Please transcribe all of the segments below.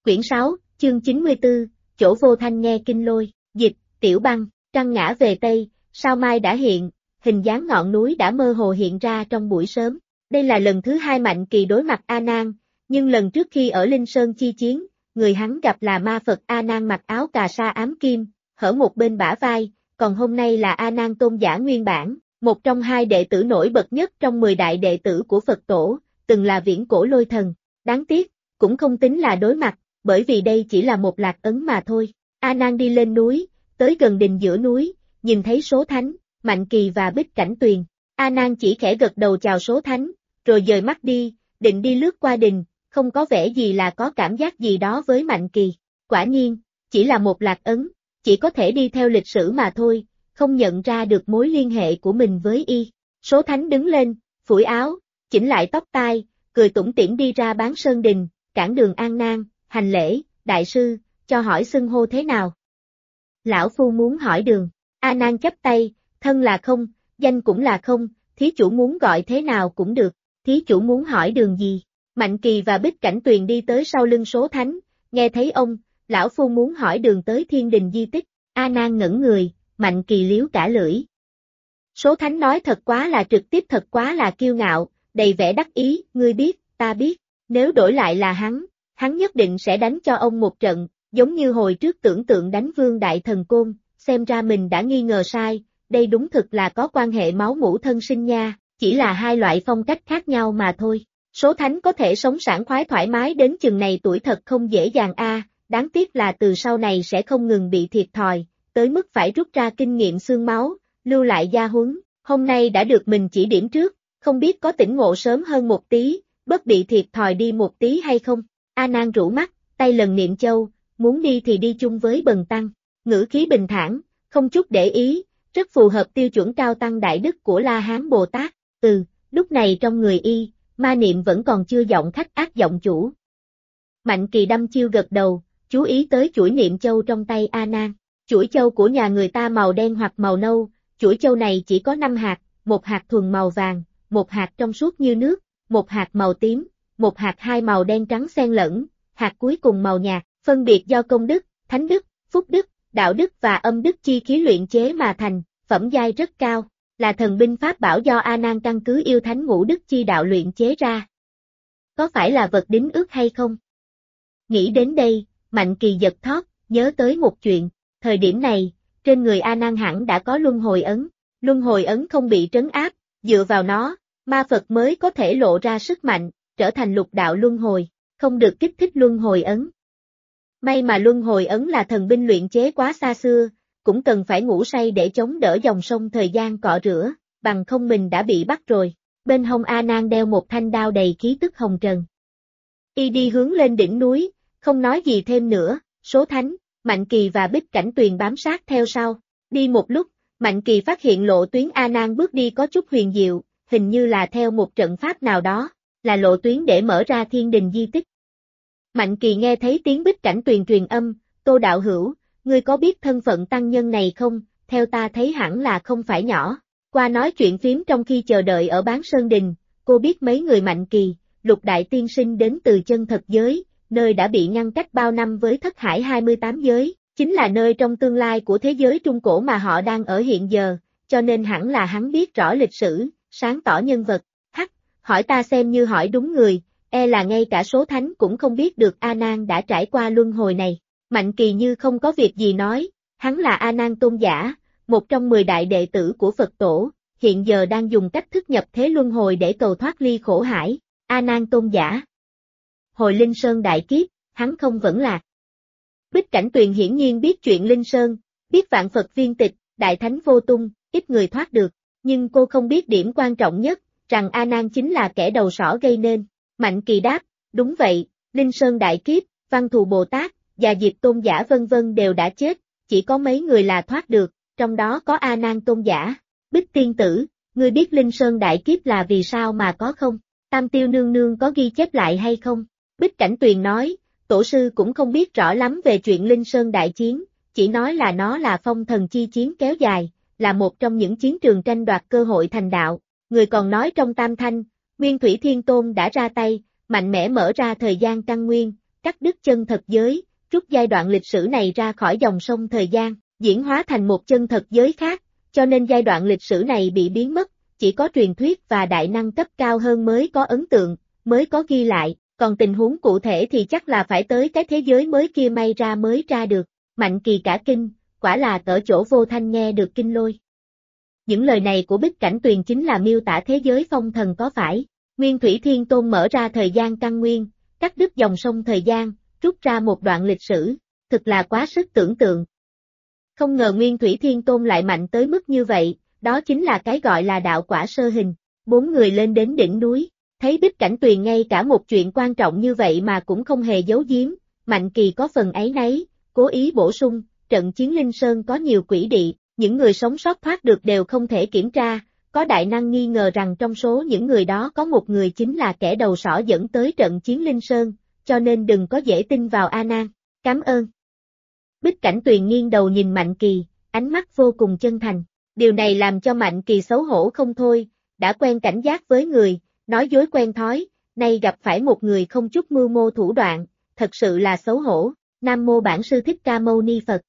Quyển 6, chương 94, chỗ vô thanh nghe kinh lôi, dịch, Tiểu Băng, trăng ngã về Tây, sao mai đã hiện, hình dáng ngọn núi đã mơ hồ hiện ra trong buổi sớm. Đây là lần thứ hai Mạnh Kỳ đối mặt A Nan, nhưng lần trước khi ở Linh Sơn chi chiến, người hắn gặp là ma Phật A Nan mặc áo cà sa ám kim, hở một bên bả vai, còn hôm nay là A Nan tôn giả nguyên bản, một trong hai đệ tử nổi bật nhất trong 10 đại đệ tử của Phật tổ, từng là viễn cổ lôi thần. Đáng tiếc, cũng không tính là đối mặt, bởi vì đây chỉ là một lạc ấn mà thôi. A Nan đi lên núi, tới gần đình giữa núi, nhìn thấy số thánh, Mạnh Kỳ và Bích Cảnh Tuyền. A Nan chỉ khẽ gật đầu chào số thánh, rồi dời mắt đi, định đi lướt qua đình, không có vẻ gì là có cảm giác gì đó với Mạnh Kỳ. Quả nhiên, chỉ là một lạc ấn, chỉ có thể đi theo lịch sử mà thôi, không nhận ra được mối liên hệ của mình với y. Số thánh đứng lên, phủi áo, chỉnh lại tóc tai, cười tủm tỉm đi ra Bán Sơn Đình, cản đường An Nan, hành lễ, đại sư, cho hỏi xưng hô thế nào. Lão phu muốn hỏi đường. A Nan chắp tay, thân là không, danh cũng là không, thí chủ muốn gọi thế nào cũng được, thí chủ muốn hỏi đường gì. Mạnh Kỳ và Bích Cảnh Tuyền đi tới sau lưng số thánh, nghe thấy ông, lão phu muốn hỏi đường tới Thiên Đình di tích. A Nan ngẩn người, Mạnh Kỳ liếu cả lưỡi. Số thánh nói thật quá là trực tiếp, thật quá là kiêu ngạo, đầy vẻ đắc ý, ngươi biết, ta biết, nếu đổi lại là hắn nhất định sẽ đánh cho ông một trận, giống như hồi trước tưởng tượng đánh Vương Đại Thần Côn, xem ra mình đã nghi ngờ sai, đây đúng thực là có quan hệ máu mủ thân sinh nha, chỉ là hai loại phong cách khác nhau mà thôi. Số thánh có thể sống sảng khoái thoải mái đến chừng này tuổi thật không dễ dàng đáng tiếc là từ sau này sẽ không ngừng bị thiệt thòi, tới mức phải rút ra kinh nghiệm xương máu, lưu lại gia huấn, hôm nay đã được mình chỉ điểm trước, không biết có tỉnh ngộ sớm hơn một tí, bớt bị thiệt thòi đi một tí hay không. A Nan rũ mắt, tay lần niệm châu, muốn đi thì đi chung với Bần Tăng, ngữ khí bình thản, không chút để ý, rất phù hợp tiêu chuẩn cao tăng đại đức của La Hán Bồ Tát. Lúc này trong người y, ma niệm vẫn còn chưa giọng khách ác giọng chủ. Mạnh Kỳ đăm chiêu gật đầu, chú ý tới chuỗi niệm châu trong tay A Nan. Chuỗi châu của nhà người ta màu đen hoặc màu nâu, chuỗi châu này chỉ có 5 hạt, một hạt thuần màu vàng, một hạt trong suốt như nước, một hạt màu tím, một hạt hai màu đen trắng xen lẫn, hạt cuối cùng màu nhạt, phân biệt do công đức, thánh đức, phúc đức, đạo đức và âm đức chi khí luyện chế mà thành, phẩm giai rất cao, là thần binh pháp bảo do A Nan căn cứ yêu thánh ngũ đức chi đạo luyện chế ra. Có phải là vật đính ước hay không? Nghĩ đến đây, Mạnh Kỳ giật thót, nhớ tới một chuyện, thời điểm này, trên người A Nan hẳn đã có luân hồi ấn không bị trấn áp, dựa vào nó, ma Phật mới có thể lộ ra sức mạnh, trở thành lục đạo luân hồi, không được kích thích luân hồi ấn. May mà luân hồi ấn là thần binh luyện chế quá xa xưa, cũng cần phải ngủ say để chống đỡ dòng sông thời gian cọ rửa, bằng không mình đã bị bắt rồi. Bên hông A Nan đeo một thanh đao đầy khí tức hồng trần. Y đi hướng lên đỉnh núi, không nói gì thêm nữa, số thánh, Mạnh Kỳ và Bích Cảnh Tuyền bám sát theo sau. Đi một lúc, Mạnh Kỳ phát hiện lộ tuyến A Nan bước đi có chút huyền diệu, hình như là theo một trận pháp nào đó, là lộ tuyến để mở ra Thiên Đình di tích. Mạnh Kỳ nghe thấy tiếng Bích Cảnh Tuyền truyền âm, Tô đạo hữu, ngươi có biết thân phận tăng nhân này không, theo ta thấy hẳn là không phải nhỏ. Qua nói chuyện phím trong khi chờ đợi ở Bán Sơn Đình, cô biết mấy người Mạnh Kỳ, Lục Đại Tiên Sinh đến từ chân thật giới, nơi đã bị ngăn cách bao năm với thất hải 28 giới, chính là nơi trong tương lai của thế giới Trung Cổ mà họ đang ở hiện giờ, cho nên hẳn là hắn biết rõ lịch sử, sáng tỏ nhân vật. Hỏi ta xem như hỏi đúng người, là ngay cả số thánh cũng không biết được A Nan đã trải qua luân hồi này. Mạnh Kỳ như không có việc gì nói, hắn là A Nan tôn giả, một trong 10 đại đệ tử của Phật tổ, hiện giờ đang dùng cách thức nhập thế luân hồi để cầu thoát ly khổ hải. A Nan tôn giả. Hồi Linh Sơn đại kiếp, hắn không vẫn lạc. Bích Cảnh Tuyền hiển nhiên biết chuyện Linh Sơn, biết vạn Phật viên tịch, đại thánh vô tung, ít người thoát được, nhưng cô không biết điểm quan trọng nhất, rằng A Nan chính là kẻ đầu sỏ gây nên. Mạnh Kỳ đáp, đúng vậy, Linh Sơn đại kiếp, Văn Thù Bồ Tát, và Diệp tôn giả vân vân đều đã chết, chỉ có mấy người là thoát được, trong đó có A Nan tôn giả. Bích tiên tử, ngươi biết Linh Sơn đại kiếp là vì sao mà có không? Tam Tiêu nương nương có ghi chép lại hay không? Bích Cảnh Tuyền nói, tổ sư cũng không biết rõ lắm về chuyện Linh Sơn đại chiến, chỉ nói là nó là phong thần chi chiến kéo dài, là một trong những chiến trường tranh đoạt cơ hội thành đạo. Người còn nói trong Tam Thanh, Nguyên Thủy Thiên Tôn đã ra tay, mạnh mẽ mở ra thời gian căn nguyên, cắt đứt chân thật giới, rút giai đoạn lịch sử này ra khỏi dòng sông thời gian, diễn hóa thành một chân thật giới khác, cho nên giai đoạn lịch sử này bị biến mất, chỉ có truyền thuyết và đại năng cấp cao hơn mới có ấn tượng, mới có ghi lại, còn tình huống cụ thể thì chắc là phải tới cái thế giới mới kia may ra mới ra được. Mạnh Kỳ cả kinh, quả là cỡ chỗ Vô Thanh nghe được kinh lôi. Những lời này của Bích Cảnh Tuyền chính là miêu tả thế giới phong thần có phải? Nguyên Thủy Thiên Tôn mở ra thời gian căn nguyên, cắt đứt dòng sông thời gian, rút ra một đoạn lịch sử, thực là quá sức tưởng tượng. Không ngờ Nguyên Thủy Thiên Tôn lại mạnh tới mức như vậy, đó chính là cái gọi là đạo quả sơ hình. 4 người lên đến đỉnh núi, thấy Bích Cảnh Tuyền ngay cả một chuyện quan trọng như vậy mà cũng không hề giấu giếm, Mạnh Kỳ có phần áy náy, cố ý bổ sung, trận chiến Linh Sơn có nhiều quỷ đị, những người sống sót thoát được đều không thể kiểm tra, có đại năng nghi ngờ rằng trong số những người đó có một người chính là kẻ đầu sỏ dẫn tới trận chiến Linh Sơn, cho nên đừng có dễ tin vào A Nan. Cảm ơn. Bích Cảnh Tuyền nghiêng đầu nhìn Mạnh Kỳ, ánh mắt vô cùng chân thành. Điều này làm cho Mạnh Kỳ xấu hổ không thôi, đã quen cảnh giác với người, nói dối quen thói, nay gặp phải một người không chút mưu mô thủ đoạn, thật sự là xấu hổ. Nam Mô Bản Sư Thích Ca Mâu Ni Phật.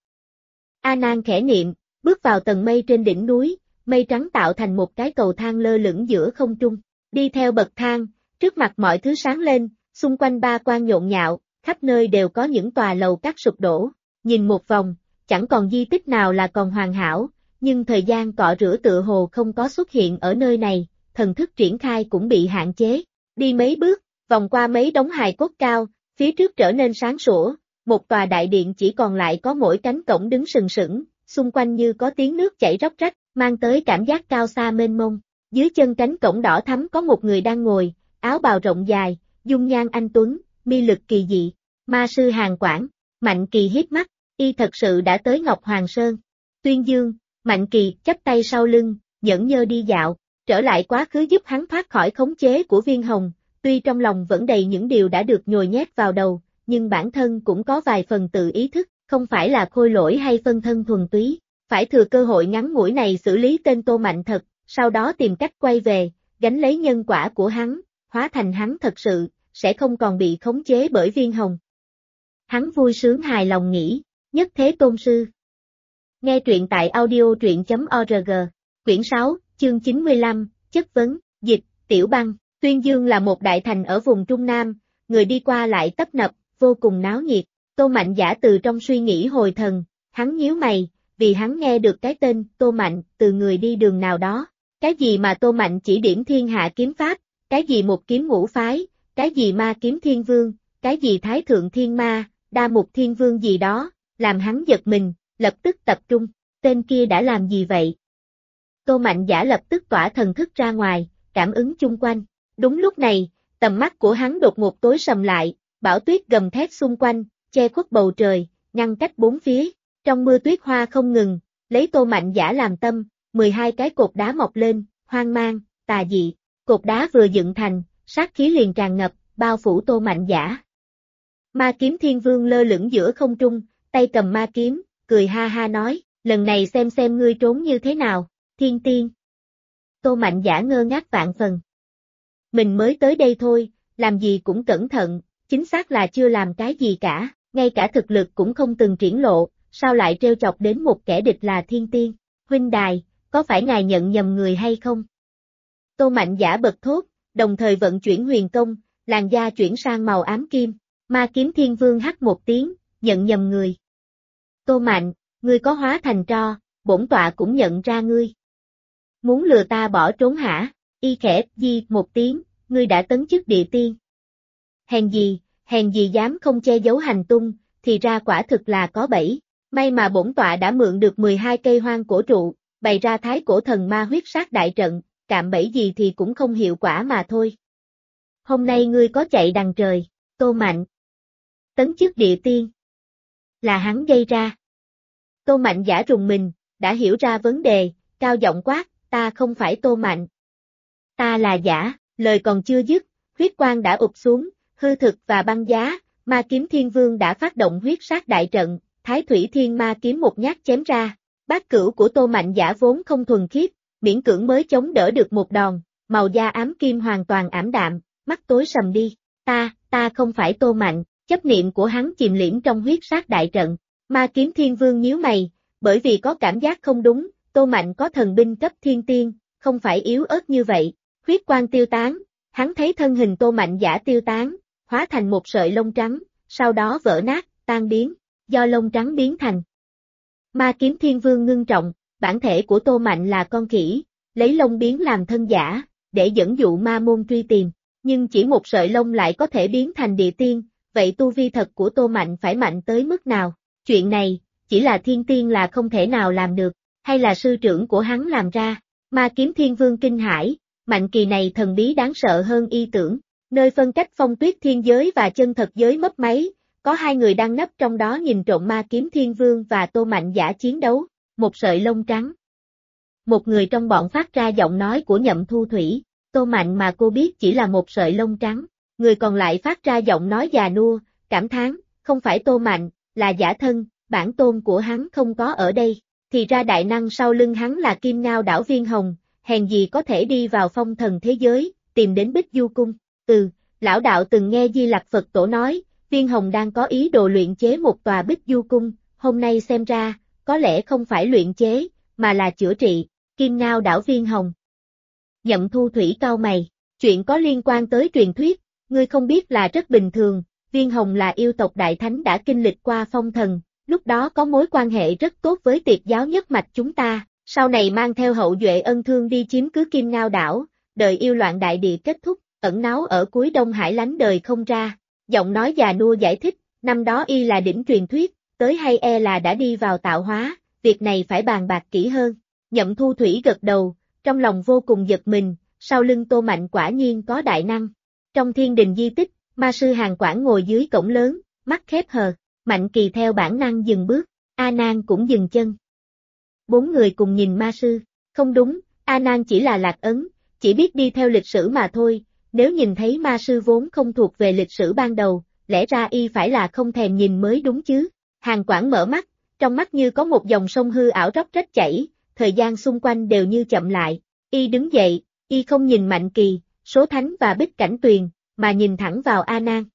A Nan khẽ niệm, bước vào tầng mây trên đỉnh núi, mây trắng tạo thành một cái cầu thang lơ lửng giữa không trung. Đi theo bậc thang, trước mặt mọi thứ sáng lên, xung quanh ba quan nhộn nhạo, khắp nơi đều có những tòa lầu các sụp đổ. Nhìn một vòng, chẳng còn di tích nào là còn hoàn hảo, nhưng thời gian cọ rửa tựa hồ không có xuất hiện ở nơi này, thần thức triển khai cũng bị hạn chế. Đi mấy bước, vòng qua mấy đống hài cốt cao, phía trước trở nên sáng sủa, một tòa đại điện chỉ còn lại có mỗi cánh cổng đứng sừng sững, xung quanh như có tiếng nước chảy róc rách, mang tới cảm giác cao xa mênh mông. Dưới chân cánh cổng đỏ thắm có một người đang ngồi, áo bào rộng dài, dung nhan anh tuấn, mi lực kỳ dị. Ma sư Hàn Quảng. Mạnh Kỳ híp mắt, y thật sự đã tới Ngọc Hoàng Sơn. Tuyên Dương. Mạnh Kỳ chắp tay sau lưng, nhẫn nhơ đi dạo, trở lại quá khứ giúp hắn thoát khỏi khống chế của Viên Hồng, tuy trong lòng vẫn đầy những điều đã được nhồi nhét vào đầu, nhưng bản thân cũng có vài phần tự ý thức, không phải là khôi lỗi hay phân thân thuần túy, phải thừa cơ hội ngắn ngủi này xử lý tên Tô Mạnh thật, sau đó tìm cách quay về, gánh lấy nhân quả của hắn, hóa thành hắn thật sự, sẽ không còn bị khống chế bởi Viên Hồng. Hắn vui sướng hài lòng nghĩ, Nhất Thế Tôn Sư. Nghe truyện tại audio.truyện.org, quyển 6, chương 95, chất vấn, dịch, Tiểu Băng. Tuyên Dương là một đại thành ở vùng Trung Nam, người đi qua lại tấp nập, vô cùng náo nhiệt. Tô Mạnh Giả từ trong suy nghĩ hồi thần, hắn nhíu mày, vì hắn nghe được cái tên Tô Mạnh từ người đi đường nào đó. Cái gì mà Tô Mạnh chỉ điểm thiên hạ kiếm pháp, cái gì một kiếm ngũ phái, cái gì ma kiếm thiên vương, cái gì thái thượng thiên ma, đa mục thiên vương gì đó, làm hắn giật mình, lập tức tập trung, tên kia đã làm gì vậy? Tô Mạnh Giả lập tức tỏa thần thức ra ngoài, cảm ứng chung quanh. Đúng lúc này, tầm mắt của hắn đột ngột tối sầm lại, bão tuyết gầm thét xung quanh, che khuất bầu trời, ngăn cách bốn phía. Trong mưa tuyết hoa không ngừng, lấy Tô Mạnh Giả làm tâm, 12 cái cột đá mọc lên, hoang mang, tà dị. Cột đá vừa dựng thành, sát khí liền tràn ngập, bao phủ Tô Mạnh Giả. Ma kiếm thiên vương lơ lửng giữa không trung, tay cầm ma kiếm, cười ha ha nói, lần này xem ngươi trốn như thế nào, thiên tiên. Tô Mạnh Giả ngơ ngác vạn phần. Mình mới tới đây thôi, làm gì cũng cẩn thận, chính xác là chưa làm cái gì cả, ngay cả thực lực cũng không từng triển lộ, sao lại trêu chọc đến một kẻ địch là thiên tiên. Huynh đài, có phải ngài nhận nhầm người hay không? Tô Mạnh Giả bật thốt, đồng thời vận chuyển huyền công, làn da chuyển sang màu ám kim. Ma kiếm thiên vương hắt một tiếng, nhận nhầm người. Tô Mạnh, ngươi có hóa thành tro, bổn tọa cũng nhận ra ngươi. Muốn lừa ta bỏ trốn hả? Y khẽ di một tiếng, ngươi đã tấn chức địa tiên. Hèn gì dám không che giấu hành tung, thì ra quả thực là có bẫy. May mà bổn tọa đã mượn được 12 cây hoang cổ trụ, bày ra thái cổ thần ma huyết sát đại trận, cạm bẫy gì thì cũng không hiệu quả mà thôi. Hôm nay ngươi có chạy đằng trời, Tô Mạnh. Tấn chức địa tiên. Là hắn gây ra. Tô Mạnh Giả rùng mình, đã hiểu ra vấn đề, cao giọng quát, ta không phải Tô Mạnh. Ta là Giả, lời còn chưa dứt, huyết quang đã ụp xuống, hư thực và băng giá, ma kiếm thiên vương đã phát động huyết sát đại trận, thái thủy thiên ma kiếm một nhát chém ra. Bát cửu của Tô Mạnh Giả vốn không thuần khiết, miễn cưỡng mới chống đỡ được một đòn, màu da ám kim hoàn toàn ảm đạm, mắt tối sầm đi. Ta không phải Tô Mạnh, chấp niệm của hắn chìm liễm trong huyết sát đại trận. Ma Kiếm Thiên Vương nhíu mày, bởi vì có cảm giác không đúng, Tô Mạnh có thần binh cấp thiên tiên, không phải yếu ớt như vậy. Huyết quang tiêu tán, hắn thấy thân hình Tô Mạnh giả tiêu tán, hóa thành một sợi lông trắng, sau đó vỡ nát, tan biến, do lông trắng biến thành. Ma Kiếm Thiên Vương ngưng trọng, bản thể của Tô Mạnh là con khỉ, lấy lông biến làm thân giả, để dẫn dụ ma môn truy tìm, nhưng chỉ một sợi lông lại có thể biến thành địa tiên, vậy tu vi thật của Tô Mạnh phải mạnh tới mức nào? Chuyện này, chỉ là thiên tiên là không thể nào làm được, hay là sư trưởng của hắn làm ra? Ma Kiếm Thiên Vương kinh hãi, Mạnh Kỳ này thần bí đáng sợ hơn y tưởng, nơi phân cách phong tuyết thiên giới và chân thật giới mấp máy, có hai người đang nấp trong đó nhìn trộm Ma Kiếm Thiên Vương và Tô Mạnh giả chiến đấu, một sợi lông trắng. Một người trong bọn phát ra giọng nói của Nhậm Thu Thủy, Tô Mạnh mà cô biết chỉ là một sợi lông trắng, người còn lại phát ra giọng nói già nua, cảm thán, không phải Tô Mạnh, là giả thân, bản tôn của hắn không có ở đây, thì ra đại năng sau lưng hắn là Kim Ngao đảo Viên Hồng, hèn gì có thể đi vào phong thần thế giới, tìm đến Bích Du Cung. Lão đạo từng nghe Di Lặc Phật Tổ nói, Viên Hồng đang có ý đồ luyện chế một tòa Bích Du Cung, hôm nay xem ra, có lẽ không phải luyện chế, mà là chữa trị, Kim Ngao đảo Viên Hồng. Nhậm Thu Thủy cau mày, chuyện có liên quan tới truyền thuyết, ngươi không biết là rất bình thường, Viên Hồng là yêu tộc đại thánh đã kinh lịch qua phong thần, lúc đó có mối quan hệ rất tốt với Tiệt giáo nhất mạch chúng ta, sau này mang theo hậu duệ ân thương đi chiếm cứ Kim Ngao đảo, đợi yêu loạn đại địa kết thúc, ẩn náu ở cuối Đông Hải lánh đời không ra. Giọng nói già nua giải thích, năm đó y là đỉnh truyền thuyết, tới hay e là đã đi vào tạo hóa, việc này phải bàn bạc kỹ hơn. Nhậm Thu Thủy gật đầu, trong lòng vô cùng giật mình, sau lưng Tô Mạnh quả nhiên có đại năng. Trong thiên đình di tích, ma sư Hàn Quảng ngồi dưới cổng lớn, mắt khép hờ, Mạnh Kỳ theo bản năng dừng bước, A Nan cũng dừng chân. Bốn người cùng nhìn ma sư, không đúng, A Nan chỉ là lạc ấn, chỉ biết đi theo lịch sử mà thôi. Nếu nhìn thấy ma sư vốn không thuộc về lịch sử ban đầu, lẽ ra y phải là không thèm nhìn mới đúng chứ. Hàn Quảng mở mắt, trong mắt như có một dòng sông hư ảo róc rách chảy, thời gian xung quanh đều như chậm lại. Y đứng dậy, y không nhìn Mạnh Kỳ, Số Thánh và Bích Cảnh Tuyền, mà nhìn thẳng vào A Nan.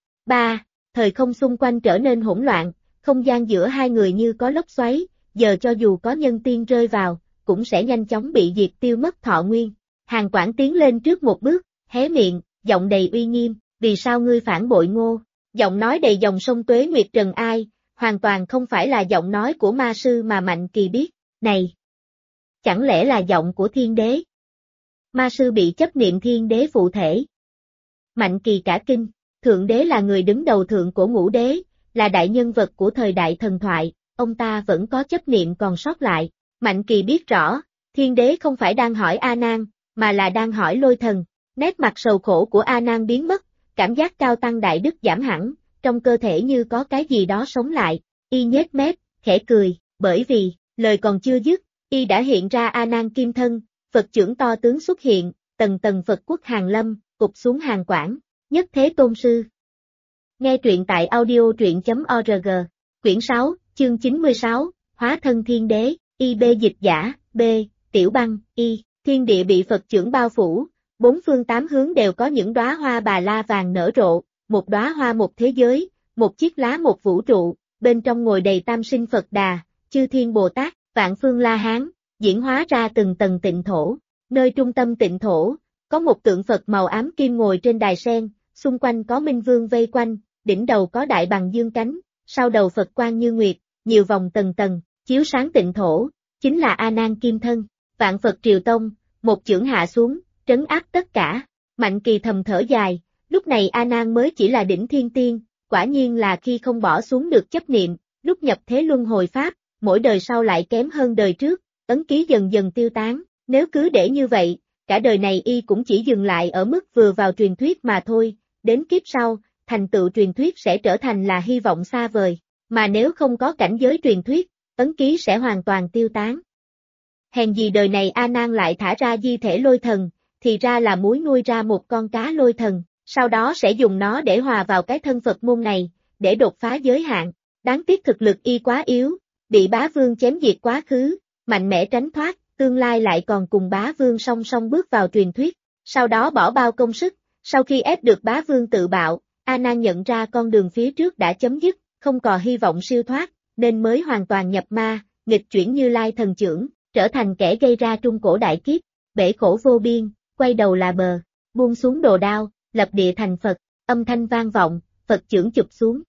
Thời không xung quanh trở nên hỗn loạn, không gian giữa hai người như có lốc xoáy, giờ cho dù có nhân tiên rơi vào, cũng sẽ nhanh chóng bị diệt tiêu mất thọ nguyên. Hàn Quảng tiến lên trước một bước, hé miệng, giọng đầy uy nghiêm, vì sao ngươi phản bội Ngô? Giọng nói đầy dòng sông Tuế Nguyệt Trần Ai, hoàn toàn không phải là giọng nói của ma sư mà Mạnh Kỳ biết, này! Chẳng lẽ là giọng của thiên đế? Ma sư bị chấp niệm thiên đế phụ thể. Mạnh Kỳ cả kinh, thượng đế là người đứng đầu thượng cổ ngũ đế, là đại nhân vật của thời đại thần thoại, ông ta vẫn có chấp niệm còn sót lại. Mạnh Kỳ biết rõ, thiên đế không phải đang hỏi A Nan, mà là đang hỏi Lôi Thần. Nét mặt sầu khổ của A Nan biến mất, cảm giác cao tăng đại đức giảm hẳn, trong cơ thể như có cái gì đó sống lại, y nhếch mép, khẽ cười, bởi vì, lời còn chưa dứt, y đã hiện ra A Nan kim thân, Phật chưởng to tướng xuất hiện, tầng tầng Phật quốc hàng lâm, cụp xuống Hàn Quảng, nhất thế tôn sư. Nghe truyện tại audio truyện.org, quyển 6, chương 96, hóa thân thiên đế, B dịch giả, B, tiểu băng, thiên địa bị Phật chưởng bao phủ. Bốn phương tám hướng đều có những đóa hoa bà la vàng nở rộ, một đóa hoa một thế giới, một chiếc lá một vũ trụ, bên trong ngồi đầy tam sinh Phật Đà, chư thiên Bồ Tát, vạn phương La Hán, diễn hóa ra từng tầng tịnh thổ. Nơi trung tâm tịnh thổ, có một tượng Phật màu ám kim ngồi trên đài sen, xung quanh có minh vương vây quanh, đỉnh đầu có đại bằng dương cánh, sau đầu Phật quang như nguyệt, nhiều vòng tầng tầng, chiếu sáng tịnh thổ, chính là A Nan kim thân, vạn Phật triều tông, một chưởng hạ xuống, trấn áp tất cả. Mạnh Kỳ thầm thở dài, lúc này A Nan mới chỉ là đỉnh thiên tiên, quả nhiên là khi không bỏ xuống được chấp niệm, lúc nhập thế luân hồi pháp, mỗi đời sau lại kém hơn đời trước, ấn ký dần dần tiêu tán, nếu cứ để như vậy, cả đời này y cũng chỉ dừng lại ở mức vừa vào truyền thuyết mà thôi, đến kiếp sau, thành tựu truyền thuyết sẽ trở thành là hy vọng xa vời, mà nếu không có cảnh giới truyền thuyết, ấn ký sẽ hoàn toàn tiêu tán. Hèn gì đời này A Nan lại thả ra di thể Lôi Thần, thì ra là múi nuôi ra một con cá Lôi Thần, sau đó sẽ dùng nó để hòa vào cái thân Phật môn này, để đột phá giới hạn. Đáng tiếc thực lực y quá yếu, bị bá vương chém diệt quá khứ, mạnh mẽ tránh thoát, tương lai lại còn cùng bá vương song song bước vào truyền thuyết, sau đó bỏ bao công sức, sau khi ép được bá vương tự bạo, A Nan nhận ra con đường phía trước đã chấm dứt, không còn hy vọng siêu thoát, nên mới hoàn toàn nhập ma, nghịch chuyển Như Lai thần chưởng, trở thành kẻ gây ra trung cổ đại kiếp, bể khổ vô biên, quay đầu là bờ, buông xuống đồ đao, lập địa thành Phật, âm thanh vang vọng, Phật chưởng chụp xuống.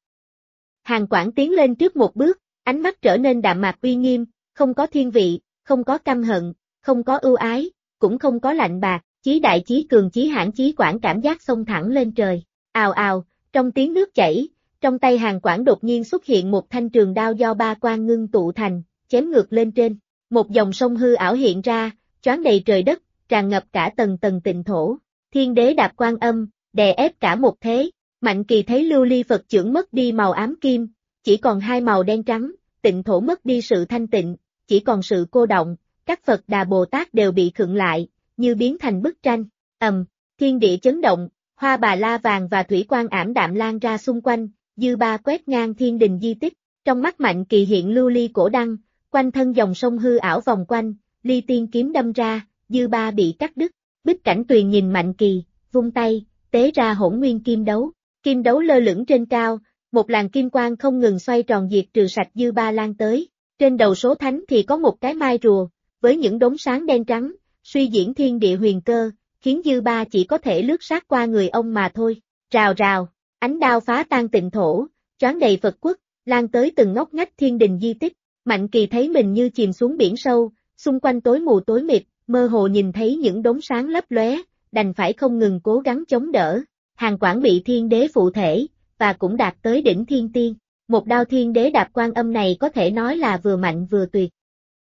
Hàn Quảng tiến lên trước một bước, ánh mắt trở nên đạm mạc uy nghiêm, không có thiên vị, không có căm hận, không có ưu ái, cũng không có lạnh bạc, chí đại chí cường chí hãn chí quảng cảm giác xông thẳng lên trời. Ào ào, trong tiếng nước chảy, trong tay Hàn Quảng đột nhiên xuất hiện một thanh trường đao do ba quan ngưng tụ thành, chém ngược lên trên. Một dòng sông hư ảo hiện ra, choáng đầy trời đất, tràn ngập cả tầng tầng tịnh thổ. Thiên đế đạp quan âm, đè ép cả một thế. Mạnh Kỳ thấy lưu ly Phật chưởng mất đi màu ám kim, chỉ còn hai màu đen trắng, tịnh thổ mất đi sự thanh tịnh, chỉ còn sự cô động, các Phật Đà Bồ Tát đều bị khựng lại, như biến thành bức tranh. Thiên địa chấn động, hoa bà la vàng và thủy quang ảm đạm lan ra xung quanh, dư ba quét ngang thiên đình di tích. Trong mắt Mạnh Kỳ hiện lưu ly cổ đăng, quanh thân dòng sông hư ảo vòng quanh, ly tiên kiếm đâm ra, dư ba bị cắt đứt. Bích Cảnh Tuyền nhìn Mạnh Kỳ, vung tay, tế ra hỗn nguyên kim đấu. Kim đấu lơ lửng trên cao, một làn kim quang không ngừng xoay tròn diệt trừ sạch dư ba lan tới. Trên đầu số thánh thì có một cái mai rùa, với những đốm sáng đen trắng, suy diễn thiên địa huyền cơ, khiến dư ba chỉ có thể lướt sát qua người ông mà thôi. Rào rào, ánh đao phá tan tịnh thổ, choáng đầy Phật quốc, lan tới từng ngóc ngách thiên đình di tích. Mạnh Kỳ thấy mình như chìm xuống biển sâu, xung quanh tối mù tối mịt, mơ hồ nhìn thấy những đốm sáng lấp lóe, đành phải không ngừng cố gắng chống đỡ. Hàn Quảng bị thiên đế phụ thể, và cũng đạt tới đỉnh thiên tiên. Một đao thiên đế đạp quan âm này có thể nói là vừa mạnh vừa tuyệt.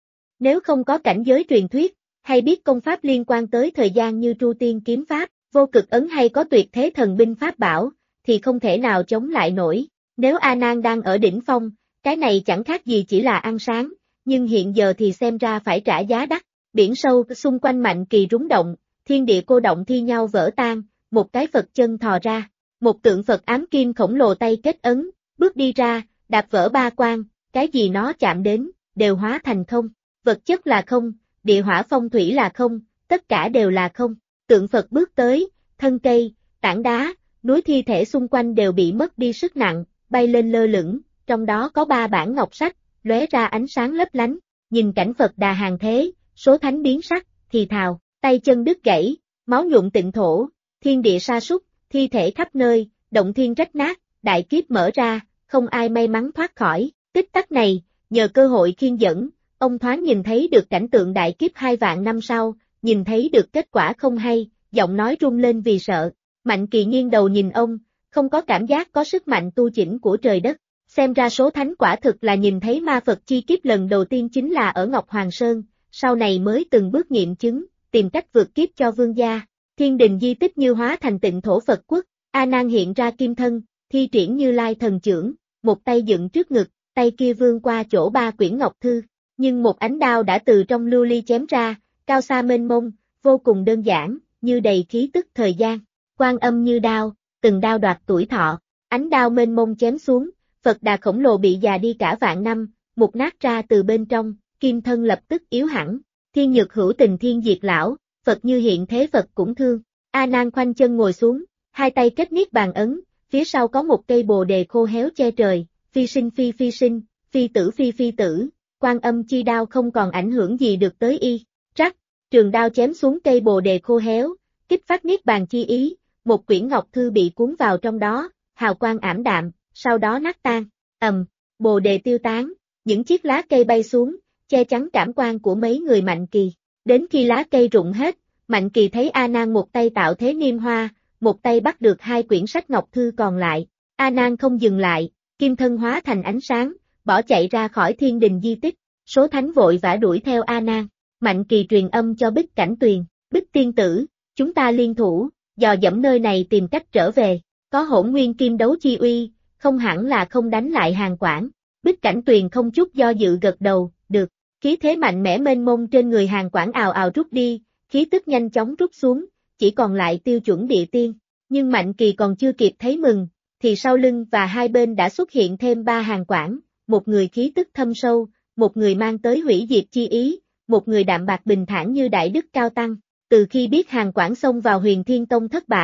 Nếu không có cảnh giới truyền thuyết, hay biết công pháp liên quan tới thời gian như Tru Tiên kiếm pháp, vô cực ấn hay có tuyệt thế thần binh pháp bảo, thì không thể nào chống lại nổi. Nếu A Nan đang ở đỉnh phong, cái này chẳng khác gì chỉ là ăn sáng, nhưng hiện giờ thì xem ra phải trả giá đắt. Biển sâu xung quanh Mạnh Kỳ rúng động, thiên địa cô động thi nhau vỡ tan, một cái Phật chân thò ra, một tượng Phật ám kim khổng lồ tay kết ấn, bước đi ra, đạp vỡ ba quan, cái gì nó chạm đến, đều hóa thành không. Vật chất là không, địa hỏa phong thủy là không, tất cả đều là không. Tượng Phật bước tới, thân cây, tảng đá, núi thi thể xung quanh đều bị mất đi sức nặng, bay lên lơ lửng, trong đó có ba bản ngọc sách, lóe ra ánh sáng lấp lánh. Nhìn cảnh Phật Đà hàng thế, số thánh biến sắc, thì thào, tay chân đứt gãy, máu nhuộm tịnh thổ, thiên địa sa sút, thi thể khắp nơi, động thiên rách nát, đại kiếp mở ra, không ai may mắn thoát khỏi. Tích tắc này, nhờ cơ hội khiên dẫn, ông thoáng nhìn thấy được cảnh tượng đại kiếp 2 vạn năm sau, nhìn thấy được kết quả không hay, giọng nói rung lên vì sợ. Mạnh Kỳ nghiêng đầu nhìn ông, không có cảm giác có sức mạnh tu chỉnh của trời đất. Xem ra số thánh quả thực là nhìn thấy ma Phật chi kiếp lần đầu tiên chính là ở Ngọc Hoàng Sơn, sau này mới từng bước nghiệm chứng, tìm cách vượt kiếp cho vương gia. Thiên đình di tích như hóa thành tịnh thổ Phật quốc, A Nan hiện ra kim thân, thi triển Như Lai thần chưởng, một tay dựng trước ngực, tay kia vươn qua chỗ ba quyển ngọc thư, nhưng một ánh đao đã từ trong lưu ly chém ra, cao xa mênh mông, vô cùng đơn giản, như đầy khí tức thời gian. Quan âm như đao, từng đao đoạt tuổi thọ, ánh đao mênh mông chém xuống, Phật Đà khổng lồ bị già đi cả vạn năm, mục nát ra từ bên trong, kim thân lập tức yếu hẳn. Thiên nhược hữu tình thiên diệt lão, Phật như hiện thế Phật cũng thương. A Nan khoanh chân ngồi xuống, hai tay kết niết bàn ấn, phía sau có một cây bồ đề khô héo che trời, phi sinh phi phi sinh, phi tử phi phi tử, Quan âm chi đao không còn ảnh hưởng gì được tới y. Rắc, trường đao chém xuống cây bồ đề khô héo, kích phát niết bàn chi ý, một quyển ngọc thư bị cuốn vào trong đó, hào quang ảm đạm, sau đó nát tan. Bồ đề tiêu tán, những chiếc lá cây bay xuống, che chắn cảm quan của mấy người Mạnh Kỳ. Đến khi lá cây rụng hết, Mạnh Kỳ thấy A Nan một tay tạo thế niêm hoa, một tay bắt được hai quyển sách ngọc thư còn lại. A Nan không dừng lại, kim thân hóa thành ánh sáng, bỏ chạy ra khỏi thiên đình di tích. Số thánh vội vã đuổi theo A Nan. Mạnh Kỳ truyền âm cho Bích Cảnh Tuyền, Bích tiên tử, chúng ta liên thủ, dò dẫm nơi này tìm cách trở về. Có hỗn nguyên kim đấu chi uy, không hẳn là không đánh lại Hàn Quảng. Bích Cảnh Tuyền không chút do dự gật đầu, được. Khí thế mạnh mẽ mênh mông trên người Hàn Quảng ào ào rút đi, khí tức nhanh chóng rút xuống, chỉ còn lại tiêu chuẩn địa tiên. Nhưng Mạnh Kỳ còn chưa kịp thấy mừng, thì sau lưng và hai bên đã xuất hiện thêm ba Hàn Quảng, một người khí tức thâm sâu, một người mang tới hủy diệt chi ý, một người đạm bạc bình thản như đại đức cao tăng. Từ khi biết Hàn Quảng xông vào Huyền Thiên Tông thất bại,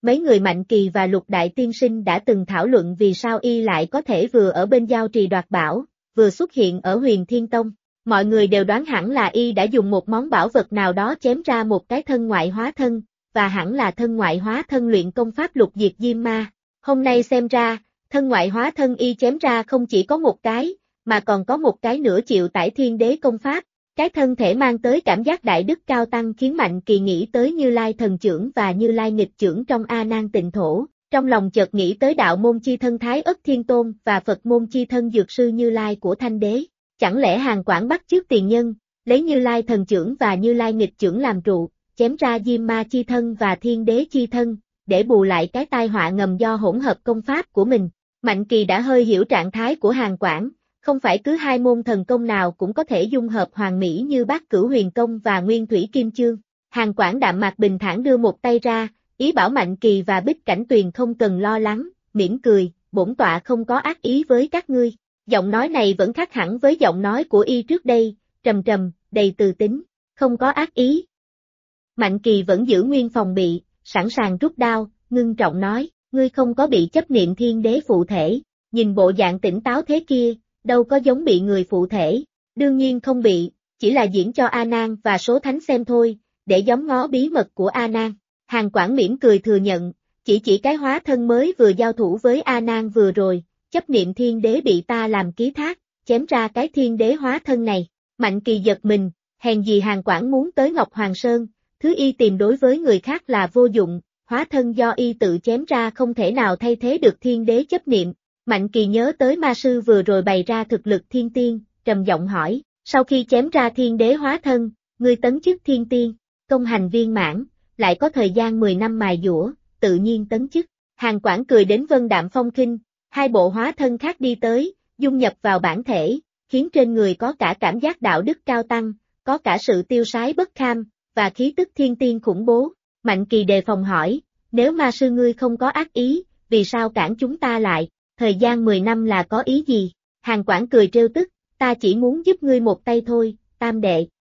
Mấy người Mạnh Kỳ và Lục Đại Tiên Sinh đã từng thảo luận vì sao y lại có thể vừa ở bên Giao Trì đoạt bảo, vừa xuất hiện ở Huyền Thiên Tông. Mọi người đều đoán hẳn là y đã dùng một món bảo vật nào đó chém ra một cái thân ngoại hóa thân, và hẳn là thân ngoại hóa thân luyện công pháp lục diệt diêm ma. Hôm nay xem ra, thân ngoại hóa thân y chém ra không chỉ có một cái, mà còn có một cái nữa chịu tải thiên đế công pháp. Cái thân thể mang tới cảm giác đại đức cao tăng khiến Mạnh Kỳ nghĩ tới Như Lai thần chưởng và Như Lai nghịch chưởng trong A Nan tịnh thổ, trong lòng chợt nghĩ tới đạo môn chi thân Thái Ất Thiên Tôn và Phật môn chi thân Dược sư Như Lai của Thanh Đế. Chẳng lẽ Hàn Quảng bắt chước tiền nhân, lấy Như Lai thần chưởng và Như Lai nghịch chưởng làm trụ, chém ra Diêm Ma chi thân và Thiên Đế chi thân, để bù lại cái tai họa ngầm do hỗn hợp công pháp của mình. Mạnh Kỳ đã hơi hiểu trạng thái của Hàn Quảng. Không phải cứ hai môn thần công nào cũng có thể dung hợp hoàn mỹ như Bát Cửu Huyền Công và Nguyên Thủy Kim Chương. Hàn Quảng đạm mạc bình thản đưa một tay ra, ý bảo Mạnh Kỳ và Bích Cảnh Tuyền không cần lo lắng, mỉm cười, bổn tọa không có ác ý với các ngươi. Giọng nói này vẫn khác hẳn với giọng nói của y trước đây, trầm trầm, đầy từ tính, không có ác ý. Mạnh Kỳ vẫn giữ nguyên phòng bị, sẵn sàng rút đao, ngưng trọng nói, ngươi không có bị chấp niệm thiên đế phụ thể, nhìn bộ dạng tỉnh táo thế kia. Đâu có giống bị người phụ thể, đương nhiên không bị, chỉ là diễn cho A Nan và số thánh xem thôi, để gióng ngó bí mật của A Nan. Hàn Quảng mỉm cười thừa nhận, chỉ cái hóa thân mới vừa giao thủ với A Nan vừa rồi, chấp niệm thiên đế bị ta làm ký thác, chém ra cái thiên đế hóa thân này. Mạnh Kỳ giật mình, hèn gì Hàn Quảng muốn tới Ngọc Hoàng Sơn, thứ y tìm đối với người khác là vô dụng, hóa thân do y tự chém ra không thể nào thay thế được thiên đế chấp niệm. Mạnh Kỳ nhớ tới ma sư vừa rồi bày ra thực lực thiên tiên, trầm giọng hỏi, sau khi chém ra thiên đế hóa thân, ngươi tấn chức thiên tiên, công hành viên mãn, lại có thời gian 10 năm mài dũa, tự nhiên tấn chức. Hàn Quảng cười đến vân đạm phong khinh, hai bộ hóa thân khác đi tới, dung nhập vào bản thể, khiến trên người có cả cảm giác đạo đức cao tăng, có cả sự tiêu sái bất kham, và khí tức thiên tiên khủng bố. Mạnh Kỳ đề phòng hỏi, nếu ma sư ngươi không có ác ý, vì sao cản chúng ta lại? Thời gian 10 năm là có ý gì? Hàn Quảng cười trêu tức, ta chỉ muốn giúp ngươi một tay thôi, tam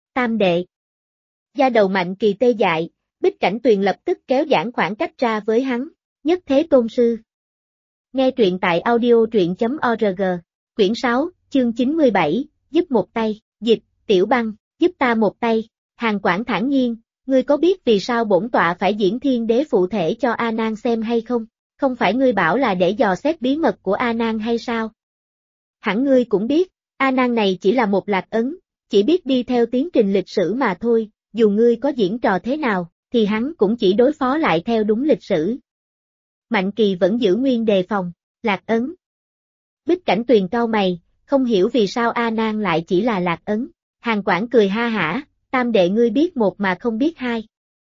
đệ. Da đầu Mạnh Kỳ tê dại, Bích Cảnh Tuyền lập tức kéo giãn khoảng cách ra với hắn, nhất thế tôn sư. Nghe truyện tại audio.org, quyển 6, chương 97, giúp một tay, dịch, Tiểu Băng, giúp ta một tay. Hàn Quảng thản nhiên, ngươi có biết vì sao bổn tọa phải diễn thiên đế phụ thể cho A Nan xem hay không? Không phải ngươi bảo là để dò xét bí mật của A Nan hay sao? Hẳn ngươi cũng biết, A Nan này chỉ là một lạc ấn, chỉ biết đi theo tiến trình lịch sử mà thôi, dù ngươi có diễn trò thế nào, thì hắn cũng chỉ đối phó lại theo đúng lịch sử. Mạnh Kỳ vẫn giữ nguyên đề phòng, lạc ấn. Bích Cảnh Tuyền cau mày, không hiểu vì sao A Nan lại chỉ là lạc ấn. Hàn Quảng cười ha hả, tam đệ ngươi biết một mà không biết hai.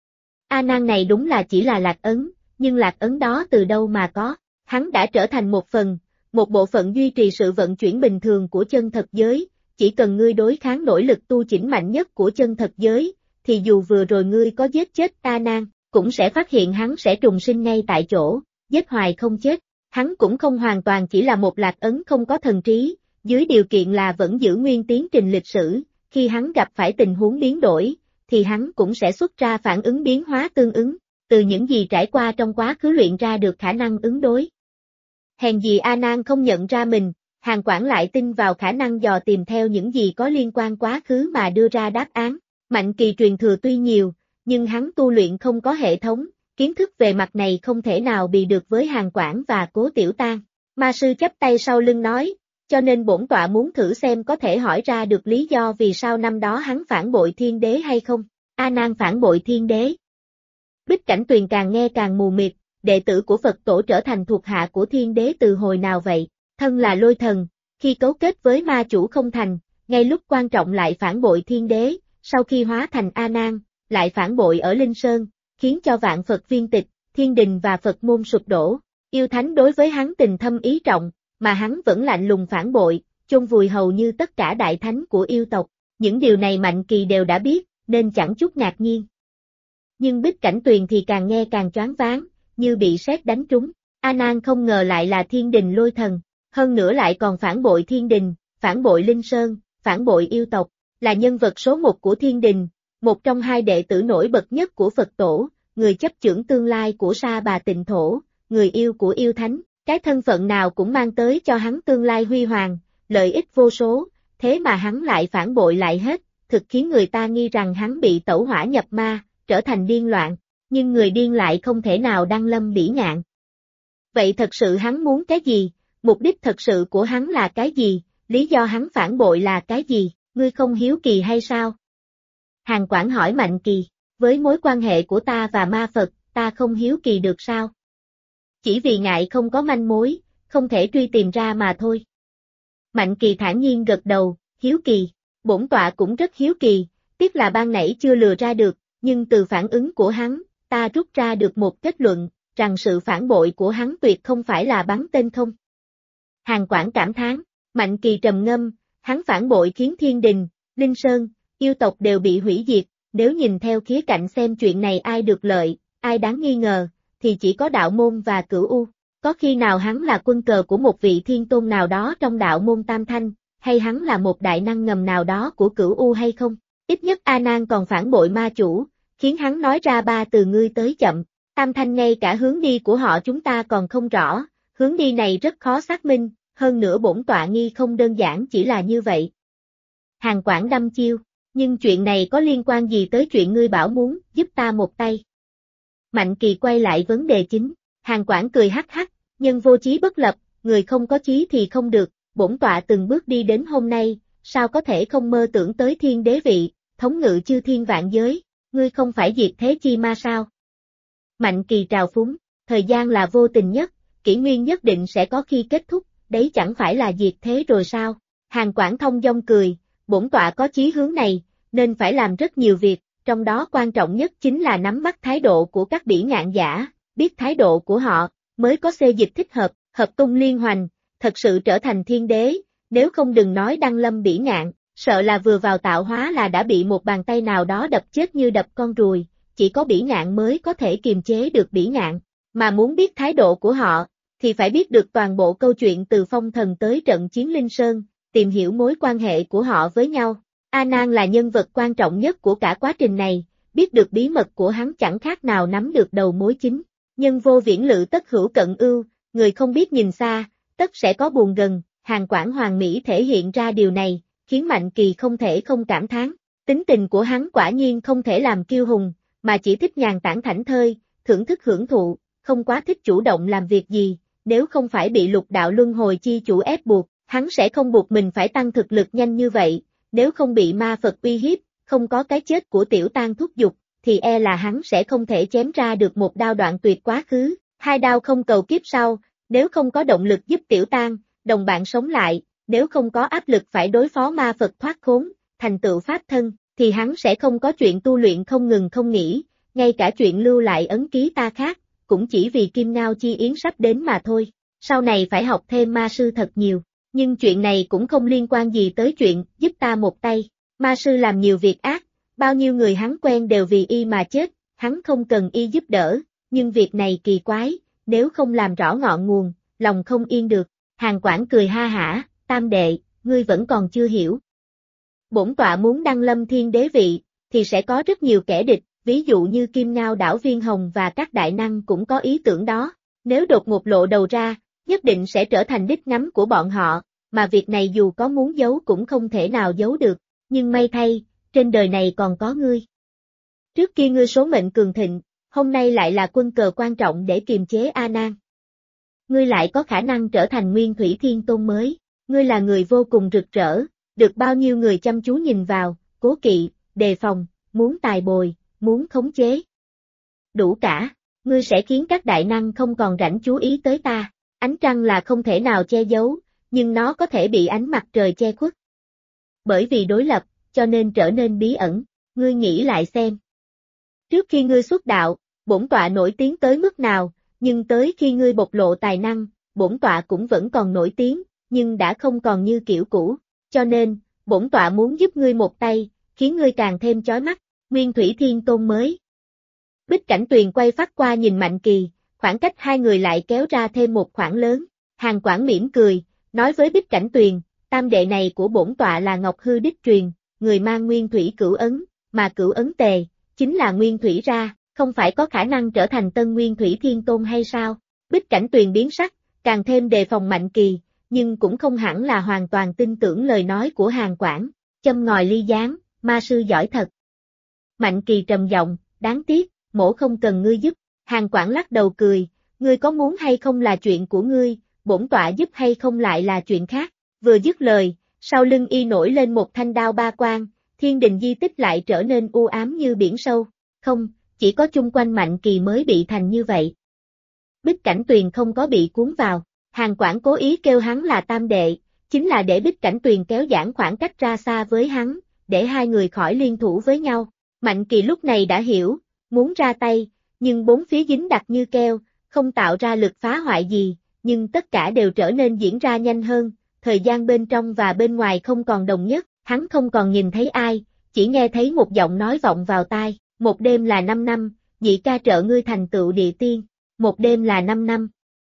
A Nan này đúng là chỉ là lạc ấn. Nhưng lạc ấn đó từ đâu mà có, hắn đã trở thành một bộ phận duy trì sự vận chuyển bình thường của chân thật giới, chỉ cần ngươi đối kháng nỗ lực tu chỉnh mạnh nhất của chân thật giới, thì dù vừa rồi ngươi có giết chết A Nan, cũng sẽ phát hiện hắn sẽ trùng sinh ngay tại chỗ, giết hoài không chết, hắn cũng không hoàn toàn chỉ là một lạc ấn không có thần trí, dưới điều kiện là vẫn giữ nguyên tiến trình lịch sử, khi hắn gặp phải tình huống biến đổi, thì hắn cũng sẽ xuất ra phản ứng biến hóa tương ứng. Từ những gì trải qua trong quá khứ luyện ra được khả năng ứng đối. Hèn gì A Nan không nhận ra mình, Hàn Quảng lại tin vào khả năng dò tìm theo những gì có liên quan quá khứ mà đưa ra đáp án. Mạnh Kỳ truyền thừa tuy nhiều, nhưng hắn tu luyện không có hệ thống, kiến thức về mặt này không thể nào bì được với Hàn Quảng và Cố Tiểu Tang. Ma sư chắp tay sau lưng nói, cho nên bổn tọa muốn thử xem có thể hỏi ra được lý do vì sao năm đó hắn phản bội thiên đế hay không. A Nan phản bội thiên đế. Bích Cảnh Tuyền càng nghe càng mù mịt, đệ tử của Phật tổ trở thành thuộc hạ của thiên đế từ hồi nào vậy, thân là lôi thần, khi cấu kết với ma chủ không thành, ngay lúc quan trọng lại phản bội thiên đế, sau khi hóa thành A Nan, lại phản bội ở Linh Sơn, khiến cho vạn Phật viên tịch, thiên đình và Phật môn sụp đổ, yêu thánh đối với hắn tình thâm ý trọng, mà hắn vẫn lạnh lùng phản bội, chôn vùi hầu như tất cả đại thánh của yêu tộc, những điều này Mạnh Kỳ đều đã biết, nên chẳng chút ngạc nhiên. Nhưng Bích Cảnh Tuyền thì càng nghe càng choáng váng, như bị sét đánh trúng. A Nan không ngờ lại là thiên đình lôi thần, hơn nữa lại còn phản bội thiên đình, phản bội Linh Sơn, phản bội yêu tộc, là nhân vật số 1 của thiên đình, một trong hai đệ tử nổi bật nhất của Phật tổ, người chấp chưởng tương lai của Sa Bà Tịnh Thổ, người yêu của yêu thánh, cái thân phận nào cũng mang tới cho hắn tương lai huy hoàng, lợi ích vô số, thế mà hắn lại phản bội lại hết, thực khiến người ta nghi rằng hắn bị tẩu hỏa nhập ma, trở thành điên loạn, nhưng người điên lại không thể nào đăng lâm bỉ ngạn. Vậy thật sự hắn muốn cái gì? Mục đích thật sự của hắn là cái gì? Lý do hắn phản bội là cái gì? Ngươi không hiếu kỳ hay sao? Hàn Quảng hỏi Mạnh Kỳ, với mối quan hệ của ta và ma Phật, ta không hiếu kỳ được sao? Chỉ vì ngại không có manh mối, không thể truy tìm ra mà thôi. Mạnh Kỳ thản nhiên gật đầu, hiếu kỳ, bổn tọa cũng rất hiếu kỳ, tiếc là ban nãy chưa lừa ra được, nhưng từ phản ứng của hắn, ta rút ra được một kết luận, rằng sự phản bội của hắn tuyệt không phải là bắn tên không. Hàn Quảng cảm thán, Mạnh Kỳ trầm ngâm, hắn phản bội khiến thiên đình, Linh Sơn, yêu tộc đều bị hủy diệt, nếu nhìn theo khía cạnh xem chuyện này ai được lợi, ai đáng nghi ngờ, thì chỉ có đạo môn và Cửu U. Có khi nào hắn là quân cờ của một vị thiên tôn nào đó trong đạo môn Tam Thanh, hay hắn là một đại năng ngầm nào đó của Cửu U hay không? Ít nhất A Nan còn phản bội ma chủ, khiến hắn nói ra 3 từ ngươi tới chậm. Tam Thanh ngay cả hướng đi của họ chúng ta còn không rõ, hướng đi này rất khó xác minh, hơn nữa bổn tọa nghi không đơn giản chỉ là như vậy. Hàn Quảng đăm chiêu, nhưng chuyện này có liên quan gì tới chuyện ngươi bảo muốn giúp ta một tay? Mạnh Kỳ quay lại vấn đề chính, Hàn Quảng cười hắc hắc, nhân vô chí bất lập, người không có chí thì không được, bổn tọa từng bước đi đến hôm nay, sao có thể không mơ tưởng tới thiên đế vị, thống ngự chư thiên vạn giới, ngươi không phải diệt thế chi ma sao? Mạnh Kỳ trào phúng, thời gian là vô tình nhất, kỷ nguyên nhất định sẽ có khi kết thúc, đấy chẳng phải là diệt thế rồi sao? Hàn Quảng thông dong cười, bổn tọa có chí hướng này, nên phải làm rất nhiều việc, trong đó quan trọng nhất chính là nắm bắt thái độ của các bỉ ngạn giả, biết thái độ của họ, mới có xê dịch thích hợp, hợp tung liên hoành, thật sự trở thành thiên đế, nếu không đừng nói đăng lâm bỉ ngạn, sợ là vừa vào tạo hóa là đã bị một bàn tay nào đó đập chết như đập con ruồi, chỉ có bỉ ngạn mới có thể kiềm chế được bỉ ngạn, mà muốn biết thái độ của họ, thì phải biết được toàn bộ câu chuyện từ phong thần tới trận chiến Linh Sơn, tìm hiểu mối quan hệ của họ với nhau. A Nan là nhân vật quan trọng nhất của cả quá trình này, biết được bí mật của hắn chẳng khác nào nắm được đầu mối chính. Nhân vô viễn lự tất hữu cận ưu, người không biết nhìn xa, tất sẽ có buồn gần, Hàn Quảng hoàn mỹ thể hiện ra điều này, khiến Mạnh Kỳ không thể không cảm thán. Tính tình của hắn quả nhiên không thể làm kiêu hùng, mà chỉ thích nhàn tản thảnh thơi, thưởng thức hưởng thụ, không quá thích chủ động làm việc gì, nếu không phải bị lục đạo luân hồi chi chủ ép buộc, hắn sẽ không buộc mình phải tăng thực lực nhanh như vậy, nếu không bị ma Phật uy hiếp, không có cái chết của Tiểu Tang thúc giục, thì e là hắn sẽ không thể chém ra được một đao đoạn tuyệt quá khứ, 2 đao không cầu kiếp sau, nếu không có động lực giúp Tiểu Tang, đồng bạn sống lại, nếu không có áp lực phải đối phó ma Phật thoát khốn, thành tựu pháp thân, thì hắn sẽ không có chuyện tu luyện không ngừng không nghỉ, ngay cả chuyện lưu lại ấn ký ta khác, cũng chỉ vì Kim Ngao Chi Yến sắp đến mà thôi, sau này phải học thêm ma sư thật nhiều, nhưng chuyện này cũng không liên quan gì tới chuyện giúp ta một tay, ma sư làm nhiều việc ác, bao nhiêu người hắn quen đều vì y mà chết, hắn không cần y giúp đỡ, nhưng việc này kỳ quái, nếu không làm rõ ngọn nguồn, lòng không yên được. Hàn Quảng cười ha hả, Tam đệ, ngươi vẫn còn chưa hiểu. Bổn tọa muốn đăng lâm thiên đế vị, thì sẽ có rất nhiều kẻ địch, ví dụ như Kim Ngao Đảo Viên Hồng và các đại năng cũng có ý tưởng đó, nếu đột ngột lộ đầu ra, nhất định sẽ trở thành đích ngắm của bọn họ, mà việc này dù có muốn giấu cũng không thể nào giấu được, nhưng may thay, trên đời này còn có ngươi. Trước kia ngươi số mệnh cường thịnh, hôm nay lại là quân cờ quan trọng để kiềm chế A Nan. Ngươi lại có khả năng trở thành Nguyên Thủy Thiên Tôn mới, ngươi là người vô cùng rực rỡ, được bao nhiêu người chăm chú nhìn vào, cố kỵ, đề phòng, muốn tài bồi, muốn khống chế. Đủ cả, ngươi sẽ khiến các đại năng không còn rảnh chú ý tới ta, ánh trăng là không thể nào che giấu, nhưng nó có thể bị ánh mặt trời che khuất. Bởi vì đối lập, cho nên trở nên bí ẩn, ngươi nghĩ lại xem. Trước khi ngươi xuất đạo, bổn tọa nổi tiếng tới mức nào, nhưng tới khi ngươi bộc lộ tài năng, bổn tọa cũng vẫn còn nổi tiếng, nhưng đã không còn như kiểu cũ, cho nên, bổn tọa muốn giúp ngươi một tay, khiến ngươi càng thêm chói mắt, Nguyên Thủy Thiên Tôn mới. Bích Cảnh Tuyền quay phát qua nhìn Mạnh Kỳ, khoảng cách hai người lại kéo ra thêm một khoảng lớn, Hàn Quảng mỉm cười, nói với Bích Cảnh Tuyền, tam đệ này của bổn tọa là Ngọc Hư Đích Truyền, người mang Nguyên Thủy Cửu Ấn, mà Cửu Ấn Tề, chính là Nguyên Thủy ra, không phải có khả năng trở thành tân Nguyên Thủy Thiên Tôn hay sao? Bích Cảnh Tuyền biến sắc, càng thêm đề phòng Mạnh Kỳ, nhưng cũng không hẳn là hoàn toàn tin tưởng lời nói của Hàn Quảng. Châm ngòi ly gián, ma sư giỏi thật. Mạnh Kỳ trầm giọng, đáng tiếc, mỗ không cần ngươi giúp. Hàn Quảng lắc đầu cười, ngươi có muốn hay không là chuyện của ngươi, bổn tọa giúp hay không lại là chuyện khác. Vừa dứt lời, sau lưng y nổi lên một thanh đao ba quang, thiên đình di tích lại trở nên u ám như biển sâu. Không, chỉ có chung quanh Mạnh Kỳ mới bị thành như vậy. Bích Cảnh Tuyền không có bị cuốn vào, Hàn Quảng cố ý kêu hắn là tam đệ, chính là để Bích Cảnh Tuyền kéo giãn khoảng cách ra xa với hắn, để hai người khỏi liên thủ với nhau. Mạnh Kỳ lúc này đã hiểu, muốn ra tay, nhưng bốn phía dính đặc như keo, không tạo ra lực phá hoại gì, nhưng tất cả đều trở nên diễn ra nhanh hơn, thời gian bên trong và bên ngoài không còn đồng nhất, hắn không còn nhìn thấy ai, chỉ nghe thấy một giọng nói vọng vào tai, một đêm là 5 năm, nhị ca trợ ngươi thành tựu địa tiên, một đêm là 5 năm.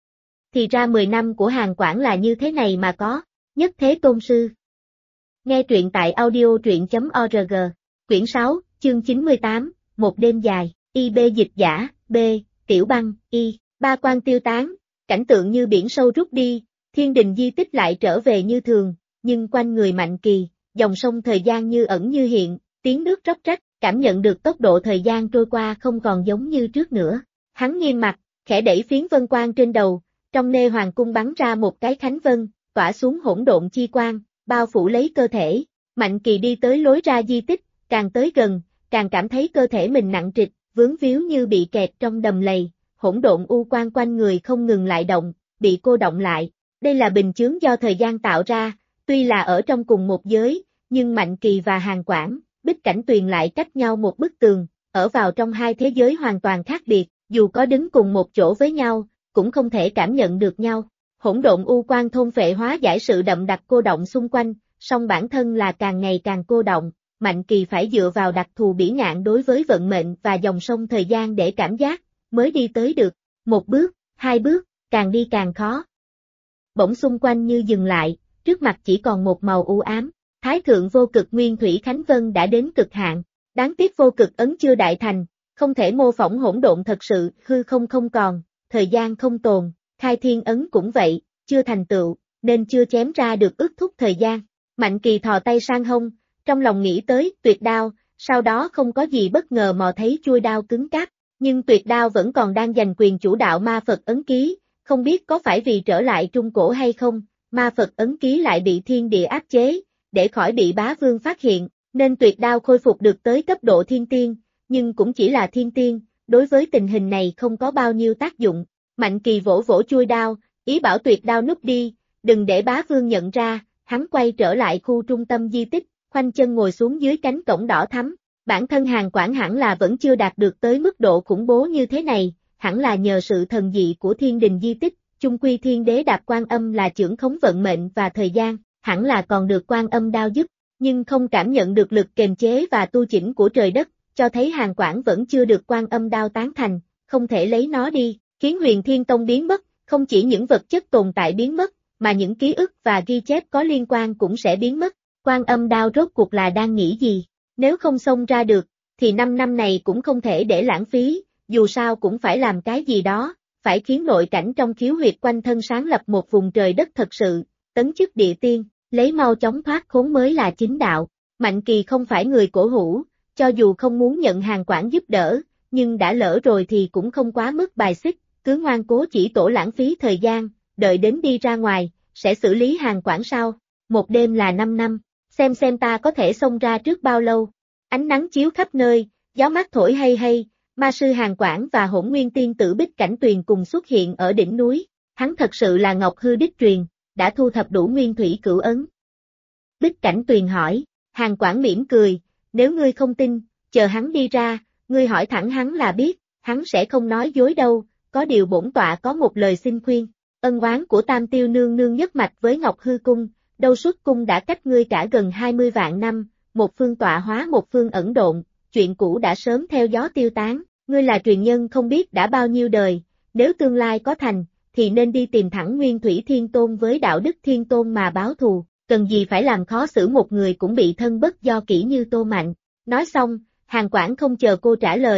Thì ra 10 năm của Hàn Quảng là như thế này mà có, Nhất Thế Tôn Sư. Nghe truyện tại audio.org, quyển 6, chương 98, một đêm dài, IB dịch giả, B, Tiểu Băng, Y, ba quan tiêu tán, cảnh tượng như biển sâu rút đi, thiên đình di tích lại trở về như thường, nhưng quanh người Mạnh Kỳ, dòng sông thời gian như ẩn như hiện, tiếng nước róc rách, cảm nhận được tốc độ thời gian trôi qua không còn giống như trước nữa. Hắn nghiêm mặt, khẽ đẩy phiến vân quang trên đầu, trong nê hoàng cung bắn ra một cái khánh vân, tỏa xuống hỗn độn chi quang, bao phủ lấy cơ thể. Mạnh Kỳ đi tới lối ra di tích, càng tới gần, càng cảm thấy cơ thể mình nặng trịch, vướng víu như bị kẹt trong đầm lầy, hỗn độn u quang quanh người không ngừng lại động, bị cô động lại. Đây là bình chướng do thời gian tạo ra, tuy là ở trong cùng một giới, nhưng Mạnh Kỳ và Hàn Quảng, Bích Cảnh Tuyền lại cách nhau một bức tường, ở vào trong hai thế giới hoàn toàn khác biệt, dù có đứng cùng một chỗ với nhau, cũng không thể cảm nhận được nhau. Hỗn độn u quang thôn phệ hóa giải sự đậm đặc cô động xung quanh, song bản thân là càng ngày càng cô động, Mạnh Kỳ phải dựa vào đặc thù bỉ ngạn đối với vận mệnh và dòng sông thời gian để cảm giác, mới đi tới được. Một bước, hai bước, càng đi càng khó. Bỗng xung quanh như dừng lại, trước mặt chỉ còn một màu u ám. Thái thượng vô cực nguyên thủy khánh vân đã đến cực hạn, đáng tiếc vô cực ấn chưa đại thành, không thể mô phỏng hỗn độn thật sự, hư không không còn, thời gian không tồn, khai thiên ấn cũng vậy, chưa thành tựu, nên chưa chém ra được ước thúc thời gian. Mạnh Kỳ thò tay sang hông, trong lòng nghĩ tới tuyệt đao, sau đó không có gì bất ngờ mò thấy chuôi đao cứng cáp, nhưng tuyệt đao vẫn còn đang giành quyền chủ đạo ma Phật ấn ký, không biết có phải vì trở lại trung cổ hay không, ma Phật ấn ký lại bị thiên địa áp chế, để khỏi bị bá vương phát hiện, nên tuyệt đao khôi phục được tới cấp độ thiên tiên, nhưng cũng chỉ là thiên tiên, đối với tình hình này không có bao nhiêu tác dụng. Mạnh Kỳ vỗ vỗ chuôi đao, ý bảo tuyệt đao núp đi, đừng để bá vương nhận ra, hắn quay trở lại khu trung tâm di tích, khoanh chân ngồi xuống dưới cánh cổng đỏ thắm. Bản thân Hàn Quảng hẳn là vẫn chưa đạt được tới mức độ khủng bố như thế này, hẳn là nhờ sự thần dị của thiên đình di tích, chung quy thiên đế Đạp Quan Âm là chưởng khống vận mệnh và thời gian, hẳn là còn được Quan Âm đao giúp, nhưng không cảm nhận được lực kềm chế và tu chỉnh của trời đất, cho thấy Hàn Quảng vẫn chưa được Quan Âm đao tán thành, không thể lấy nó đi, khiến Huyền Thiên Tông biến mất, không chỉ những vật chất tồn tại biến mất, mà những ký ức và ghi chép có liên quan cũng sẽ biến mất. Quan Âm đao rốt cuộc là đang nghĩ gì? Nếu không xông ra được, thì 5 năm này cũng không thể để lãng phí, dù sao cũng phải làm cái gì đó, phải khiến nội cảnh trong khiếu huyệt quanh thân sáng lập một vùng trời đất thật sự, tấn chức địa tiên, lấy mau chóng thoát khốn mới là chính đạo. Mạnh Kỳ không phải người cổ hủ, cho dù không muốn nhận Hàn Quảng giúp đỡ, nhưng đã lỡ rồi thì cũng không quá mức bài xích, cứ ngoan cố chỉ tổ lãng phí thời gian, đợi đến đi ra ngoài, sẽ xử lý Hàn Quảng sau. Một đêm là 5 năm, xem ta có thể xông ra trước bao lâu. Ánh nắng chiếu khắp nơi, gió mát thổi hay hay, ma sư Hàn Quảng và Hỗn Nguyên Tiên tử Bích Cảnh Tuyền cùng xuất hiện ở đỉnh núi. Hắn thật sự là Ngọc Hư đích truyền, đã thu thập đủ nguyên thủy cửu ấn. Bích Cảnh Tuyền hỏi, Hàn Quảng mỉm cười, nếu ngươi không tin, chờ hắn đi ra, ngươi hỏi thẳng hắn là biết, hắn sẽ không nói dối đâu, có điều bổn tọa có một lời xin khuyên, ân oán của Tam Tiêu nương nương nhất mạch với Ngọc Hư cung, Đâu Xuất cung đã cách ngươi cả gần 20 vạn năm, một phương tọa hóa một phương ẩn độn, chuyện cũ đã sớm theo gió tiêu tán, ngươi là truyền nhân không biết đã bao nhiêu đời, nếu tương lai có thành, thì nên đi tìm thẳng Nguyên Thủy Thiên Tôn với Đạo Đức Thiên Tôn mà báo thù, cần gì phải làm khó xử một người cũng bị thân bất do kỷ như Tô Mạnh. Nói xong, Hàn Quảng không chờ cô trả lời,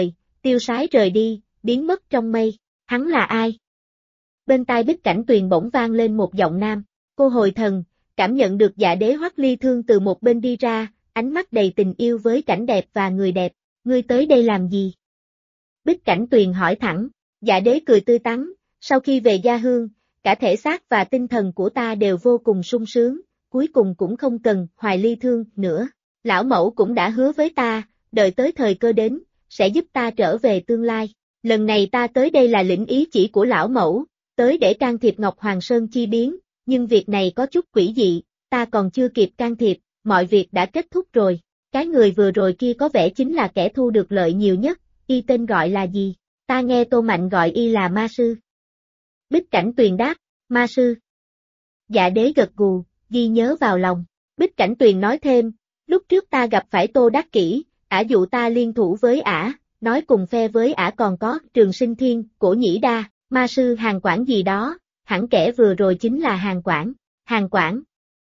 tiêu sái rời đi, biến mất trong mây. Hắn là ai? Bên tai Bích Cảnh Tuyền bỗng vang lên một giọng nam. Cô hồi thần, cảm nhận được Dạ Đế Hoắc Ly Thương từ một bên đi ra, ánh mắt đầy tình yêu với cảnh đẹp và người đẹp. Ngươi tới đây làm gì? Bích Cảnh Tuyền hỏi thẳng. Dạ Đế cười tươi tắn, sau khi về gia hương, cả thể xác và tinh thần của ta đều vô cùng sung sướng, cuối cùng cũng không cần Hoài Ly Thương nữa. Lão mẫu cũng đã hứa với ta, đợi tới thời cơ đến, sẽ giúp ta trở về tương lai. Lần này ta tới đây là lĩnh ý chỉ của lão mẫu, tới để can thiệp Ngọc Hoàng Sơn chi biến, nhưng việc này có chút quỷ dị, ta còn chưa kịp can thiệp, mọi việc đã kết thúc rồi. Cái người vừa rồi kia có vẻ chính là kẻ thu được lợi nhiều nhất, y tên gọi là gì? Ta nghe Tô Mạnh gọi y là ma sư. Bích Cảnh Tuyền đáp, ma sư. Dạ Đế gật gù, ghi nhớ vào lòng. Bích Cảnh Tuyền nói thêm, lúc trước ta gặp phải Tô Đắc Kỷ, ả dụ ta liên thủ với ả, nói cùng phe với ả còn có Trường Sinh Thiên, Cổ Nhĩ Đa, ma sư Hàn Quảng gì đó, hẳn kẻ vừa rồi chính là Hàn Quảng. Hàn Quảng.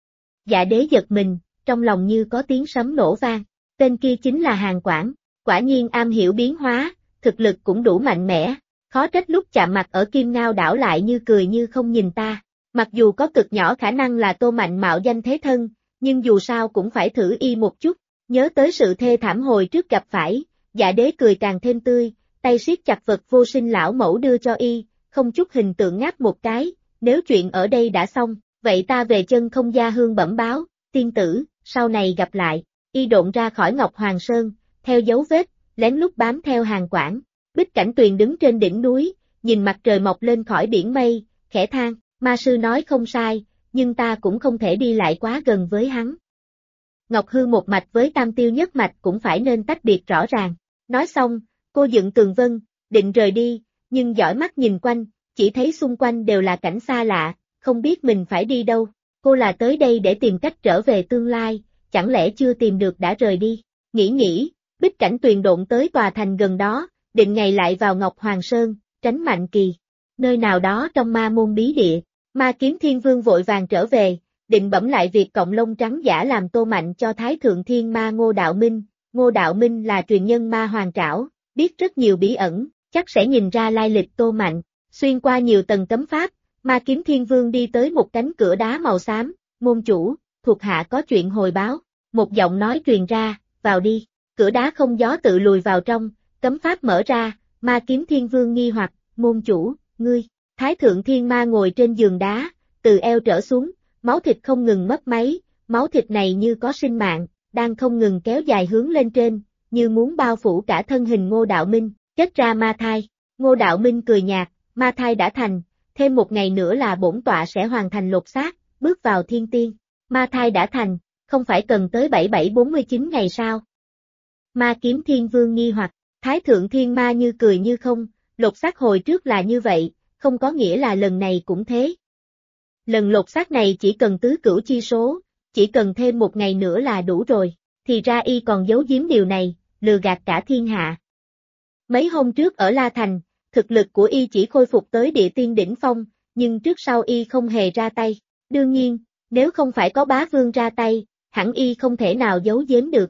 Dạ Đế giật mình, trong lòng như có tiếng sấm nổ vang, tên kia chính là Hàn Quảng, quả nhiên am hiểu biến hóa, thực lực cũng đủ mạnh mẽ, khó trách lúc chạm mặt ở Kim Ngao đảo lại như cười như không nhìn ta. Mặc dù có cực nhỏ khả năng là Tô Mạnh mạo danh thế thân, nhưng dù sao cũng phải thử y một chút. Nhớ tới sự thê thảm hồi trước gặp phải, Dạ Đế cười càng thêm tươi, tay siết chặt vật vô sinh lão mẫu đưa cho y, không chút hình tượng ngáp một cái, nếu chuyện ở đây đã xong, vậy ta về chân không gia hương bẩm báo, tiên tử, sau này gặp lại. Y độn ra khỏi Ngọc Hoàng Sơn, theo dấu vết, lén lút bám theo Hàn Quảng. Bích Cảnh Tuyền đứng trên đỉnh núi, nhìn mặt trời mọc lên khỏi biển mây, khẽ than, ma sư nói không sai, nhưng ta cũng không thể đi lại quá gần với hắn. Ngọc Hư một mạch với Tam Tiêu nhất mạch cũng phải nên tách biệt rõ ràng. Nói xong, cô dựng tường vân, định rời đi, nhưng dõi mắt nhìn quanh, chỉ thấy xung quanh đều là cảnh xa lạ, không biết mình phải đi đâu. Cô là tới đây để tìm cách trở về tương lai, chẳng lẽ chưa tìm được đã rời đi. Nghĩ, Bích Cảnh Tuyền độn tới tòa thành gần đó, định ngày lại vào Ngọc Hoàng Sơn, tránh Mạnh Kỳ. Nơi nào đó trong ma môn bí địa, Ma Kiếm Thiên Vương vội vàng trở về, định bẩm lại việc cọng lông trắng giả làm Tô Mạnh cho Thái Thượng Thiên Ma Ngô Đạo Minh. Ngô Đạo Minh là truyền nhân ma hoàng trảo, biết rất nhiều bí ẩn, chắc sẽ nhìn ra lai lịch Tô Mạnh. Xuyên qua nhiều tầng cấm pháp, Ma Kiếm Thiên Vương đi tới một cánh cửa đá màu xám, môn chủ, thuộc hạ có chuyện hồi báo. Một giọng nói truyền ra, vào đi. Cửa đá không gió tự lùi vào trong, cấm pháp mở ra, Ma Kiếm Thiên Vương nghi hoặc, môn chủ, ngươi. Thái Thượng Thiên Ma ngồi trên giường đá, từ eo trở xuống, máu thịt không ngừng mấp máy, máu thịt này như có sinh mạng, đang không ngừng kéo dài hướng lên trên, như muốn bao phủ cả thân hình Ngô Đạo Minh, kết ra ma thai. Ngô Đạo Minh cười nhạt, ma thai đã thành, thêm một ngày nữa là bổn tọa sẽ hoàn thành lột xác, bước vào thiên tiên. Ma thai đã thành, không phải cần tới 7749 ngày sao? Ma Kiếm Thiên Vương nghi hoặc, Thái Thượng Thiên Ma như cười như không, lột xác hồi trước là như vậy, không có nghĩa là lần này cũng thế. Lần lột xác này chỉ cần tứ cửu chi số, chỉ cần thêm một ngày nữa là đủ rồi, thì ra y còn giấu giếm điều này, lừa gạt cả thiên hạ. Mấy hôm trước ở La Thành, thực lực của y chỉ khôi phục tới địa tiên đỉnh phong, nhưng trước sau y không hề ra tay. Đương nhiên, nếu không phải có bá vương ra tay, hẳn y không thể nào giấu giếm được.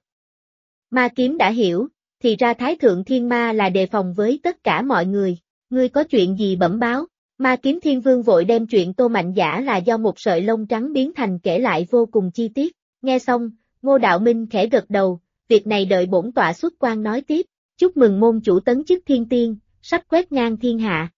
Ma Kiếm đã hiểu, thì ra Thái Thượng Thiên Ma là đề phòng với tất cả mọi người. Ngươi có chuyện gì bẩm báo? Ma Kiếm Thiên Vương vội đem chuyện Tô Mạnh giả là do một sợi lông trắng biến thành kể lại vô cùng chi tiết. Nghe xong, Ngô Đạo Minh khẽ gật đầu, việc này đợi bổn tọa xuất quan nói tiếp. Chúc mừng môn chủ tấn chức thiên tiên, sắp quét ngang thiên hạ.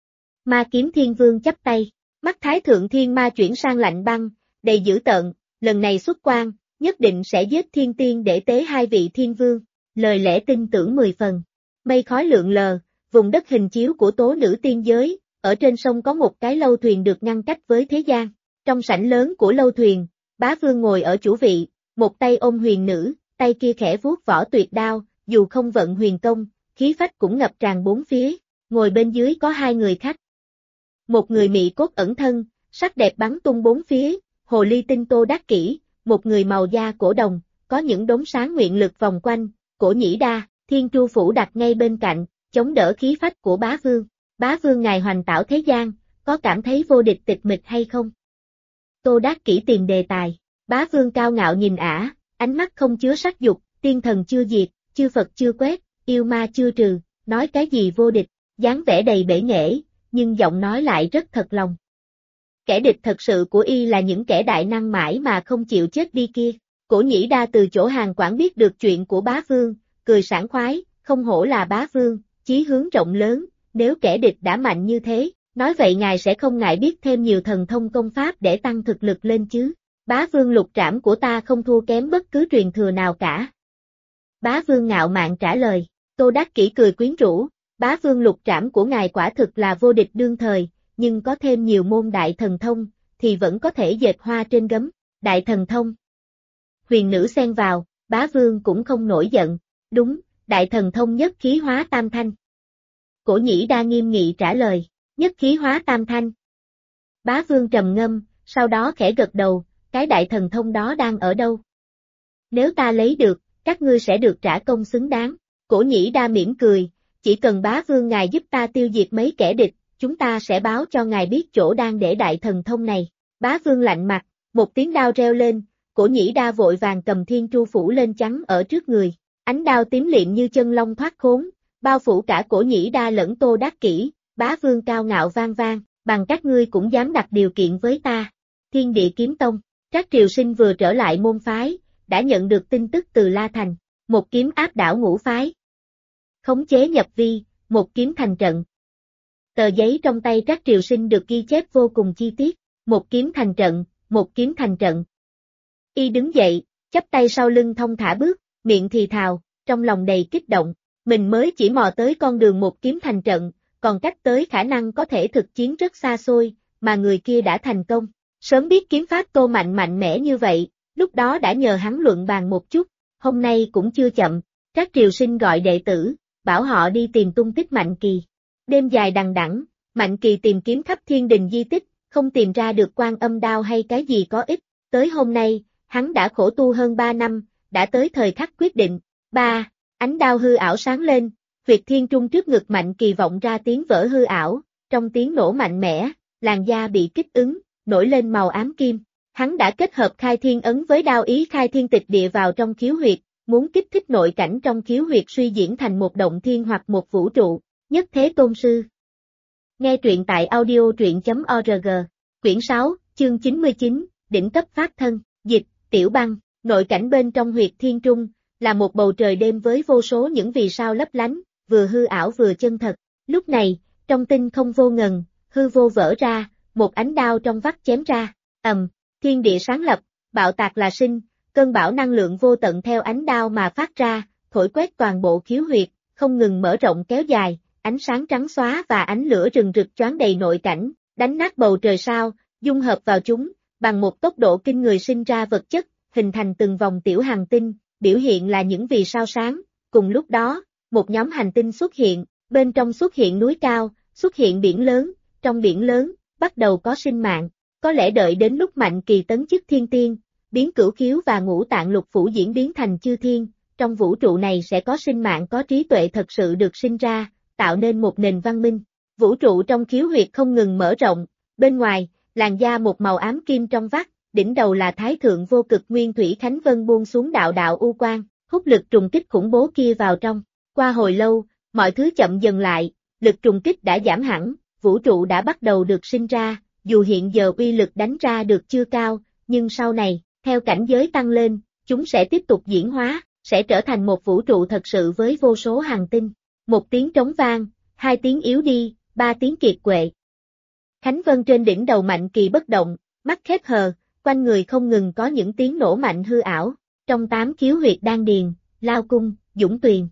Ma Kiếm Thiên Vương chắp tay, mắt Thái Thượng Thiên Ma chuyển sang lạnh băng, đầy dữ tợn, lần này xuất quan, nhất định sẽ giết thiên tiên để tế hai vị thiên vương. Lời lẽ tin tưởng 10 phần. Mây khói lượn lờ, vùng đất hình chiếu của tố nữ tiên giới, ở trên sông có một cái lâu thuyền được ngăn cách với thế gian. Trong sảnh lớn của lâu thuyền, bá vương ngồi ở chủ vị, một tay ôm huyền nữ, tay kia khẽ vuốt vỏ tuyệt đao, dù không vận huyền công, khí phách cũng ngập tràn bốn phía, ngồi bên dưới có hai người khách. Một người mị cốt ẩn thân, sắc đẹp bắn tung bốn phía, hồ ly tinh Tô Đắc Kỷ, một người màu da cổ đồng, có những đốm sáng nguyện lực vòng quanh, Cổ Nhĩ Đa, Thiên Tru Phủ đặt ngay bên cạnh, chống đỡ khí phách của bá vương. Bá vương ngài hoành tảo thế gian, có cảm thấy vô địch tịch mịch hay không? Tô Đắc Kỷ tìm đề tài, bá vương cao ngạo nhìn ả, ánh mắt không chứa sắc dục, tiên thần chưa diệt, chư Phật chưa quét, yêu ma chưa trừ, nói cái gì vô địch, dáng vẻ đầy bể nghệ, nhưng giọng nói lại rất thật lòng. Kẻ địch thật sự của y là những kẻ đại năng mãi mà không chịu chết đi kia. Cổ Nhĩ Đa từ chỗ hàng quản biết được chuyện của bá vương, cười sảng khoái, không hổ là bá vương, chí hướng rộng lớn, nếu kẻ địch đã mạnh như thế, nói vậy ngài sẽ không ngại biết thêm nhiều thần thông công pháp để tăng thực lực lên chứ. Bá vương lục trảm của ta không thua kém bất cứ truyền thừa nào cả. Bá vương ngạo mạn trả lời, Tô Đắc Kỷ cười quyến rũ, bá vương lục trảm của ngài quả thực là vô địch đương thời, nhưng có thêm nhiều môn đại thần thông, thì vẫn có thể dệt hoa trên gấm. Đại thần thông. Huyền nữ xen vào, bá vương cũng không nổi giận, đúng, đại thần thông nhất khí hóa tam thanh. Cổ Nhĩ Đa nghiêm nghị trả lời, nhất khí hóa tam thanh. Bá vương trầm ngâm, sau đó khẽ gật đầu, cái đại thần thông đó đang ở đâu? Nếu ta lấy được, các ngươi sẽ được trả công xứng đáng. Cổ Nhĩ Đa mỉm cười, chỉ cần bá vương ngài giúp ta tiêu diệt mấy kẻ địch, chúng ta sẽ báo cho ngài biết chỗ đang để đại thần thông này. Bá vương lạnh mặt, một tiếng đao reo lên, Cổ Nhĩ Đa vội vàng cầm thiên tru phủ lên chắn ở trước người. Ánh đao tím liệm như chân long thoát khốn, bao phủ cả Cổ Nhĩ Đa lẫn Tô Đắc Kỷ. Bá vương cao ngạo vang vang, bằng các ngươi cũng dám đặt điều kiện với ta. Thiên Địa Kiếm Tông, Trác Triều Sinh vừa trở lại môn phái, đã nhận được tin tức từ La Thành, một kiếm áp đảo ngũ phái. Khống chế nhập vi, một kiếm thành trận. Tờ giấy trong tay Trác Triều Sinh được ghi chép vô cùng chi tiết, một kiếm thành trận, một kiếm thành trận. Y đứng dậy, chắp tay sau lưng thong thả bước, miệng thì thào, trong lòng đầy kích động, mình mới chỉ mò tới con đường một kiếm thành trận, còn cách tới khả năng có thể thực chiến rất xa xôi, mà người kia đã thành công. Sớm biết kiếm pháp Tô Mạnh mạnh mẽ như vậy, lúc đó đã nhờ hắn luận bàn một chút, hôm nay cũng chưa chậm. Trác Triều Sinh gọi đệ tử, bảo họ đi tìm tung tích Mạnh Kỳ. Đêm dài đằng đẵng, Mạnh Kỳ tìm kiếm khắp thiên đình di tích, không tìm ra được Quan Âm đao hay cái gì có ích. Tới hôm nay, hắn đã khổ tu hơn 3 năm, đã tới thời khắc quyết định. Ánh đao hư ảo sáng lên, huyệt thiên trung trước ngực Mạnh Kỳ vọng ra tiếng vỡ hư ảo, trong tiếng nổ mạnh mẽ, làn da bị kích ứng, nổi lên màu ám kim. Hắn đã kết hợp khai thiên ấn với đao ý khai thiên tịch địa vào trong khiếu huyệt, muốn kích thích nội cảnh trong khiếu huyệt suy diễn thành một động thiên hoặc một vũ trụ. Nhất Thế Tôn Sư. Nghe truyện tại audio.org, quyển 6, chương 99, đỉnh cấp pháp thân, dịch, Tiểu Băng. Nội cảnh bên trong huyệt thiên trung, là một bầu trời đêm với vô số những vì sao lấp lánh, vừa hư ảo vừa chân thật. Lúc này, trong tinh không vô ngần, hư vô vỡ ra, một ánh đao trong vắt chém ra, thiên địa sáng lập, bạo tạc là sinh, cơn bão năng lượng vô tận theo ánh đao mà phát ra, thổi quét toàn bộ khiếu huyệt, không ngừng mở rộng kéo dài, ánh sáng trắng xóa và ánh lửa rừng rực choáng đầy nội cảnh, đánh nát bầu trời sao, dung hợp vào chúng, bằng một tốc độ kinh người sinh ra vật chất, hình thành từng vòng tiểu hành tinh, biểu hiện là những vì sao sáng. Cùng lúc đó, một nhóm hành tinh xuất hiện, bên trong xuất hiện núi cao, xuất hiện biển lớn, trong biển lớn, bắt đầu có sinh mạng. Có lẽ đợi đến lúc Mạnh Kỳ tấn chức thiên tiên, biến cửu khiếu và ngũ tạng lục phủ diễn biến thành chư thiên, trong vũ trụ này sẽ có sinh mạng có trí tuệ thật sự được sinh ra, tạo nên một nền văn minh. Vũ trụ trong khiếu huyệt không ngừng mở rộng, bên ngoài, làn da một màu ám kim trong vắt, đỉnh đầu là Thái Thượng Vô Cực Nguyên Thủy Khánh Vân buông xuống đạo đạo u quang, hút lực trùng kích khủng bố kia vào trong. Qua hồi lâu, mọi thứ chậm dần lại, lực trùng kích đã giảm hẳn, vũ trụ đã bắt đầu được sinh ra, dù hiện giờ uy lực đánh ra được chưa cao, nhưng sau này, theo cảnh giới tăng lên, chúng sẽ tiếp tục diễn hóa, sẽ trở thành một vũ trụ thật sự với vô số hành tinh. Một tiếng trống vang, 2 tiếng yếu đi, 3 tiếng kiệt quệ. Khánh Vân trên đỉnh đầu Mạnh Kỳ bất động, mắt khép hờ, quanh người không ngừng có những tiếng nổ mạnh hư ảo, trong 8 khiếu huyệt đan điền, Lao Cung, Dũng Tuyền.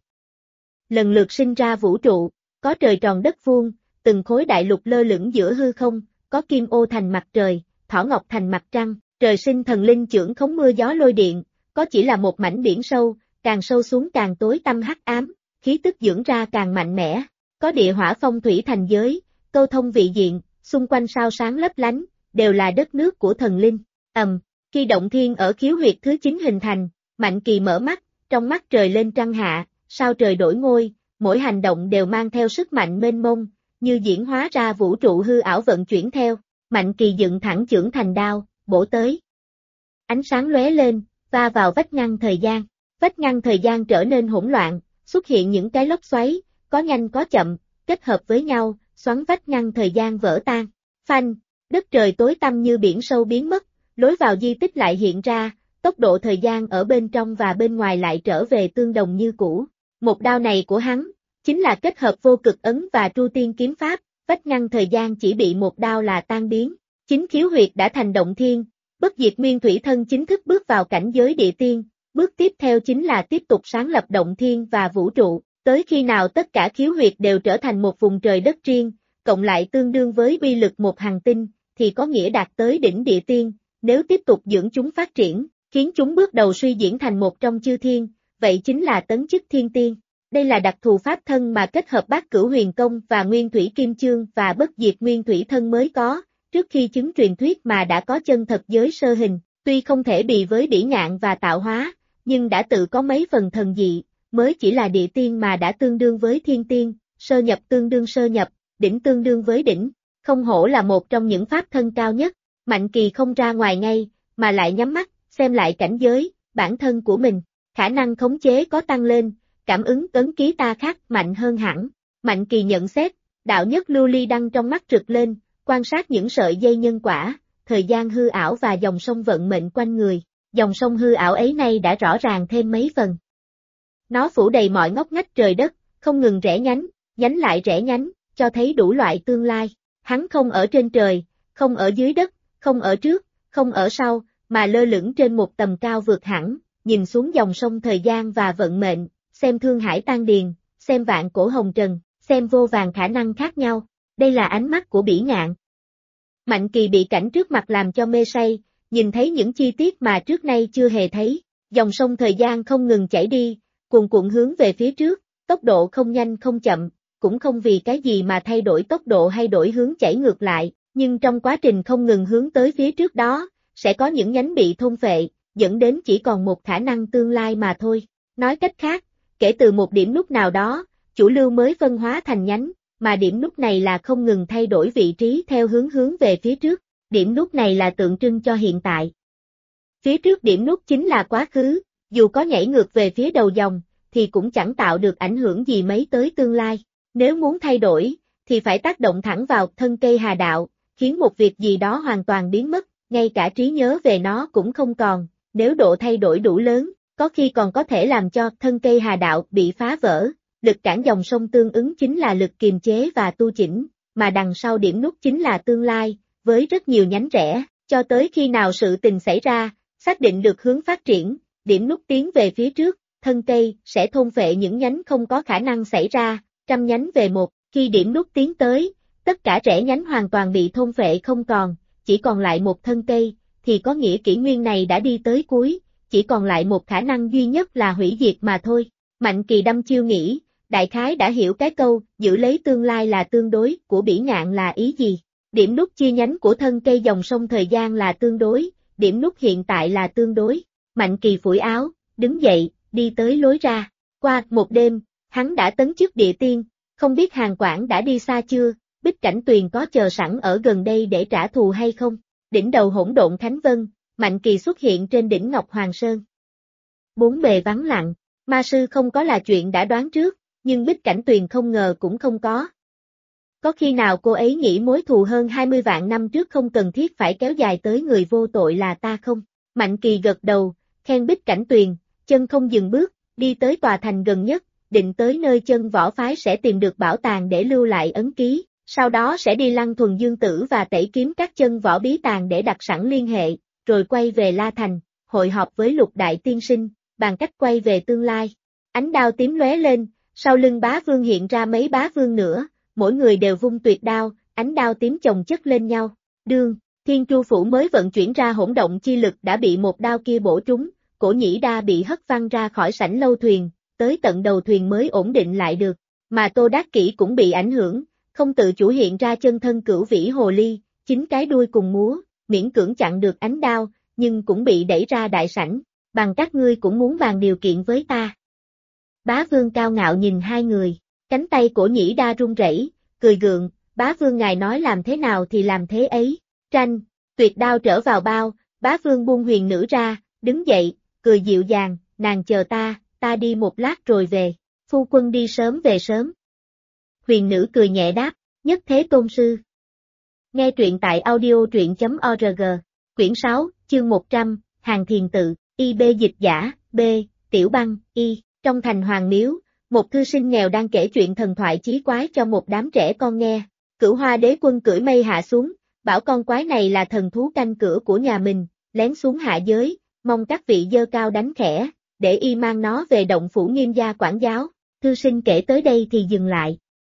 Lần lượt sinh ra vũ trụ, có trời tròn đất vuông, từng khối đại lục lơ lửng giữa hư không, có Kim Ô thành mặt trời, Thỏ Ngọc thành mặt trăng, trời sinh thần linh chưởng khống mưa gió lôi điện, có chỉ là một mảnh biển sâu, càng sâu xuống càng tối tăm hắc ám, khí tức dưỡng ra càng mạnh mẽ, có địa hỏa phong thủy thành giới, câu thông vị diện, xung quanh sao sáng lấp lánh, đều là đất nước của thần linh. Khi động thiên ở khiếu huyệt thứ 9 hình thành, Mạnh Kỳ mở mắt, trong mắt trời lên trăng hạ, sao trời đổi ngôi, mỗi hành động đều mang theo sức mạnh mênh mông, như diễn hóa ra vũ trụ hư ảo vận chuyển theo. Mạnh Kỳ dựng thẳng chưởng thành đao, bổ tới. Ánh sáng lóe lên, va vào vách ngăn thời gian. Vách ngăn thời gian trở nên hỗn loạn, xuất hiện những cái lốc xoáy, có nhanh có chậm, kết hợp với nhau, xoắn vách ngăn thời gian vỡ tan. Phanh, đất trời tối tăm như biển sâu biến mất, lối vào di tích lại hiện ra, tốc độ thời gian ở bên trong và bên ngoài lại trở về tương đồng như cũ. Một đao này của hắn, chính là kết hợp vô cực ấn và tru tiên kiếm pháp, vách ngăn thời gian chỉ bị một đao là tan biến. Chính khiếu huyệt đã thành động thiên, bất diệt nguyên thủy thân chính thức bước vào cảnh giới địa tiên, bước tiếp theo chính là tiếp tục sáng lập động thiên và vũ trụ, tới khi nào tất cả khiếu huyệt đều trở thành một vùng trời đất riêng, cộng lại tương đương với uy lực một hành tinh, thì có nghĩa đạt tới đỉnh địa tiên, nếu tiếp tục dưỡng chúng phát triển, khiến chúng bước đầu suy diễn thành một trong chư thiên, vậy chính là tấn chức thiên tiên. Đây là đặc thù pháp thân mà kết hợp Bát Cửu Huyền Công và Nguyên Thủy Kim Chương và bất diệt nguyên thủy thân mới có, trước khi chứng truyền thuyết mà đã có chân thật giới sơ hình, tuy không thể bì với bỉ ngạn và tạo hóa, nhưng đã tự có mấy phần thần dị, mới chỉ là địa tiên mà đã tương đương với thiên tiên, sơ nhập tương đương sơ nhập, đỉnh tương đương với đỉnh, không hổ là một trong những pháp thân cao nhất. Mạnh Kỳ không ra ngoài ngay, mà lại nhắm mắt, xem lại cảnh giới, bản thân của mình, khả năng khống chế có tăng lên, cảm ứng ấn ký ta khác mạnh hơn hẳn. Mạnh Kỳ nhận xét, đạo nhất lưu ly đăng trong mắt rực lên, quan sát những sợi dây nhân quả, thời gian hư ảo và dòng sông vận mệnh quanh người, dòng sông hư ảo ấy nay đã rõ ràng thêm mấy phần. Nó phủ đầy mọi ngóc ngách trời đất, không ngừng rẽ nhánh lại rẽ nhánh, cho thấy đủ loại tương lai. Hắn không ở trên trời, không ở dưới đất, không ở trước, không ở sau, mà lơ lửng trên một tầm cao vượt hẳn, nhìn xuống dòng sông thời gian và vận mệnh, xem thương hải tan điền, xem vạn cổ hồng trần, xem vô vàn khả năng khác nhau. Đây là ánh mắt của bỉ ngạn. Mạnh Kỳ bị cảnh trước mặt làm cho mê say, nhìn thấy những chi tiết mà trước nay chưa hề thấy. Dòng sông thời gian không ngừng chảy đi, cuồn cuộn hướng về phía trước, tốc độ không nhanh không chậm, cũng không vì cái gì mà thay đổi tốc độ hay đổi hướng chảy ngược lại, nhưng trong quá trình không ngừng hướng tới phía trước đó, sẽ có những nhánh bị thôn phệ, dẫn đến chỉ còn một khả năng tương lai mà thôi. Nói cách khác, kể từ một điểm nút nào đó, chủ lưu mới phân hóa thành nhánh, mà điểm nút này là không ngừng thay đổi vị trí theo hướng về phía trước. Điểm nút này là tượng trưng cho hiện tại. Phía trước điểm nút chính là quá khứ, dù có nhảy ngược về phía đầu dòng, thì cũng chẳng tạo được ảnh hưởng gì mấy tới tương lai. Nếu muốn thay đổi, thì phải tác động thẳng vào thân cây hà đạo, khiến một việc gì đó hoàn toàn biến mất, ngay cả trí nhớ về nó cũng không còn. Nếu độ thay đổi đủ lớn, có khi còn có thể làm cho thân cây hà đạo bị phá vỡ. Lực cản dòng sông tương ứng chính là lực kiềm chế và tu chỉnh, mà đằng sau điểm nút chính là tương lai, với rất nhiều nhánh rẽ, cho tới khi nào sự tình xảy ra, xác định được hướng phát triển, điểm nút tiến về phía trước, thân cây sẽ thôn phệ những nhánh không có khả năng xảy ra, trăm nhánh về một. Khi điểm nút tiến tới, tất cả rẽ nhánh hoàn toàn bị thôn phệ không còn, chỉ còn lại một thân cây, thì có nghĩa kỷ nguyên này đã đi tới cuối, chỉ còn lại một khả năng duy nhất là hủy diệt mà thôi. Mạnh Kỳ đăm chiêu nghĩ, đại khái đã hiểu cái câu, giữ lấy tương lai là tương đối, của bỉ ngạn là ý gì. Điểm nút chia nhánh của thân cây dòng sông thời gian là tương đối, điểm nút hiện tại là tương đối. Mạnh Kỳ phủi áo, đứng dậy, đi tới lối ra. Qua một đêm, hắn đã tấn chức địa tiên, không biết Hàn Quảng đã đi xa chưa, Bích Cảnh Tuyền có chờ sẵn ở gần đây để trả thù hay không. Đỉnh đầu hỗn độn Khánh Vân, Mạnh Kỳ xuất hiện trên đỉnh Ngọc Hoàng Sơn. Bốn bề vắng lặng, ma sư không có là chuyện đã đoán trước, nhưng Bích Cảnh Tuyền không ngờ cũng không có. Có khi nào cô ấy nghĩ mối thù hơn 20 vạn năm trước không cần thiết phải kéo dài tới người vô tội là ta không? Mạnh Kỳ gật đầu, khen Bích Cảnh Tuyền, chân không dừng bước, đi tới tòa thành gần nhất, định tới nơi chân võ phái sẽ tìm được bảo tàng để lưu lại ấn ký, sau đó sẽ đi Lăng Thuần Dương Tử và tẩy kiếm các chân võ bí tàng để đặt sẵn liên hệ, rồi quay về La Thành, hội họp với Lục Đại Tiên Sinh, bàn cách quay về tương lai. Ánh đao tím lóe lên, sau lưng bá vương hiện ra mấy bá vương nữa, mỗi người đều vung tuyệt đao, ánh đao tím chồng chất lên nhau. Đương, Thiên Tru Phủ mới vận chuyển ra hỗn động chi lực đã bị một đao kia bổ trúng, Cổ Nhĩ Đa bị hất văng ra khỏi sảnh lâu thuyền, tới tận đầu thuyền mới ổn định lại được, mà Tô Đắc Kỷ cũng bị ảnh hưởng, không tự chủ hiện ra chân thân cửu vĩ hồ ly, chính cái đuôi cùng múa, miễn cưỡng chặn được ánh đao, nhưng cũng bị đẩy ra đại sảnh, bằng các ngươi cũng muốn bàn điều kiện với ta. Bá Vương cao ngạo nhìn hai người, cánh tay Cổ Nhĩ Đa run rẩy, cười gượng, Bá Vương ngài nói làm thế nào thì làm thế ấy, tranh, tuyệt đao trở vào bao, Bá Vương buông huyền nữ ra, đứng dậy, cười dịu dàng, nàng chờ ta đi một lát rồi về, phu quân đi sớm về sớm. Huyền nữ cười nhẹ đáp, nhất thế tôn sư. Nghe truyện tại audio.org, quyển 6, chương 100, Hàng Thiền Tự, IB dịch giả, B, Tiểu Băng, Y, trong thành Hoàng Miếu, một thư sinh nghèo đang kể chuyện thần thoại chí quái cho một đám trẻ con nghe. Cửu Hoa Đế Quân cưỡi mây hạ xuống, bảo con quái này là thần thú canh cửa của nhà mình, lén xuống hạ giới, mong các vị dơ cao đánh khẽ, để y mang nó về động phủ Nghiêm gia quản giáo. Thư sinh kể tới đây thì dừng lại.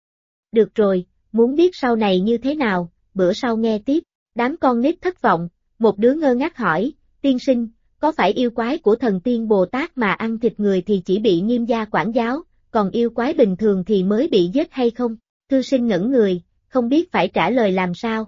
Được rồi, muốn biết sau này như thế nào, bữa sau nghe tiếp. Đám con nít thất vọng, một đứa ngơ ngác hỏi, tiên sinh, có phải yêu quái của thần tiên Bồ Tát mà ăn thịt người thì chỉ bị Nghiêm gia quản giáo, còn yêu quái bình thường thì mới bị giết hay không? Thư sinh ngẩn người, không biết phải trả lời làm sao.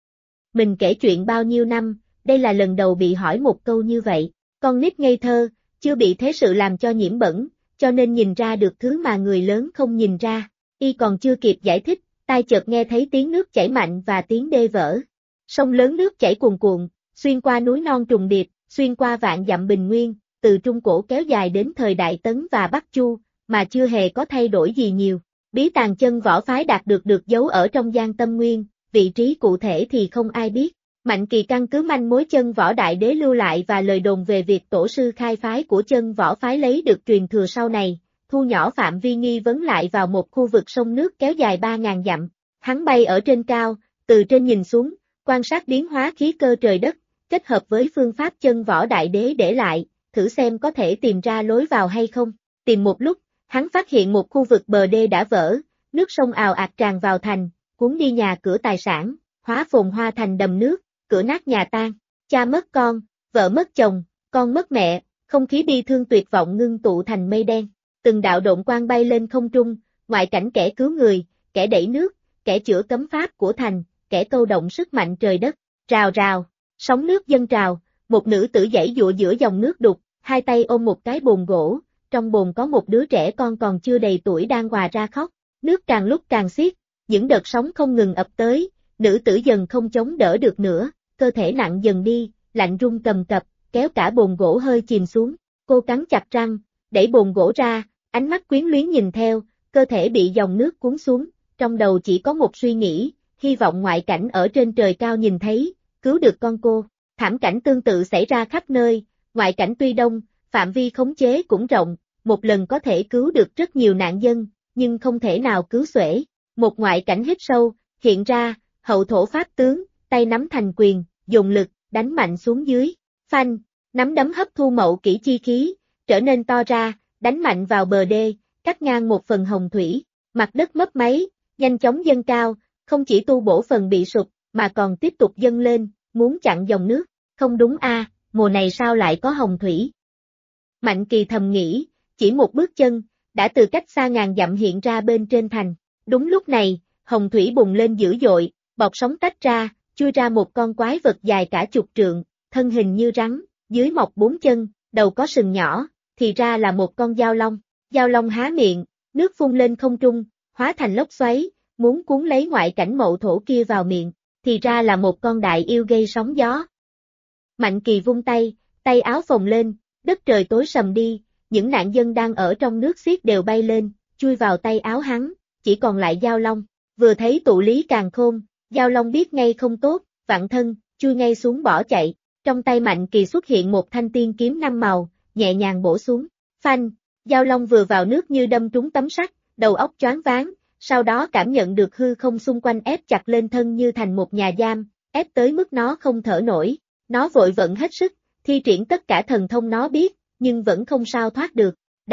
Mình kể chuyện bao nhiêu năm, đây là lần đầu bị hỏi một câu như vậy. Con nít ngây thơ, chưa bị thế sự làm cho nhiễm bẩn, cho nên nhìn ra được thứ mà người lớn không nhìn ra. Y còn chưa kịp giải thích, tai chợt nghe thấy tiếng nước chảy mạnh và tiếng đê vỡ. Sông lớn nước chảy cuồn cuộn, xuyên qua núi non trùng điệp, xuyên qua vạn dặm bình nguyên, từ Trung Cổ kéo dài đến thời Đại Tấn và Bắc Chu, mà chưa hề có thay đổi gì nhiều. Bí tàng chân võ phái đạt được giấu ở trong Giang Tâm Nguyên, vị trí cụ thể thì không ai biết. Mạnh Kỳ căn cứ manh mối chân võ đại đế lưu lại và lời đồn về việc tổ sư khai phái của chân võ phái lấy được truyền thừa sau này, thu nhỏ phạm vi nghi vấn lại vào một khu vực sông nước kéo dài 3.000 dặm. Hắn bay ở trên cao, từ trên nhìn xuống, quan sát biến hóa khí cơ trời đất, kết hợp với phương pháp chân võ đại đế để lại, thử xem có thể tìm ra lối vào hay không. Tìm một lúc, hắn phát hiện một khu vực bờ đê đã vỡ, nước sông ào ạt tràn vào thành, cuốn đi nhà cửa tài sản, hóa phồn hoa thành đầm nước, cửa nát nhà tan, cha mất con, vợ mất chồng, con mất mẹ, không khí bi thương tuyệt vọng ngưng tụ thành mây đen. Từng đạo độn quang bay lên không trung, ngoại cảnh kẻ cứu người, kẻ đẩy nước, kẻ chữa cấm pháp của thành, kẻ câu động sức mạnh trời đất. Rào rào, sóng nước dâng trào, một nữ tử giãy giụa giữa dòng nước đục, hai tay ôm một cái bồn gỗ, trong bồn có một đứa trẻ con còn chưa đầy tuổi đang òa ra khóc. Nước càng lúc càng xiết, những đợt sóng không ngừng ập tới, nữ tử dần không chống đỡ được nữa, cơ thể nặng dần đi, lạnh run cầm cập, kéo cả bồn gỗ hơi chìm xuống. Cô cắn chặt răng, đẩy bồn gỗ ra, ánh mắt quyến luyến nhìn theo, cơ thể bị dòng nước cuốn xuống, trong đầu chỉ có một suy nghĩ, hy vọng ngoại cảnh ở trên trời cao nhìn thấy, cứu được con cô. Thảm cảnh tương tự xảy ra khắp nơi, ngoại cảnh tuy đông, phạm vi khống chế cũng rộng, một lần có thể cứu được rất nhiều nạn dân, nhưng không thể nào cứu xuể. Một ngoại cảnh hít sâu, hiện ra, hậu thổ pháp tướng, tay nắm thành quyền, dùng lực, đánh mạnh xuống dưới. Phanh, nắm đấm hấp thu mậu kỷ chi khí, trở nên to ra, đánh mạnh vào bờ đê, cắt ngang một phần hồng thủy, mặt đất mấp máy, nhanh chóng dâng cao, không chỉ tu bổ phần bị sụp, mà còn tiếp tục dâng lên, muốn chặn dòng nước. Không đúng mùa này sao lại có hồng thủy? Mạnh Kỳ thầm nghĩ, chỉ một bước chân, đã từ cách xa ngàn dặm hiện ra bên trên thành. Đúng lúc này, hồng thủy bùng lên dữ dội, bọt sóng tách ra, chui ra một con quái vật dài cả chục trượng, thân hình như rắn, dưới mọc 4 chân, đầu có sừng nhỏ, thì ra là một con dao long. Dao long há miệng, nước phun lên không trung, hóa thành lốc xoáy, muốn cuốn lấy ngoại cảnh mậu thổ kia vào miệng, thì ra là một con đại yêu gây sóng gió. Mạnh Kỳ vung tay, tay áo phồng lên, đất trời tối sầm đi, những nạn dân đang ở trong nước xiết đều bay lên, chui vào tay áo hắn, chỉ còn lại dao long. Vừa thấy tụ lý càn khôn, dao long biết ngay không tốt, vặn thân, chui ngay xuống bỏ chạy. Trong tay Mạnh Kỳ xuất hiện một thanh tiên kiếm 5 màu, nhẹ nhàng bổ xuống. Phanh, dao long vừa vào nước như đâm trúng tấm sắt, đầu óc choáng váng, sau đó cảm nhận được hư không xung quanh ép chặt lên thân như thành một nhà giam, ép tới mức nó không thở nổi. Nó vội vận hết sức, thi triển tất cả thần thông nó biết, nhưng vẫn không sao thoát được.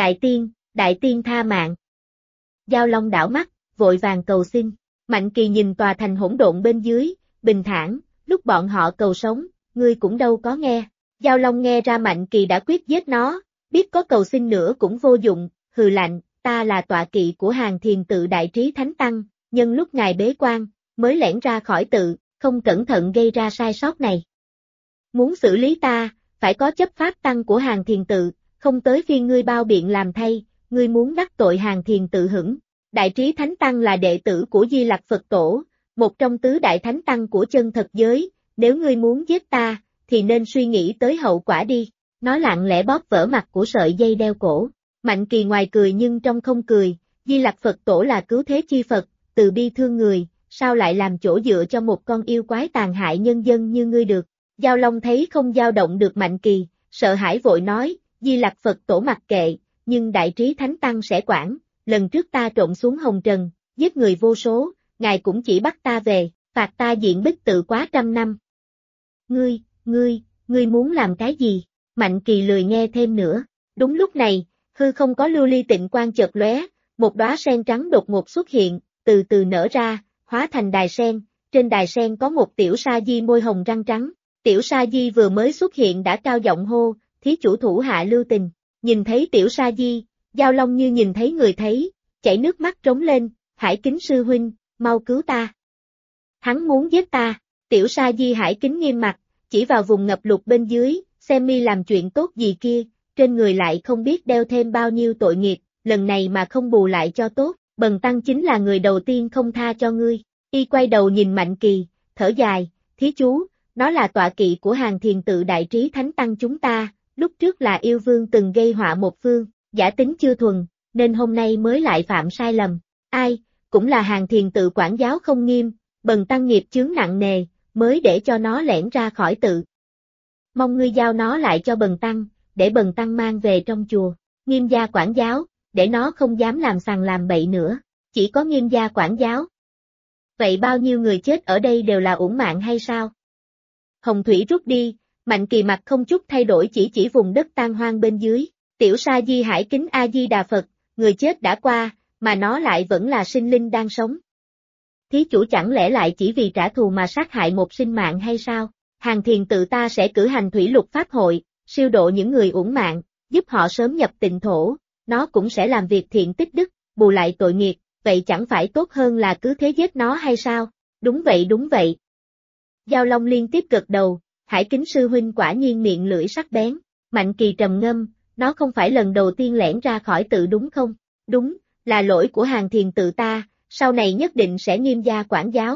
Đại tiên tha mạng. Dao long đảo mắt, vội vàng cầu xin. Mạnh Kỳ nhìn tòa thành hỗn độn bên dưới, bình thản, lúc bọn họ cầu sống, ngươi cũng đâu có nghe. Dao long nghe ra Mạnh Kỳ đã quyết giết nó, biết có cầu xin nữa cũng vô dụng, hừ lạnh, ta là tọa kỵ của Hàng Thiền Tự Đại Trí Thánh Tăng, nhân lúc ngài bế quan, mới lẻn ra khỏi tự, không cẩn thận gây ra sai sót này. Muốn xử lý ta, phải có chấp pháp tăng của Hàng Thiền Tự, không tới phiên ngươi bao biện làm thay, ngươi muốn đắc tội Hàng Thiền Tự hững. Đại Trí Thánh Tăng là đệ tử của Di Lặc Phật Tổ, một trong tứ đại thánh tăng của chân thật giới, nếu ngươi muốn giết ta, thì nên suy nghĩ tới hậu quả đi. Nó lặng lẽ bóp vỡ mặt của sợi dây đeo cổ. Mạnh Kỳ ngoài cười nhưng trong không cười, Di Lặc Phật Tổ là cứu thế chi Phật, từ bi thương người, sao lại làm chỗ dựa cho một con yêu quái tàn hại nhân dân như ngươi được. Giao Long thấy không dao động được Mạnh Kỳ, sợ hãi vội nói, Di Lặc Phật tổ mặc kệ, nhưng Đại Trí Thánh Tăng sẽ quản, lần trước ta trộn xuống hồng trần, giết người vô số, ngài cũng chỉ bắt ta về, phạt ta diện bích tự quá 100 năm. Ngươi muốn làm cái gì? Mạnh Kỳ lười nghe thêm nữa. Đúng lúc này, hư không có lưu ly tịnh quang chợt lóe, một đóa sen trắng đột ngột xuất hiện, từ từ nở ra, hóa thành đài sen, trên đài sen có một tiểu sa di môi hồng răng trắng. Tiểu sa di vừa mới xuất hiện đã cao giọng hô, thí chủ thủ hạ lưu tình. Nhìn thấy tiểu sa di, Giao Long như nhìn thấy người thấy, chảy nước mắt trống lên, Hải Kính sư huynh, mau cứu ta. Hắn muốn giết ta. Tiểu sa di Hải Kính nghiêm mặt, chỉ vào vùng ngập lụt bên dưới, xem mi làm chuyện tốt gì kia, trên người lại không biết đeo thêm bao nhiêu tội nghiệp, lần này mà không bù lại cho tốt, Bần Tăng chính là người đầu tiên không tha cho ngươi. Y quay đầu nhìn Mạnh Kỳ, thở dài, thí chú, nó là tọa kỵ của hàng thiền tự Đại Trí Thánh Tăng chúng ta, lúc trước là yêu vương từng gây họa một phương, giả tính chưa thuần, nên hôm nay mới lại phạm sai lầm. Ai, cũng là hàng thiền tự quản giáo không nghiêm, Bần Tăng nghiệp chướng nặng nề, mới để cho nó lẻn ra khỏi tự. Mong ngươi giao nó lại cho Bần Tăng, để Bần Tăng mang về trong chùa. Nghiêm gia quản giáo, để nó không dám làm sằng làm bậy nữa, chỉ có Nghiêm gia quản giáo. Vậy bao nhiêu người chết ở đây đều là uổng mạng hay sao? Hồng thủy rút đi, Mạnh Kỳ mặt không chút thay đổi chỉ vùng đất tan hoang bên dưới. Tiểu sa di Hải Kính A Di Đà Phật, người chết đã qua, mà nó lại vẫn là sinh linh đang sống. Thí chủ chẳng lẽ lại chỉ vì trả thù mà sát hại một sinh mạng hay sao? Hàng thiền tự ta sẽ cử hành thủy lục pháp hội, siêu độ những người uổng mạng, giúp họ sớm nhập tịnh thổ, nó cũng sẽ làm việc thiện tích đức, bù lại tội nghiệp, vậy chẳng phải tốt hơn là cứ thế giết nó hay sao? Đúng vậy. Giao Long liên tiếp gật đầu, Hải Kính sư huynh quả nhiên miệng lưỡi sắc bén. Mạnh Kỳ trầm ngâm, nó không phải lần đầu tiên lẻn ra khỏi tự đúng không? Đúng, là lỗi của hàng thiền tự ta, sau này nhất định sẽ nghiêm gia quản giáo.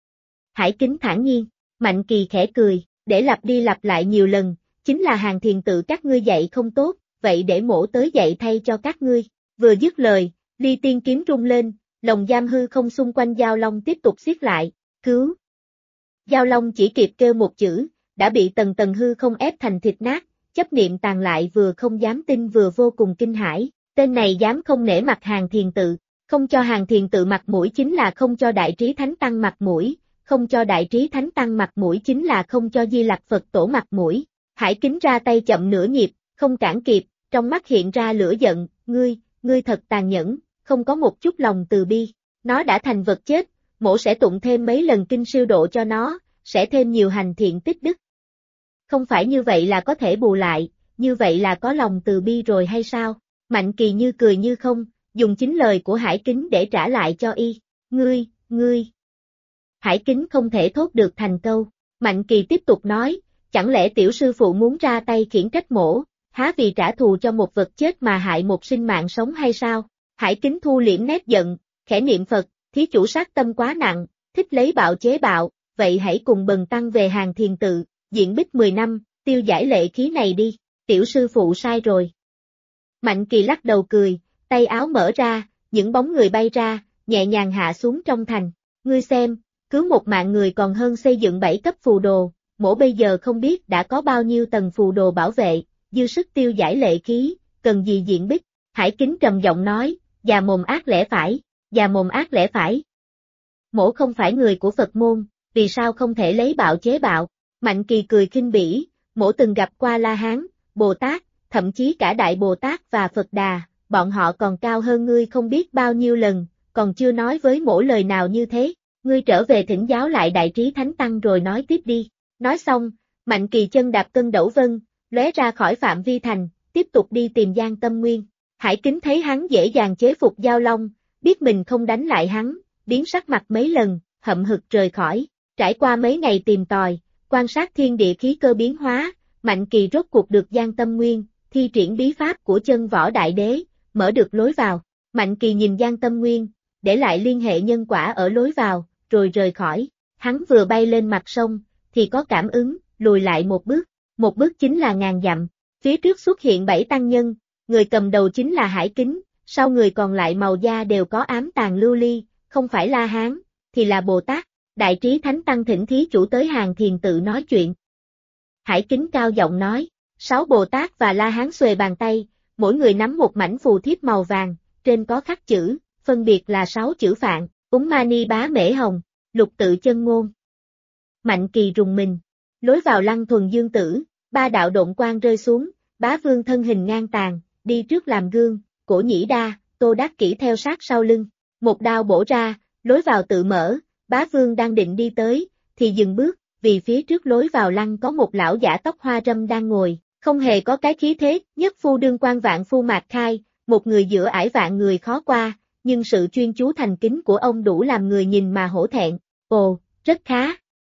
Hải Kính thản nhiên, Mạnh Kỳ khẽ cười, để lặp đi lặp lại nhiều lần, chính là hàng thiền tự các ngươi dạy không tốt, vậy để mổ tới dạy thay cho các ngươi. Vừa dứt lời, ly tiên kiếm rung lên, lồng giam hư không xung quanh Giao Long tiếp tục siết lại, cứu. Giao Long chỉ kịp kêu một chữ, đã bị tầng tầng hư không ép thành thịt nát, chấp niệm tàn lại vừa không dám tin vừa vô cùng kinh hãi, tên này dám không nể mặt hàng thiền tự, không cho hàng thiền tự mặt mũi chính là không cho Đại Trí Thánh Tăng mặt mũi, không cho Đại Trí Thánh Tăng mặt mũi chính là không cho Di Lặc Phật tổ mặt mũi. Hải Kính ra tay chậm nửa nhịp, không cản kịp, trong mắt hiện ra lửa giận, ngươi thật tàn nhẫn, không có một chút lòng từ bi, nó đã thành vật chết, mổ sẽ tụng thêm mấy lần kinh siêu độ cho nó, sẽ thêm nhiều hành thiện tích đức. Không phải như vậy là có thể bù lại, như vậy là có lòng từ bi rồi hay sao? Mạnh Kỳ như cười như không, dùng chính lời của Hải Kính để trả lại cho y, ngươi. Hải Kính không thể thốt được thành câu, Mạnh Kỳ tiếp tục nói, chẳng lẽ tiểu sư phụ muốn ra tay khiển trách mổ, há vì trả thù cho một vật chết mà hại một sinh mạng sống hay sao? Hải Kính thu liễm nét giận, khẽ niệm Phật, thí chủ sát tâm quá nặng, thích lấy bạo chế bạo, vậy hãy cùng Bần Tăng về hàng thiền tự, diện bích 10 năm, tiêu giải lệ khí này đi, tiểu sư phụ sai rồi. Mạnh Kỳ lắc đầu cười, tay áo mở ra, những bóng người bay ra, nhẹ nhàng hạ xuống trong thành, ngươi xem, cứu một mạng người còn hơn xây dựng 7 cấp phù đồ, mổ bây giờ không biết đã có bao nhiêu tầng phù đồ bảo vệ, dư sức tiêu giải lệ khí, cần gì diện bích. Hải Kính trầm giọng nói, già mồm ác lẽ phải. Mổ không phải người của Phật môn, vì sao không thể lấy bạo chế bạo? Mạnh Kỳ cười khinh bỉ, mổ từng gặp qua La Hán, Bồ Tát, thậm chí cả Đại Bồ Tát và Phật Đà, bọn họ còn cao hơn ngươi không biết bao nhiêu lần, còn chưa nói với mổ lời nào như thế, ngươi trở về thỉnh giáo lại Đại Trí Thánh Tăng rồi nói tiếp đi. Nói xong, Mạnh Kỳ chân đạp cân đẩu vân, lóe ra khỏi phạm vi thành, tiếp tục đi tìm Giang Tâm Nguyên. Hải Kính thấy hắn dễ dàng chế phục Giao Long, biết mình không đánh lại hắn, biến sắc mặt mấy lần, hậm hực rời khỏi. Trải qua mấy ngày tìm tòi, quan sát thiên địa khí cơ biến hóa, Mạnh Kỳ rốt cuộc được Giang Tâm Nguyên, thi triển bí pháp của chân võ đại đế, mở được lối vào. Mạnh Kỳ nhìn Giang Tâm Nguyên, để lại liên hệ nhân quả ở lối vào, rồi rời khỏi. Hắn vừa bay lên mặt sông, thì có cảm ứng, lùi lại một bước chính là ngàn dặm. Phía trước xuất hiện 7 tăng nhân, người cầm đầu chính là Hải Kính, sau người còn lại màu da đều có ám tàn lưu ly, không phải La Hán, thì là Bồ Tát. Đại Trí Thánh Tăng thỉnh thí chủ tới hàng thiền tự nói chuyện. Hải Kính cao giọng nói, 6 Bồ Tát và La Hán xuề bàn tay, mỗi người nắm một mảnh phù thiếp màu vàng, trên có khắc chữ, phân biệt là 6 chữ Phạn, Úng Mani Bá Mễ Hồng, Lục Tự Chân Ngôn. Mạnh Kỳ rùng mình, lối vào Lăng Thuần Dương Tử, 3 đạo độn quang rơi xuống, Bá Vương thân hình ngang tàn, đi trước làm gương, Cổ Nhĩ Đa, Tô Đắc Kỷ theo sát sau lưng, một đao bổ ra, lối vào tự mở, Bá Vương đang định đi tới, thì dừng bước, vì phía trước lối vào lăng có một lão giả tóc hoa râm đang ngồi, không hề có cái khí thế, nhất phu đương quan vạn phu mạc khai, một người giữa ải vạn người khó qua, nhưng sự chuyên chú thành kính của ông đủ làm người nhìn mà hổ thẹn, ồ, rất khá.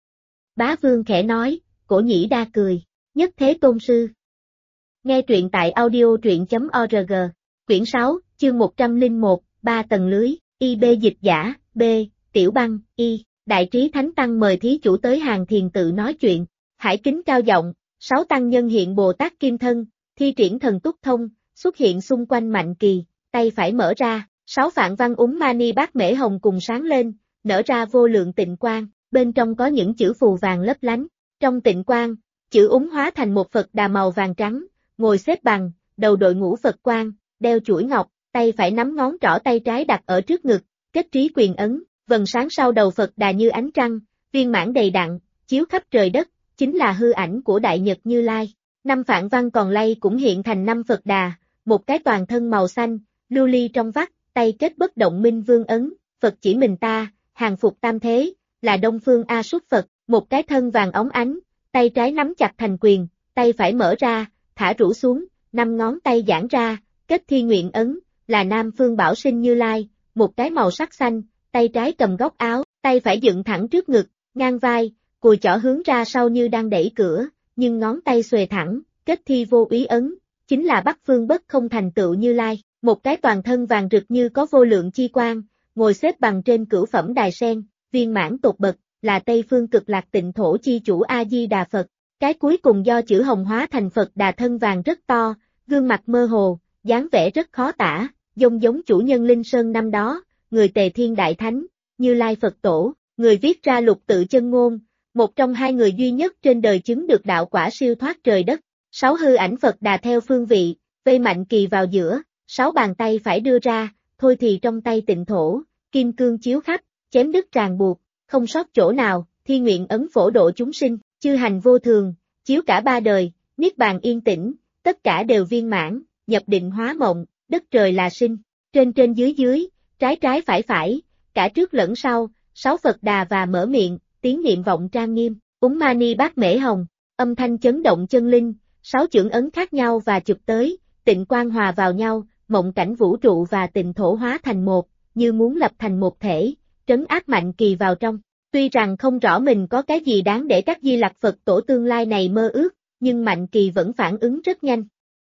Bá Vương khẽ nói, Cổ Nhĩ Đa cười, nhất thế tôn sư. Nghe truyện tại audio truyện.org, quyển 6, chương 101, 3 tầng lưới, IB dịch giả, B, Tiểu Băng, Y, Đại Trí Thánh Tăng mời thí chủ tới hàng thiền tự nói chuyện, Hải Kính cao giọng, 6 tăng nhân hiện Bồ Tát Kim Thân, thi triển thần túc thông, xuất hiện xung quanh Mạnh Kỳ, tay phải mở ra, 6 phạn văn Úng Mani Bát Mễ Hồng cùng sáng lên, nở ra vô lượng tịnh quang, bên trong có những chữ phù vàng lấp lánh, trong tịnh quang, chữ Úng hóa thành một Phật Đà màu vàng trắng, ngồi xếp bằng, đầu đội ngũ Phật quan, đeo chuỗi ngọc, tay phải nắm ngón trỏ tay trái đặt ở trước ngực, kết trí quyền ấn, vầng sáng sau đầu Phật Đà như ánh trăng, viên mãn đầy đặn, chiếu khắp trời đất, chính là hư ảnh của Đại Nhật Như Lai. 5 phạn văn còn lay cũng hiện thành 5 Phật Đà, một cái toàn thân màu xanh, lưu ly trong vắt, tay kết bất động minh vương ấn, Phật chỉ mình ta, hàng phục tam thế, là Đông Phương A Súc Phật, một cái thân vàng óng ánh, tay trái nắm chặt thành quyền, tay phải mở ra, thả rũ xuống, 5 ngón tay giãn ra, kết thi nguyện ấn, là Nam Phương Bảo Sinh Như Lai, một cái màu sắc xanh, tay trái cầm góc áo, tay phải dựng thẳng trước ngực, ngang vai, cùi chỏ hướng ra sau như đang đẩy cửa, nhưng ngón tay xuề thẳng, kết thi vô úy ấn, chính là Bắc Phương Bất Không thành tựu Như Lai, một cái toàn thân vàng rực như có vô lượng chi quang, ngồi xếp bằng trên cửu phẩm đài sen, viên mãn tột bậc, là Tây Phương Cực Lạc Tịnh Thổ chi chủ A Di Đà Phật. Cái cuối cùng do chữ hồng hóa thành Phật Đà thân vàng rất to, gương mặt mơ hồ, dáng vẻ rất khó tả, giống chủ nhân Linh Sơn năm đó, người Tề Thiên Đại Thánh, Như Lai Phật Tổ, người viết ra Lục Tự Chân Ngôn, một trong 2 người duy nhất trên đời chứng được đạo quả siêu thoát trời đất. 6 hư ảnh Phật Đà theo phương vị, vây Mạnh Kỳ vào giữa, 6 bàn tay phải đưa ra, thôi thì trong tay tịnh thổ, kim cương chiếu khắp, chém đứt ràng buộc, không sót chỗ nào, thi nguyện ấn phổ độ chúng sinh, chư hành vô thường, chiếu cả 3 đời, niết bàn yên tĩnh, tất cả đều viên mãn, nhập định hóa mộng, đất trời là sinh, trên dưới, trái phải, cả trước lẫn sau, 6 Phật Đà và mở miệng, tiếng niệm vọng trang nghiêm, Úng Mani Bát Mễ Hồng, âm thanh chấn động chân linh, 6 chưởng ấn khác nhau và chụp tới, tịnh quang hòa vào nhau, mộng cảnh vũ trụ và tịnh thổ hóa thành một, như muốn lập thành một thể, trấn áp Mạnh Kỳ vào trong. Tuy rằng không rõ mình có cái gì đáng để các Di Lặc Phật tổ tương lai này mơ ước, nhưng Mạnh Kỳ vẫn phản ứng rất nhanh.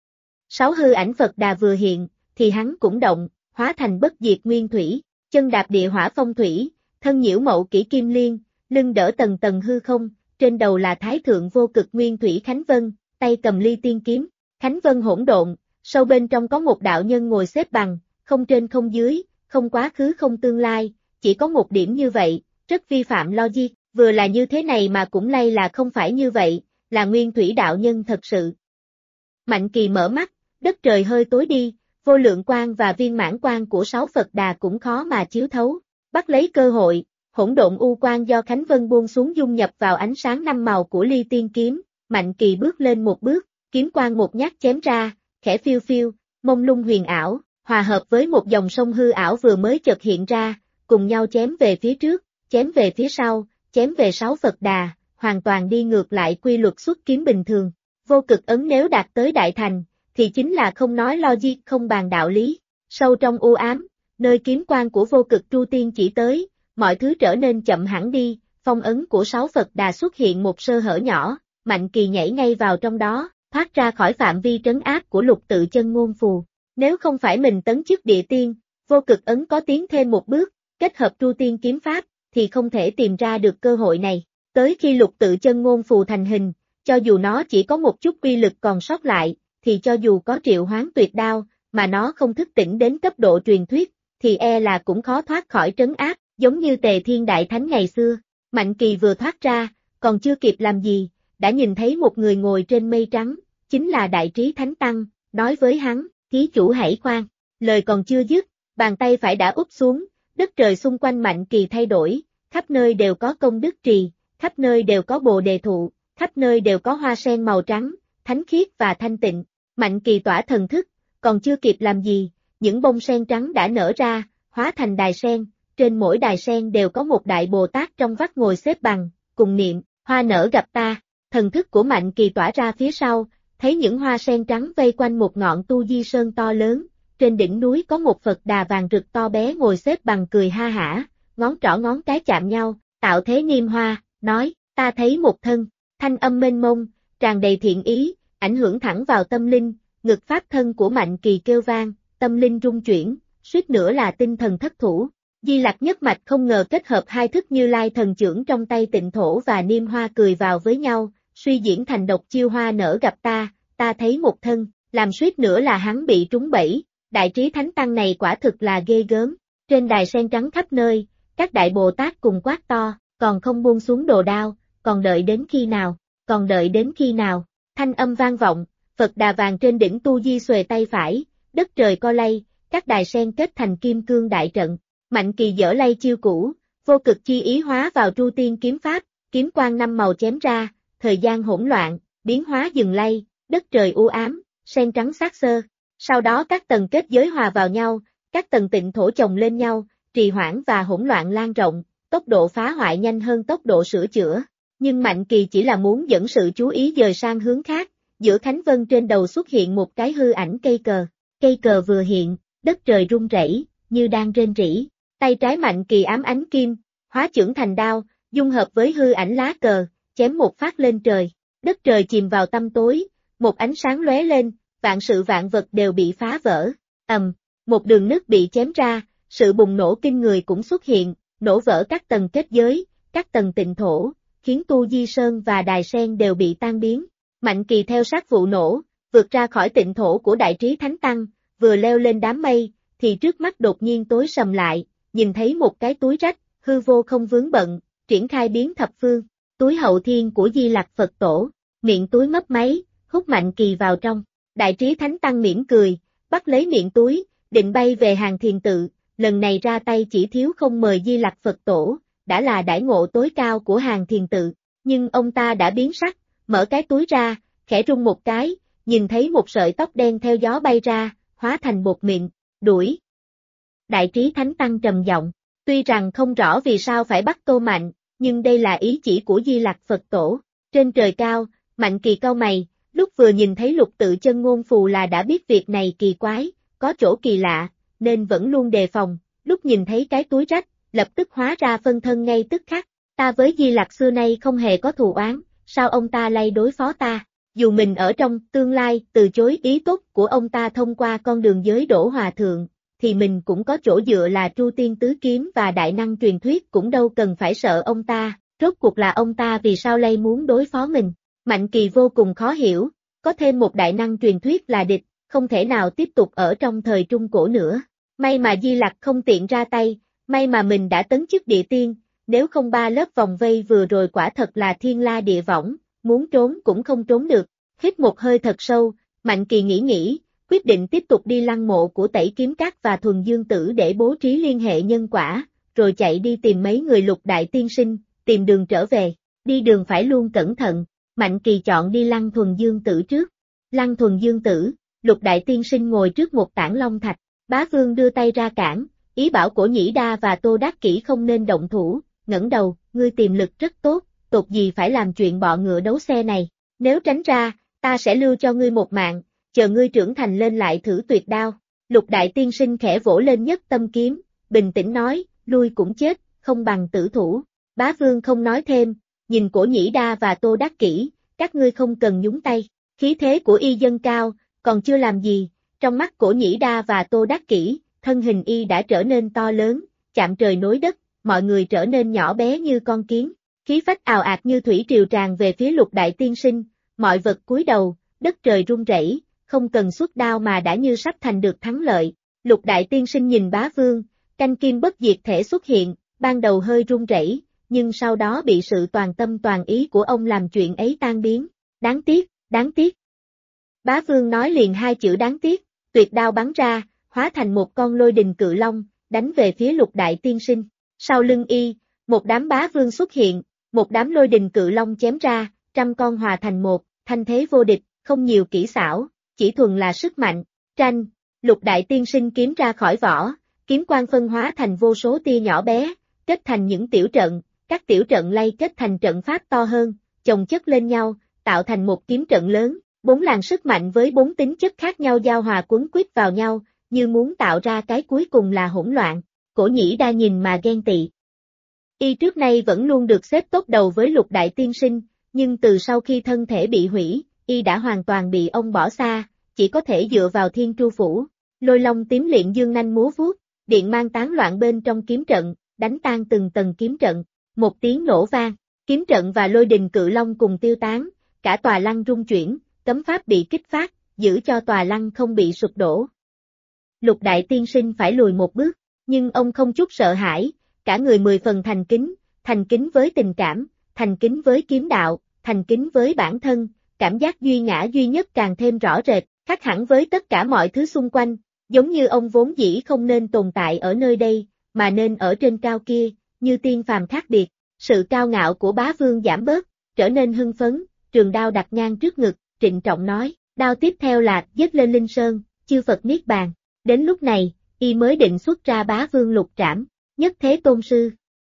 6 hư ảnh Phật Đà vừa hiện, thì hắn cũng động, hóa thành bất diệt nguyên thủy, chân đạp địa hỏa phong thủy, thân nhiễu mậu kỷ kim liên, lưng đỡ tầng tầng hư không, trên đầu là Thái Thượng Vô Cực Nguyên Thủy Khánh Vân, tay cầm ly tiên kiếm, Khánh Vân hỗn độn, sâu bên trong có một đạo nhân ngồi xếp bằng, không trên không dưới, không quá khứ không tương lai, chỉ có một điểm như vậy, rất vi phạm logic, vừa là như thế này mà cũng lay là không phải như vậy, là Nguyên Thủy đạo nhân thật sự. Mạnh Kỳ mở mắt, đất trời hơi tối đi, vô lượng quang và viên mãn quang của 6 Phật Đà cũng khó mà chiếu thấu, bắt lấy cơ hội, hỗn độn u quang do Khánh Vân buông xuống dung nhập vào ánh sáng 5 màu của ly tiên kiếm, Mạnh Kỳ bước lên một bước, kiếm quang một nhát chém ra, khẽ phiêu phiêu, mông lung huyền ảo, hòa hợp với một dòng sông hư ảo vừa mới chợt hiện ra, cùng nhau chém về phía trước, chém về phía sau, chém về 6 Phật Đà, hoàn toàn đi ngược lại quy luật xuất kiếm bình thường. Vô cực ấn nếu đạt tới đại thành, thì chính là không nói logic không bàn đạo lý. Sâu trong u ám, nơi kiếm quang của vô cực tru tiên chỉ tới, mọi thứ trở nên chậm hẳn đi, phong ấn của 6 Phật Đà xuất hiện một sơ hở nhỏ, Mạnh Kỳ nhảy ngay vào trong đó, thoát ra khỏi phạm vi trấn áp của Lục Tự Chân Ngôn phù. Nếu không phải mình tấn chức địa tiên, vô cực ấn có tiến thêm một bước, kết hợp tru tiên kiếm pháp, thì không thể tìm ra được cơ hội này. Tới khi Lục Tự Chân Ngôn phù thành hình, cho dù nó chỉ có một chút uy lực còn sót lại, thì cho dù có triệu hoán tuyệt đao, mà nó không thức tỉnh đến cấp độ truyền thuyết, thì e là cũng khó thoát khỏi trấn áp, giống như Tề Thiên Đại Thánh ngày xưa. Mạnh Kỳ vừa thoát ra, còn chưa kịp làm gì, đã nhìn thấy một người ngồi trên mây trắng, chính là Đại Trí Thánh Tăng, nói với hắn, thí chủ hãy khoan. Lời còn chưa dứt, bàn tay phải đã úp xuống, đất trời xung quanh Mạnh Kỳ thay đổi, khắp nơi đều có công đức trì, khắp nơi đều có bồ đề thụ, khắp nơi đều có hoa sen màu trắng, thánh khiết và thanh tịnh. Mạnh Kỳ tỏa thần thức, còn chưa kịp làm gì, những bông sen trắng đã nở ra, hóa thành đài sen, trên mỗi đài sen đều có một đại Bồ Tát trong vắt ngồi xếp bằng, cùng niệm, hoa nở gặp ta. Thần thức của Mạnh Kỳ tỏa ra phía sau, thấy những hoa sen trắng vây quanh một ngọn tu di sơn to lớn, trên đỉnh núi có một Phật Đà vàng rực to bé ngồi xếp bằng cười ha hả, ngón trỏ ngón cái chạm nhau, tạo thế nghiêm hoa, nói, ta thấy một thân, thanh âm mênh mông, tràn đầy thiện ý, ảnh hưởng thẳng vào tâm linh, ngực pháp thân của Mạnh Kỳ kêu vang, tâm linh rung chuyển, suýt nữa là tinh thần thất thủ. Di Lặc nhất mạch không ngờ kết hợp hai thức Như Lai thần chưởng trong tay Tịnh Thổ và Niêm Hoa cười vào với nhau, suy diễn thành độc chiêu hoa nở gặp ta thấy một thân, làm suýt nữa là hắn bị trúng bẫy. Đại Trí Thánh Tăng này quả thực là ghê gớm. Trên đài sen trắng khắp nơi, các đại Bồ Tát cùng quát to, còn không buông xuống đồ đao, còn đợi đến khi nào, còn đợi đến khi nào. Thanh âm vang vọng, Phật Đà vàng trên đỉnh tu di xuề tay phải, đất trời co lay, các đài sen kết thành kim cương đại trận. Mạnh Kỳ giở lay chiêu cũ, vô cực chi ý hóa vào Tru Tiên kiếm pháp, kiếm quang năm màu chém ra, thời gian hỗn loạn, biến hóa dừng lay, đất trời u ám, sen trắng xác xơ. Sau đó các tầng kết giới hòa vào nhau, các tầng tịnh thổ chồng lên nhau, trì hoãn và hỗn loạn lan rộng, tốc độ phá hoại nhanh hơn tốc độ sửa chữa. Nhưng Mạnh Kỳ chỉ là muốn dẫn sự chú ý dời sang hướng khác, giữa Khánh Vân trên đầu xuất hiện một cái hư ảnh cây cờ vừa hiện, đất trời rung rẩy, như đang rên rỉ. Tay trái Mạnh Kỳ ám ánh kim, hóa chưởng thành đao, dung hợp với hư ảnh lá cờ, chém một phát lên trời, đất trời chìm vào tăm tối, một ánh sáng lóe lên, vạn sự vạn vật đều bị phá vỡ, một đường nứt bị chém ra, sự bùng nổ kinh người cũng xuất hiện, nổ vỡ các tầng kết giới, các tầng tịnh thổ, khiến tu di sơn và đài sen đều bị tan biến. Mạnh Kỳ theo sát vụ nổ, vượt ra khỏi tịnh thổ của Đại Trí Thánh Tăng, vừa leo lên đám mây, thì trước mắt đột nhiên tối sầm lại, nhìn thấy một cái túi rách, hư vô không vướng bận, triển khai biến thập phương, túi hậu thiên của Di Lặc Phật Tổ, miệng túi mấp máy, hút Mạnh Kỳ vào trong. Đại Trí Thánh Tăng mỉm cười, bắt lấy miệng túi, định bay về Hàng Thiền Tự, lần này ra tay chỉ thiếu không mời Di Lặc Phật Tổ, đã là đãi ngộ tối cao của Hàng Thiền Tự, nhưng ông ta đã biến sắc, mở cái túi ra, khẽ rung một cái, nhìn thấy một sợi tóc đen theo gió bay ra, hóa thành bột mịn, đuổi. Đại Trí Thánh Tăng trầm giọng, tuy rằng không rõ vì sao phải bắt Tô Mạnh, nhưng đây là ý chỉ của Di Lặc Phật Tổ. Trên trời cao, Mạnh Kỳ cau mày, lúc vừa nhìn thấy Lục Tự Chân Ngôn Phù là đã biết việc này kỳ quái, có chỗ kỳ lạ, nên vẫn luôn đề phòng, lúc nhìn thấy cái túi rách, lập tức hóa ra phân thân ngay tức khắc. Ta với Di Lặc xưa nay không hề có thù oán, sao ông ta lay đối phó ta? Dù mình ở trong tương lai từ chối ý tốt của ông ta thông qua con đường giới đổ hòa thượng, thì mình cũng có chỗ dựa là Tru Tiên Tứ Kiếm và Đại Năng truyền thuyết cũng đâu cần phải sợ ông ta, rốt cuộc là ông ta vì sao lay muốn đối phó mình. Mạnh Kỳ vô cùng khó hiểu, có thêm một Đại Năng truyền thuyết là địch, không thể nào tiếp tục ở trong thời Trung Cổ nữa. May mà Di Lặc không tiện ra tay, may mà mình đã tấn chức địa tiên, nếu không ba lớp vòng vây vừa rồi quả thật là thiên la địa võng, muốn trốn cũng không trốn được. Hít một hơi thật sâu, Mạnh Kỳ nghĩ, quyết định tiếp tục đi lăng mộ của Tẩy Kiếm Các và Thuần Dương Tử để bố trí liên hệ nhân quả, rồi chạy đi tìm mấy người Lục Đại Tiên Sinh, tìm đường trở về. Đi đường phải luôn cẩn thận, Mạnh Kỳ chọn đi lăng Thuần Dương Tử trước. Lăng Thuần Dương Tử, Lục Đại Tiên Sinh ngồi trước một tảng long thạch, Bá Vương đưa tay ra cản, ý bảo Cổ Nhĩ Đa và Tô Đắc Kỷ không nên động thủ, ngẩng đầu, ngươi tiềm lực rất tốt, tột gì phải làm chuyện bọ ngựa đấu xe này, nếu tránh ra, ta sẽ lưu cho ngươi một mạng, chờ ngươi trưởng thành lên lại thử tuyệt đao. Lục Đại Tiên Sinh khẽ vỗ lên nhất tâm kiếm, bình tĩnh nói, lui cũng chết, không bằng tử thủ. Bá Vương không nói thêm, nhìn Cổ Nhĩ Đa và Tô Đắc Kỷ, các ngươi không cần nhúng tay. Khí thế của y dâng cao, còn chưa làm gì, trong mắt Cổ Nhĩ Đa và Tô Đắc Kỷ, thân hình y đã trở nên to lớn, chạm trời nối đất, mọi người trở nên nhỏ bé như con kiến. Khí phách ào ạt như thủy triều tràn về phía Lục Đại Tiên Sinh, mọi vật cúi đầu, đất trời rung rẩy, không cần xuất đao mà đã như sắp thành được thắng lợi. Lục Đại Tiên Sinh nhìn Bá Vương, Canh kim bất diệt thể xuất hiện, ban đầu hơi run rẩy, nhưng sau đó bị sự toàn tâm toàn ý của ông làm chuyện ấy tan biến. Đáng tiếc, đáng tiếc. Bá Vương nói liền hai chữ đáng tiếc, tuyệt đao bắn ra, hóa thành một con lôi đình cự long, đánh về phía Lục Đại Tiên Sinh. Sau lưng y, một đám bá vương xuất hiện, một đám lôi đình cự long chém ra, trăm con hòa thành một, thanh thế vô địch, không nhiều kỹ xảo, chỉ thuần là sức mạnh. Tranh, Lục Đại Tiên Sinh kiếm ra khỏi vỏ, kiếm quang phân hóa thành vô số tia nhỏ bé, kết thành những tiểu trận, các tiểu trận lay kết thành trận pháp to hơn, chồng chất lên nhau, tạo thành một kiếm trận lớn, bốn làn sức mạnh với bốn tính chất khác nhau giao hòa quấn quýt vào nhau, như muốn tạo ra cái cuối cùng là hỗn loạn. Cổ Nhĩ Đa nhìn mà ghen tị. Y trước nay vẫn luôn được xếp tốt đầu với Lục Đại Tiên Sinh, nhưng từ sau khi thân thể bị hủy, y đã hoàn toàn bị ông bỏ xa, chỉ có thể dựa vào Thiên Tru Phủ. Lôi long tím liệm dương nanh múa vuốt, điện mang tán loạn bên trong kiếm trận, đánh tan từng tầng kiếm trận. Một tiếng nổ vang, kiếm trận và lôi đình cự long cùng tiêu tán, cả tòa lăng rung chuyển, cấm pháp bị kích phát, giữ cho tòa lăng không bị sụp đổ. Lục Đại Tiên Sinh phải lùi một bước, nhưng ông không chút sợ hãi, cả người 10 phần thành kính với tình cảm, thành kính với kiếm đạo, thành kính với bản thân, cảm giác duy ngã duy nhất càng thêm rõ rệt, khác hẳn với tất cả mọi thứ xung quanh, giống như ông vốn dĩ không nên tồn tại ở nơi đây, mà nên ở trên cao kia, như tiên phàm khác biệt. Sự cao ngạo của bá vương giảm bớt, trở nên hưng phấn, trường đao đặt ngang trước ngực, trịnh trọng nói, đao tiếp theo là dứt lên Linh Sơn, chư Phật Niết Bàn. Đến lúc này, y mới định xuất ra bá vương lục trảm, nhất thế tôn sư.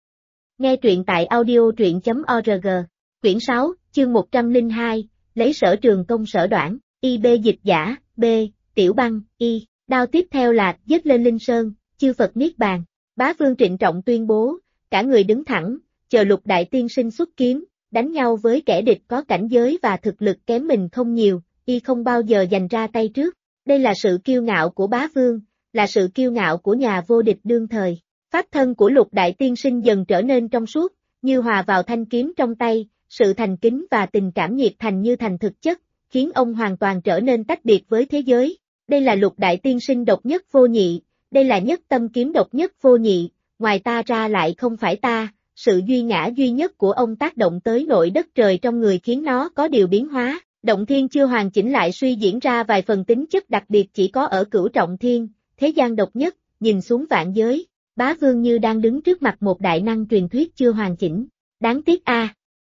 Nghe truyện tại audio.truyện.org, quyển 6, chương 102, lấy sở trường công sở đoạn, y b dịch giả, b, tiểu băng, y, đao tiếp theo là dứt lên Linh Sơn, chư Phật Niết Bàn. Bá vương trịnh trọng tuyên bố, cả người đứng thẳng, chờ Lục Đại Tiên Sinh xuất kiếm, đánh nhau với kẻ địch có cảnh giới và thực lực kém mình không nhiều, y không bao giờ giành ra tay trước. Đây là sự kiêu ngạo của bá vương, là sự kiêu ngạo của nhà vô địch đương thời. Pháp thân của Lục Đại Tiên Sinh dần trở nên trong suốt, như hòa vào thanh kiếm trong tay, sự thành kính và tình cảm nhiệt thành như thành thực chất, khiến ông hoàn toàn trở nên tách biệt với thế giới. Đây là Lục Đại Tiên Sinh độc nhất vô nhị, đây là nhất tâm kiếm độc nhất vô nhị, ngoài ta ra lại không phải ta. Sự duy ngã duy nhất của ông tác động tới nội đất trời trong người khiến nó có điều biến hóa, động thiên chưa hoàn chỉnh lại suy diễn ra vài phần tính chất đặc biệt chỉ có ở Cửu Trọng Thiên, thế gian độc nhất, nhìn xuống vạn giới, bá vương như đang đứng trước mặt một đại năng truyền thuyết chưa hoàn chỉnh, đáng tiếc a.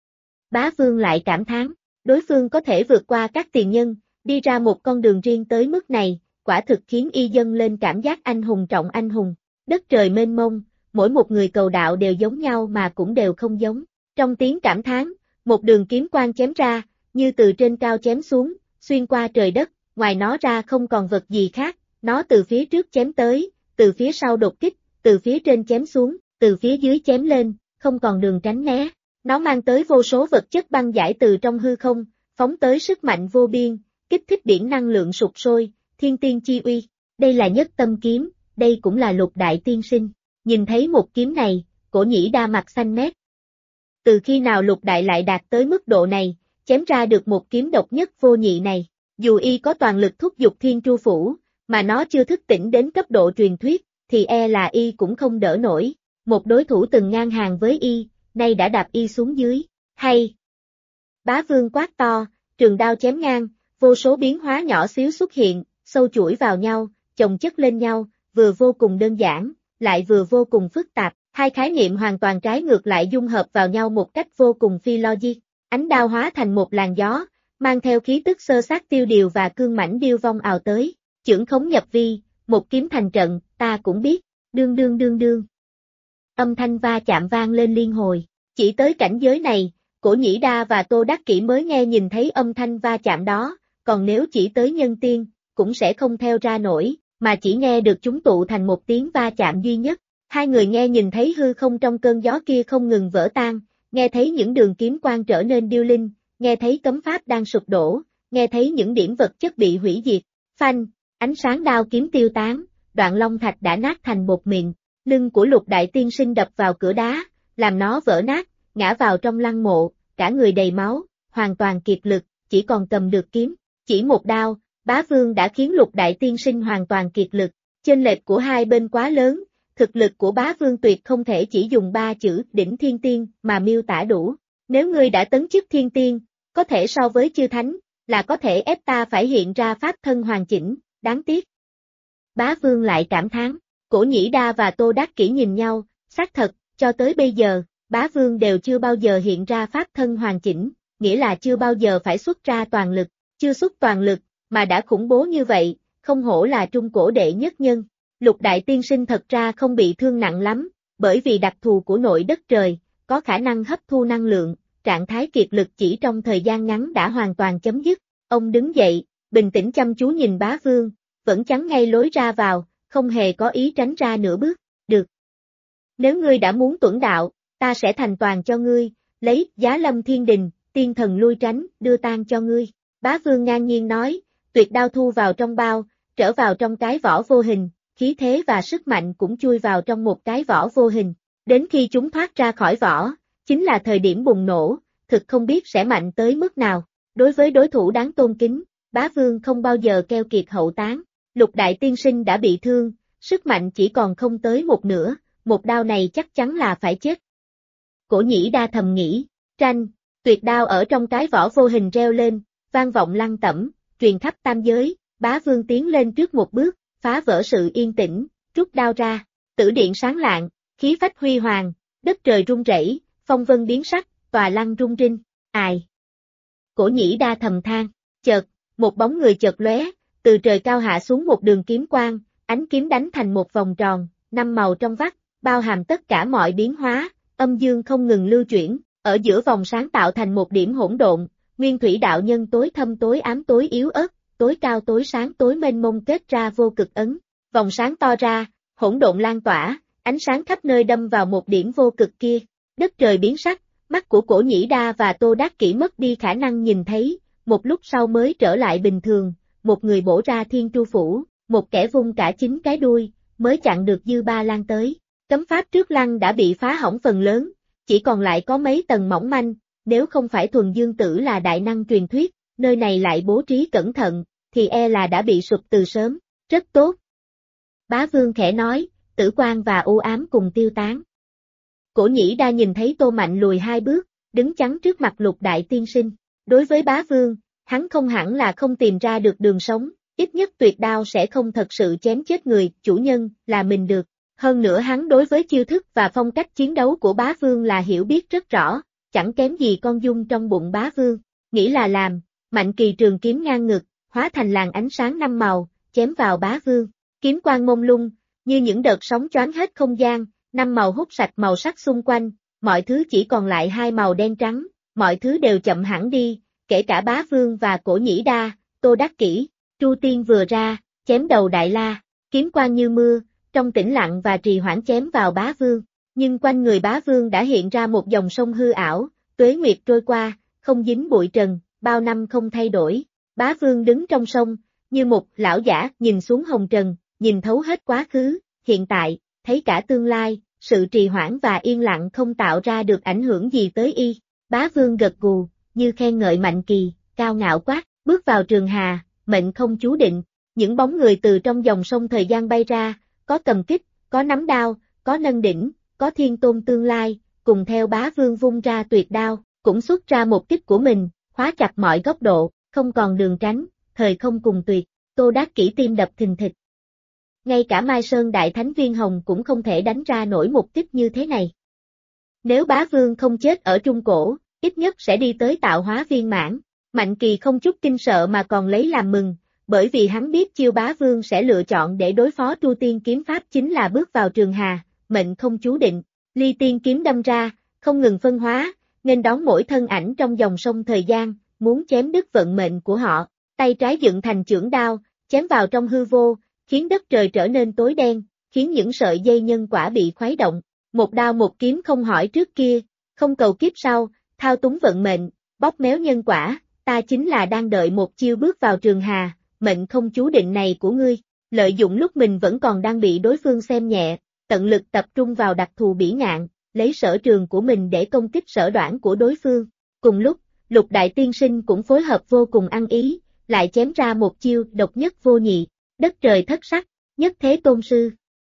Bá vương lại cảm thán, đối phương có thể vượt qua các tiền nhân, đi ra một con đường riêng tới mức này, quả thực khiến y dâng lên cảm giác anh hùng trọng anh hùng, đất trời mênh mông. Mỗi một người cầu đạo đều giống nhau mà cũng đều không giống. Trong tiếng cảm thán, một đường kiếm quang chém ra, như từ trên cao chém xuống, xuyên qua trời đất, ngoài nó ra không còn vật gì khác, nó từ phía trước chém tới, từ phía sau đột kích, từ phía trên chém xuống, từ phía dưới chém lên, không còn đường tránh né. Nó mang tới vô số vật chất băng giải từ trong hư không, phóng tới sức mạnh vô biên, kích thích biển năng lượng sụp sôi, thiên tiên chi uy. Đây là nhất tâm kiếm, đây cũng là Lục Đại Tiên Sinh. Nhìn thấy một kiếm này, Cổ Nhĩ Đa mặt xanh mét. Từ khi nào Lục Đại lại đạt tới mức độ này, chém ra được một kiếm độc nhất vô nhị này, dù y có toàn lực thúc giục Thiên Tru Phủ, mà nó chưa thức tỉnh đến cấp độ truyền thuyết, thì e là y cũng không đỡ nổi. Một đối thủ từng ngang hàng với y, nay đã đạp y xuống dưới. Hay! Bá vương quát to, trường đao chém ngang, vô số biến hóa nhỏ xíu xuất hiện, sâu chuỗi vào nhau, chồng chất lên nhau, vừa vô cùng đơn giản, lại vừa vô cùng phức tạp, hai khái niệm hoàn toàn trái ngược lại dung hợp vào nhau một cách vô cùng phi logic. Ánh đao hóa thành một làn gió, mang theo khí tức sơ sát tiêu điều và cương mãnh điêu vong ào tới, chưởng khống nhập vi, một kiếm thành trận, ta cũng biết, đương đương đương đương. Âm thanh va chạm vang lên liên hồi, chỉ tới cảnh giới này, Cổ Nhĩ Đa và Tô Đắc Kỷ mới nghe nhìn thấy âm thanh va chạm đó, còn nếu chỉ tới nhân tiên, cũng sẽ không theo ra nổi, mà chỉ nghe được chúng tụ thành một tiếng va chạm duy nhất. Hai người nghe nhìn thấy hư không trong cơn gió kia không ngừng vỡ tan, nghe thấy những đường kiếm quang trở nên điêu linh, nghe thấy cấm pháp đang sụp đổ, nghe thấy những điểm vật chất bị hủy diệt. Phanh, ánh sáng đao kiếm tiêu tán, đoạn long thạch đã nát thành bột mịn, lưng của Lục Đại Tiên Sinh đập vào cửa đá, làm nó vỡ nát, ngã vào trong lăng mộ, cả người đầy máu, hoàn toàn kiệt lực, chỉ còn cầm được kiếm. Chỉ một đao, bá vương đã khiến Lục Đại Tiên Sinh hoàn toàn kiệt lực, chênh lệch của hai bên quá lớn, thực lực của bá vương tuyệt không thể chỉ dùng 3 chữ đỉnh thiên tiên mà miêu tả đủ. Nếu ngươi đã tấn chức thiên tiên, có thể so với chư thánh, là có thể ép ta phải hiện ra pháp thân hoàn chỉnh, đáng tiếc. Bá vương lại cảm thán, Cổ Nhĩ Đa và Tô Đắc Kỷ nhìn nhau, xác thật, cho tới bây giờ, bá vương đều chưa bao giờ hiện ra pháp thân hoàn chỉnh, nghĩa là chưa bao giờ phải xuất ra toàn lực, chưa xuất toàn lực, mà đã khủng bố như vậy, không hổ là trung cổ đệ nhất nhân. Lục đại tiên sinh thật ra không bị thương nặng lắm, bởi vì đặc thù của nội đất trời, có khả năng hấp thu năng lượng, trạng thái kiệt lực chỉ trong thời gian ngắn đã hoàn toàn chấm dứt. Ông đứng dậy, bình tĩnh chăm chú nhìn bá vương, vẫn chắn ngay lối ra vào, không hề có ý tránh ra nửa bước. Được. Nếu ngươi đã muốn tuẫn đạo, ta sẽ thành toàn cho ngươi, lấy Giá Lâm Thiên Đình, tiên thần lui tránh, đưa tang cho ngươi. Bá vương ngang nhiên nói, tuyệt đao thu vào trong bao, trở vào trong cái vỏ vô hình, khí thế và sức mạnh cũng chui vào trong một cái vỏ vô hình. Đến khi chúng thoát ra khỏi vỏ, chính là thời điểm bùng nổ, thực không biết sẽ mạnh tới mức nào. Đối với đối thủ đáng tôn kính, bá vương không bao giờ keo kiệt hậu táng. Lục đại tiên sinh đã bị thương, sức mạnh chỉ còn không tới một nửa, một đao này chắc chắn là phải chết. Cổ Nhĩ Đa thầm nghĩ, tranh, tuyệt đao ở trong cái vỏ vô hình reo lên, vang vọng lăng tẩm, truyền khắp tam giới, bá vương tiến lên trước một bước, phá vỡ sự yên tĩnh, rút đao ra, tử điện sáng lạng, khí phách huy hoàng, đất trời rung rẩy, phong vân biến sắc, tòa lăng rung rinh, ai. Cổ Nhĩ Đa thầm than, chợt, một bóng người chợt lóe, từ trời cao hạ xuống một đường kiếm quang, ánh kiếm đánh thành một vòng tròn, 5 màu trong vắt, bao hàm tất cả mọi biến hóa, âm dương không ngừng lưu chuyển, ở giữa vòng sáng tạo thành một điểm hỗn độn, nguyên thủy đạo nhân tối thâm tối ám tối yếu ớt, tối cao tối sáng tối mênh mông kết ra vô cực ấn, vòng sáng to ra, hỗn độn lan tỏa, ánh sáng khắp nơi đâm vào một điểm vô cực kia, đất trời biến sắc, mắt của Cổ Nhĩ Đa và Tô Đắc Kỷ mất đi khả năng nhìn thấy, một lúc sau mới trở lại bình thường, một người bổ ra thiên tru phủ, một kẻ vung cả 9 cái đuôi, mới chặn được dư ba lan tới. Cấm pháp trước lăng đã bị phá hỏng phần lớn, chỉ còn lại có mấy tầng mỏng manh, nếu không phải Thuần Dương Tử là đại năng truyền thuyết, nơi này lại bố trí cẩn thận, thì e là đã bị sụp từ sớm, rất tốt. Bá vương khẽ nói, tử quang và u ám cùng tiêu tán. Cổ Nhĩ Đa nhìn thấy Tô Mạnh lùi 2 bước, đứng chắn trước mặt Lục đại tiên sinh. Đối với bá vương, hắn không hẳn là không tìm ra được đường sống, ít nhất tuyệt đao sẽ không thật sự chém chết người, chủ nhân, là mình được. Hơn nữa hắn đối với chiêu thức và phong cách chiến đấu của bá vương là hiểu biết rất rõ, chẳng kém gì con dung trong bụng bá vương. Nghĩ là làm, Mạnh Kỳ trường kiếm ngang ngực, hóa thành làn ánh sáng 5 màu, chém vào bá vương. Kiếm quang mông lung, như những đợt sóng choáng hết không gian, 5 màu hút sạch màu sắc xung quanh, mọi thứ chỉ còn lại 2 màu đen trắng, mọi thứ đều chậm hẳn đi, kể cả bá vương và Cổ Nhĩ Đa, Tô Đắc Kỷ. Tru Tiên vừa ra, chém đầu Đại La, kiếm quang như mưa, trong tĩnh lặng và trì hoãn chém vào bá vương. Nhưng quanh người bá vương đã hiện ra một dòng sông hư ảo, tuế nguyệt trôi qua, không dính bụi trần, bao năm không thay đổi. Bá vương đứng trong sông, như một lão giả nhìn xuống hồng trần, nhìn thấu hết quá khứ, hiện tại, thấy cả tương lai, sự trì hoãn và yên lặng không tạo ra được ảnh hưởng gì tới y. Bá vương gật gù, như khen ngợi Mạnh Kỳ, cao ngạo quát, bước vào trường hà, mệnh không chú định. Những bóng người từ trong dòng sông thời gian bay ra, có cầm kích, có nắm đao, có nâng đỉnh, có thiên tôn tương lai, cùng theo bá vương vung ra tuyệt đao, cũng xuất ra một kích của mình, khóa chặt mọi góc độ, không còn đường tránh, thời không cùng tuyệt. Tô Đắc Kỷ tim đập thình thịch. Ngay cả Mai Sơn Đại Thánh Viên Hồng cũng không thể đánh ra nổi một kích như thế này. Nếu bá vương không chết ở Trung Cổ, ít nhất sẽ đi tới tạo hóa viên mãn. Mạnh Kỳ không chút kinh sợ mà còn lấy làm mừng, bởi vì hắn biết chiêu bá vương sẽ lựa chọn để đối phó Tru Tiên kiếm pháp chính là bước vào trường hà, mệnh không chú định. Ly tiên kiếm đâm ra, không ngừng phân hóa, nên đón mỗi thân ảnh trong dòng sông thời gian, muốn chém đứt vận mệnh của họ. Tay trái dựng thành chưởng đao, chém vào trong hư vô, khiến đất trời trở nên tối đen, khiến những sợi dây nhân quả bị khuấy động. Một đao một kiếm không hỏi trước kia, không cầu kiếp sau, thao túng vận mệnh, bóp méo nhân quả, ta chính là đang đợi một chiêu bước vào trường hà, mệnh không chú định này của ngươi. Lợi dụng lúc mình vẫn còn đang bị đối phương xem nhẹ, tận lực tập trung vào đặc thù bỉ ngạn, lấy sở trường của mình để công kích sở đoản của đối phương. Cùng lúc, Lục đại tiên sinh cũng phối hợp vô cùng ăn ý, lại chém ra một chiêu độc nhất vô nhị, đất trời thất sắc, nhất thế tôn sư.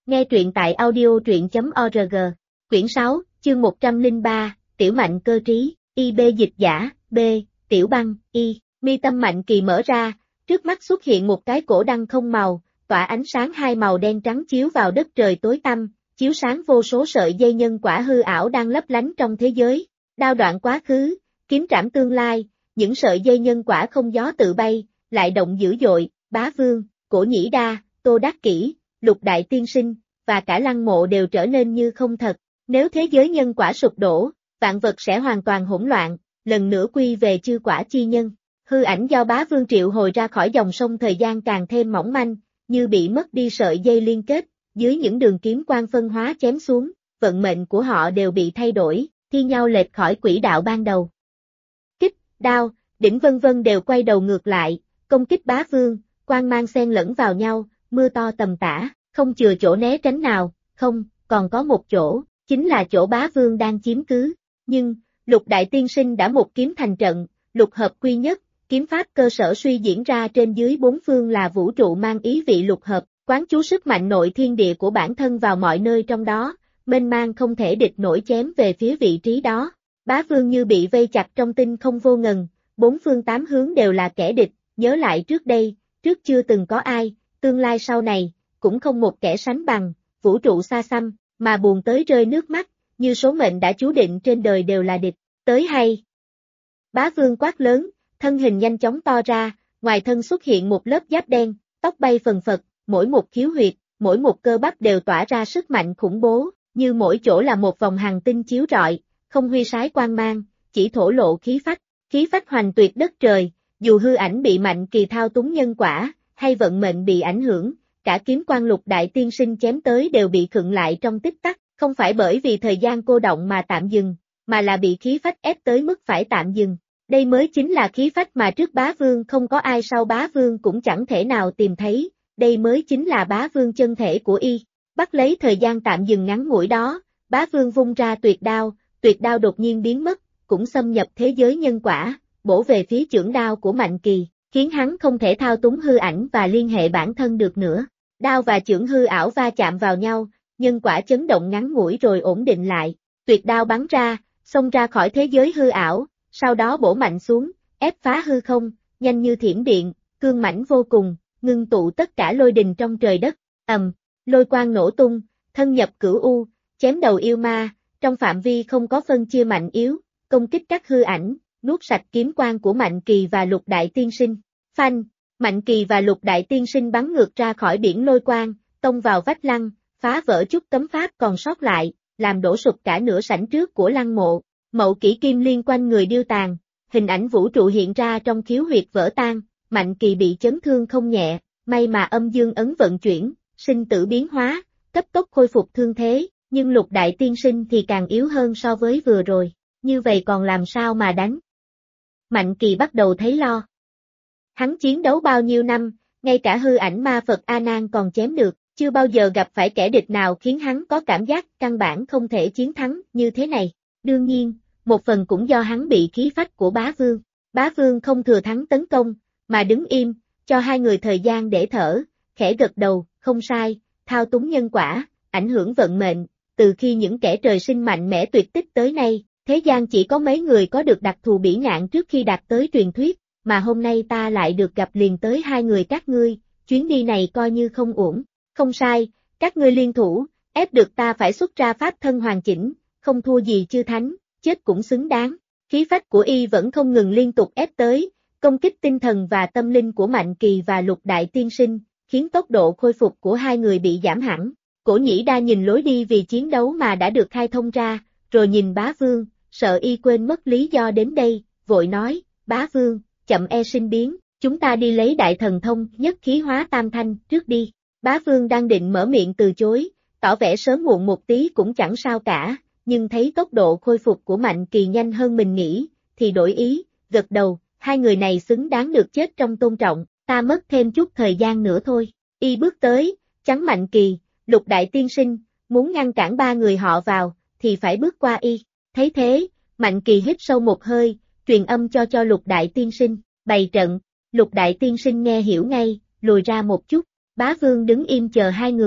Nghe truyện tại audio truyện.org. Quyển 6, chương 103, Tiểu Mạnh cơ trí, IB dịch giả, B, Tiểu Băng, Y, mi tâm Mạnh Kỳ mở ra, trước mắt xuất hiện một cái cổ đăng không màu, tỏa ánh sáng hai màu đen trắng chiếu vào đất trời tối tăm, chiếu sáng vô số sợi dây nhân quả hư ảo đang lấp lánh trong thế giới. Đao đoạn quá khứ, kiếm trảm tương lai, những sợi dây nhân quả không gió tự bay, lại động dữ dội, Bá Vương, Cổ Nhĩ Đa, Tô Đắc Kỷ, Lục Đại Tiên Sinh, và cả Lăng Mộ đều trở nên như không thật. Nếu thế giới nhân quả sụp đổ, vạn vật sẽ hoàn toàn hỗn loạn, lần nữa quy về chư quả chi nhân. Hư ảnh do Bá Vương triệu hồi ra khỏi dòng sông thời gian càng thêm mỏng manh, như bị mất đi sợi dây liên kết, dưới những đường kiếm quang phân hóa chém xuống, vận mệnh của họ đều bị thay đổi, thi nhau lệch khỏi quỹ đạo ban đầu. Kích, đao, đỉnh vân vân đều quay đầu ngược lại, công kích Bá Vương, quang mang xen lẫn vào nhau, mưa to tầm tã, không chừa chỗ né tránh nào, không, còn có một chỗ, chính là chỗ Bá Vương đang chiếm cứ. Nhưng, Lục Đại Tiên Sinh đã một kiếm thành trận, lục hợp quy nhất, kiếm pháp cơ sở suy diễn ra trên dưới bốn phương là vũ trụ mang ý vị lục hợp, quán chú sức mạnh nội thiên địa của bản thân vào mọi nơi trong đó, mênh mang không thể địch nổi chém về phía vị trí đó. Bá Vương như bị vây chặt trong tinh không vô ngần, bốn phương tám hướng đều là kẻ địch, nhớ lại trước đây, trước chưa từng có ai, tương lai sau này, cũng không một kẻ sánh bằng, vũ trụ xa xăm, mà buồn tới rơi nước mắt, như số mệnh đã chú định trên đời đều là địch, tới hay. Bá Vương quát lớn, thân hình nhanh chóng to ra, ngoài thân xuất hiện một lớp giáp đen, tóc bay phần phật, mỗi một khiếu huyệt, mỗi một cơ bắp đều tỏa ra sức mạnh khủng bố, như mỗi chỗ là một vòng hành tinh chiếu rọi, không huy sái quang mang, chỉ thổ lộ khí phách hoành tuyệt đất trời, dù hư ảnh bị Mạnh Kỳ thao túng nhân quả, hay vận mệnh bị ảnh hưởng, cả kiếm quang Lục Đại Tiên Sinh chém tới đều bị khựng lại trong tích tắc, không phải bởi vì thời gian cô động mà tạm dừng, mà là bị khí phách ép tới mức phải tạm dừng. Đây mới chính là khí phách mà trước Bá Vương không có ai sau Bá Vương cũng chẳng thể nào tìm thấy, đây mới chính là Bá Vương chân thể của y. Bắt lấy thời gian tạm dừng ngắn ngủi đó, Bá Vương vung ra tuyệt đao đột nhiên biến mất, cũng xâm nhập thế giới nhân quả, bổ về phía chưởng đao của Mạnh Kỳ, khiến hắn không thể thao túng hư ảnh và liên hệ bản thân được nữa. Đao và chưởng hư ảo va chạm vào nhau, nhân quả chấn động ngắn ngủi rồi ổn định lại, tuyệt đao bắn ra, xông ra khỏi thế giới hư ảo, sau đó bổ mạnh xuống, ép phá hư không, nhanh như thiểm điện, cương mãnh vô cùng, ngưng tụ tất cả lôi đình trong trời đất, lôi quang nổ tung, thân nhập cửu u, chém đầu yêu ma, trong phạm vi không có phân chia mạnh yếu, công kích các hư ảnh, nuốt sạch kiếm quang của Mạnh Kỳ và Lục Đại Tiên Sinh. Phanh, Mạnh Kỳ và Lục Đại Tiên Sinh bắn ngược ra khỏi biển lôi quang, tông vào vách lăng, phá vỡ chút cấm pháp còn sót lại, làm đổ sụp cả nửa sảnh trước của lăng mộ. Mậu kỷ kim liên quanh người điêu tàn, hình ảnh vũ trụ hiện ra trong khiếu huyệt vỡ tan, Mạnh Kỳ bị chấn thương không nhẹ, may mà âm dương ấn vận chuyển, sinh tử biến hóa, cấp tốc khôi phục thương thế, nhưng Lục Đại Tiên Sinh thì càng yếu hơn so với vừa rồi, như vậy còn làm sao mà đánh? Mạnh Kỳ bắt đầu thấy lo. Hắn chiến đấu bao nhiêu năm, ngay cả hư ảnh ma Phật A Nan còn chém được, chưa bao giờ gặp phải kẻ địch nào khiến hắn có cảm giác căn bản không thể chiến thắng như thế này. Đương nhiên, một phần cũng do hắn bị khí phách của Bá Vương. Bá Vương không thừa thắng tấn công, mà đứng im, cho hai người thời gian để thở, khẽ gật đầu, không sai, thao túng nhân quả, ảnh hưởng vận mệnh, từ khi những kẻ trời sinh mạnh mẽ tuyệt tích tới nay, thế gian chỉ có mấy người có được đặc thù bỉ ngạn trước khi đạt tới truyền thuyết, mà hôm nay ta lại được gặp liền tới hai người các ngươi, chuyến đi này coi như không uổng. Không sai, các ngươi liên thủ, ép được ta phải xuất ra pháp thân hoàn chỉnh, không thua gì chư thánh, chết cũng xứng đáng. Khí phách của y vẫn không ngừng liên tục ép tới, công kích tinh thần và tâm linh của Mạnh Kỳ và Lục Đại Tiên Sinh, khiến tốc độ khôi phục của hai người bị giảm hẳn. Cổ Nhĩ Đa nhìn lối đi vì chiến đấu mà đã được khai thông ra, rồi nhìn Bá Vương, sợ y quên mất lý do đến đây, vội nói, Bá Vương, chậm e sinh biến, chúng ta đi lấy đại thần thông nhất khí hóa tam thanh trước đi. Bá Vương đang định mở miệng từ chối, tỏ vẻ sớm muộn một tí cũng chẳng sao cả, nhưng thấy tốc độ khôi phục của Mạnh Kỳ nhanh hơn mình nghĩ, thì đổi ý, gật đầu, hai người này xứng đáng được chết trong tôn trọng, ta mất thêm chút thời gian nữa thôi. Y bước tới, chắn Mạnh Kỳ, Lục Đại Tiên Sinh, muốn ngăn cản ba người họ vào, thì phải bước qua y. Thấy thế, Mạnh Kỳ hít sâu một hơi, truyền âm cho Lục Đại Tiên Sinh, bày trận. Lục Đại Tiên Sinh nghe hiểu ngay, lùi ra một chút. Bá Vương đứng im chờ hai người,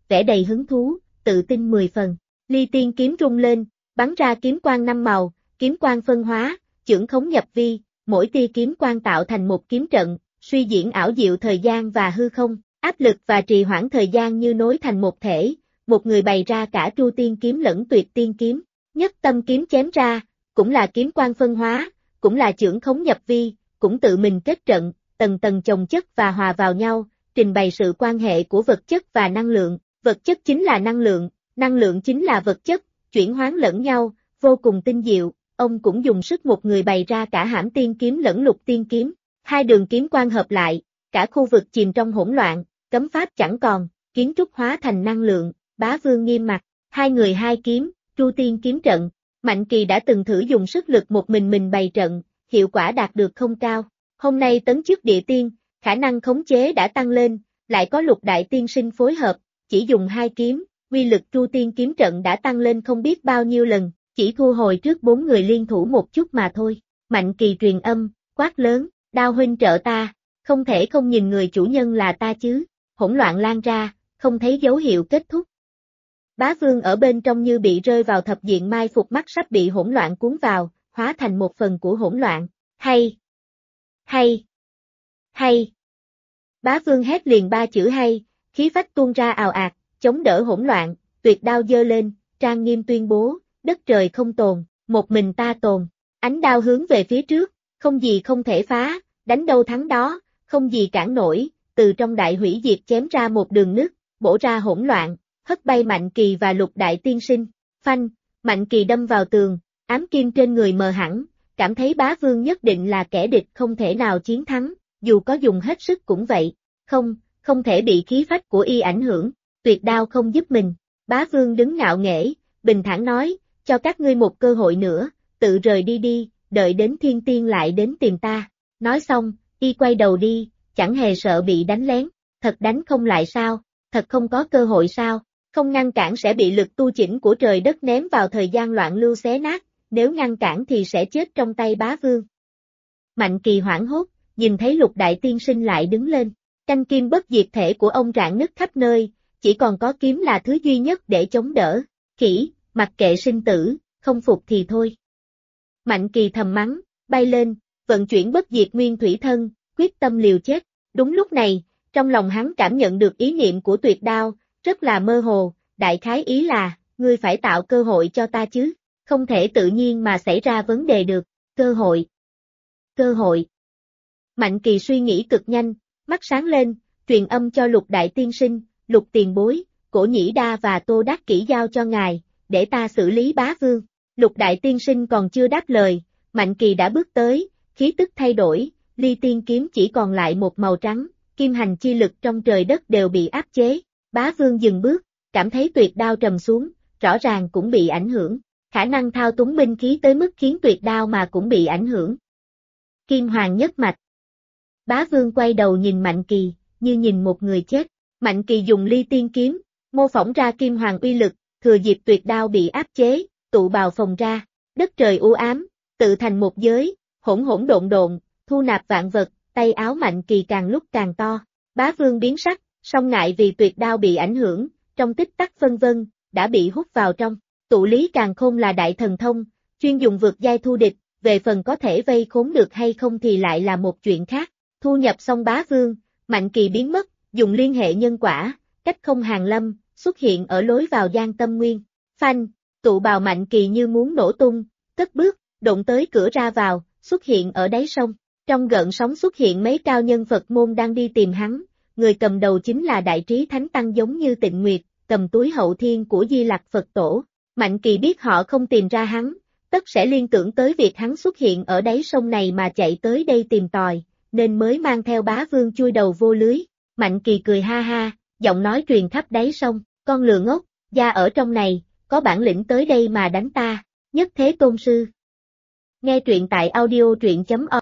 vẻ đầy hứng thú, tự tin 10 phần. Ly tiên kiếm rung lên, bắn ra kiếm quang 5 màu, kiếm quang phân hóa, chưởng khống nhập vi, mỗi tia kiếm quang tạo thành một kiếm trận, suy diễn ảo diệu thời gian và hư không, áp lực và trì hoãn thời gian như nối thành một thể, một người bày ra cả Tru Tiên kiếm lẫn Tuyệt Tiên kiếm. Nhất tâm kiếm chém ra, cũng là kiếm quang phân hóa, cũng là chưởng khống nhập vi, cũng tự mình kết trận, tầng tầng chồng chất và hòa vào nhau, trình bày sự quan hệ của vật chất và năng lượng, vật chất chính là năng lượng chính là vật chất, chuyển hóa lẫn nhau, vô cùng tinh diệu. Ông cũng dùng sức một người bày ra cả Hãm Tiên kiếm lẫn Lục Tiên kiếm, hai đường kiếm quang hợp lại, cả khu vực chìm trong hỗn loạn, cấm pháp chẳng còn, kiến trúc hóa thành năng lượng. Bá Vương nghiêm mặt, hai người hai kiếm, Tru Tiên kiếm trận. Mạnh Kỳ đã từng thử dùng sức lực một mình bày trận, hiệu quả đạt được không cao. Hôm nay tấn chức địa tiên, khả năng khống chế đã tăng lên, lại có Lục Đại Tiên Sinh phối hợp, chỉ dùng hai kiếm, uy lực Tru Tiên kiếm trận đã tăng lên không biết bao nhiêu lần, chỉ thu hồi trước 4 người liên thủ một chút mà thôi. Mạnh Kỳ truyền âm, quát lớn, Đao huynh trợ ta, không thể không nhìn người chủ nhân là ta chứ. Hỗn loạn lan ra, không thấy dấu hiệu kết thúc. Bá Vương ở bên trong như bị rơi vào thập diện mai phục, mắt sắp bị hỗn loạn cuốn vào, hóa thành một phần của hỗn loạn. Hay! Hay! Hay! Bá Vương hét liền 3 chữ hay, khí phách tuôn ra ào ạt, chống đỡ hỗn loạn, tuyệt đao giơ lên, trang nghiêm tuyên bố, đất trời không tồn, một mình ta tồn. Ánh đao hướng về phía trước, không gì không thể phá, đánh đâu thắng đó, không gì cản nổi, từ trong đại hủy diệt chém ra một đường nứt, bổ ra hỗn loạn, hất bay Mạnh Kỳ và Lục Đại Tiên Sinh. Phanh, Mạnh Kỳ đâm vào tường, ám kim trên người mờ hẳn, cảm thấy Bá Vương nhất định là kẻ địch không thể nào chiến thắng, dù có dùng hết sức cũng vậy. Không thể bị khí phách của y ảnh hưởng, tuyệt đao không giúp mình. Bá Vương đứng ngạo nghễ, bình thản nói, cho các ngươi một cơ hội nữa, tự rời đi đi, đợi đến thiên tiên lại đến tìm ta. Nói xong, y quay đầu đi, chẳng hề sợ bị đánh lén. Thật đánh không lại sao? Thật không có cơ hội sao? Không ngăn cản sẽ bị lực tu chỉnh của trời đất ném vào thời gian loạn lưu xé nát, nếu ngăn cản thì sẽ chết trong tay Bá Vương. Mạnh Kỳ hoảng hốt, nhìn thấy Lục Đại Tiên Sinh lại đứng lên. Canh kim bất diệt thể của ông rạn nứt khắp nơi, chỉ còn có kiếm là thứ duy nhất để chống đỡ. Khỉ, mặc kệ sinh tử, không phục thì thôi. Mạnh Kỳ thầm mắng, bay lên, vận chuyển bất diệt nguyên thủy thân, quyết tâm liều chết. Đúng lúc này, trong lòng hắn cảm nhận được ý niệm của tuyệt đao, rất là mơ hồ, đại khái ý là, ngươi phải tạo cơ hội cho ta chứ, không thể tự nhiên mà xảy ra vấn đề được. Cơ hội. Cơ hội. Mạnh Kỳ suy nghĩ cực nhanh, mắt sáng lên, truyền âm cho Lục Đại Tiên Sinh, Lục tiền bối, Cổ Nhĩ Đa và Tô Đắc Kỷ giao cho ngài, để ta xử lý Bá Vương. Lục Đại Tiên Sinh còn chưa đáp lời, Mạnh Kỳ đã bước tới, khí tức thay đổi, Ly Tiên kiếm chỉ còn lại một màu trắng, kim hành chi lực trong trời đất đều bị áp chế. Bá Vương dừng bước, cảm thấy tuyệt đao trầm xuống, rõ ràng cũng bị ảnh hưởng, khả năng thao túng binh khí tới mức khiến tuyệt đao mà cũng bị ảnh hưởng. Kim Hoàng nhất mạch. Bá Vương quay đầu nhìn Mạnh Kỳ, như nhìn một người chết. Mạnh Kỳ dùng Ly Tiên kiếm, mô phỏng ra Kim Hoàng uy lực, thừa dịp tuyệt đao bị áp chế, tụ bào phồng ra, đất trời u ám, tự thành một giới, hỗn hỗn độn độn, thu nạp vạn vật, tay áo Mạnh Kỳ càng lúc càng to. Bá Vương biến sắc, song ngại vì tuyệt đao bị ảnh hưởng, trong tích tắc phân vân, đã bị hút vào trong. Tụ lý càn khôn là đại thần thông, chuyên dùng vượt giai thu địch, về phần có thể vây khốn được hay không thì lại là một chuyện khác. Thu nhập xong Bá Vương, Mạnh Kỳ biến mất, dùng liên hệ nhân quả, cách không hàng lâm, xuất hiện ở lối vào Giang Tâm Nguyên. Phanh, tụ bào Mạnh Kỳ như muốn nổ tung, cất bước, đụng tới cửa ra vào, xuất hiện ở đáy sông. Trong gợn sóng xuất hiện mấy cao nhân Phật môn đang đi tìm hắn, người cầm đầu chính là Đại Trí Thánh Tăng giống như Tịnh Nguyệt, cầm túi hậu thiên của Di Lặc Phật Tổ. Mạnh Kỳ biết họ không tìm ra hắn, tất sẽ liên tưởng tới việc hắn xuất hiện ở đáy sông này mà chạy tới đây tìm tòi, nên mới mang theo Bá Vương chui đầu vô lưới. Mạnh Kỳ cười ha ha, giọng nói truyền khắp đáy sông, con lừa ngốc, gia ở trong này, có bản lĩnh tới đây mà đánh ta, nhất thế tôn sư. Nghe truyện tại audio truyện.org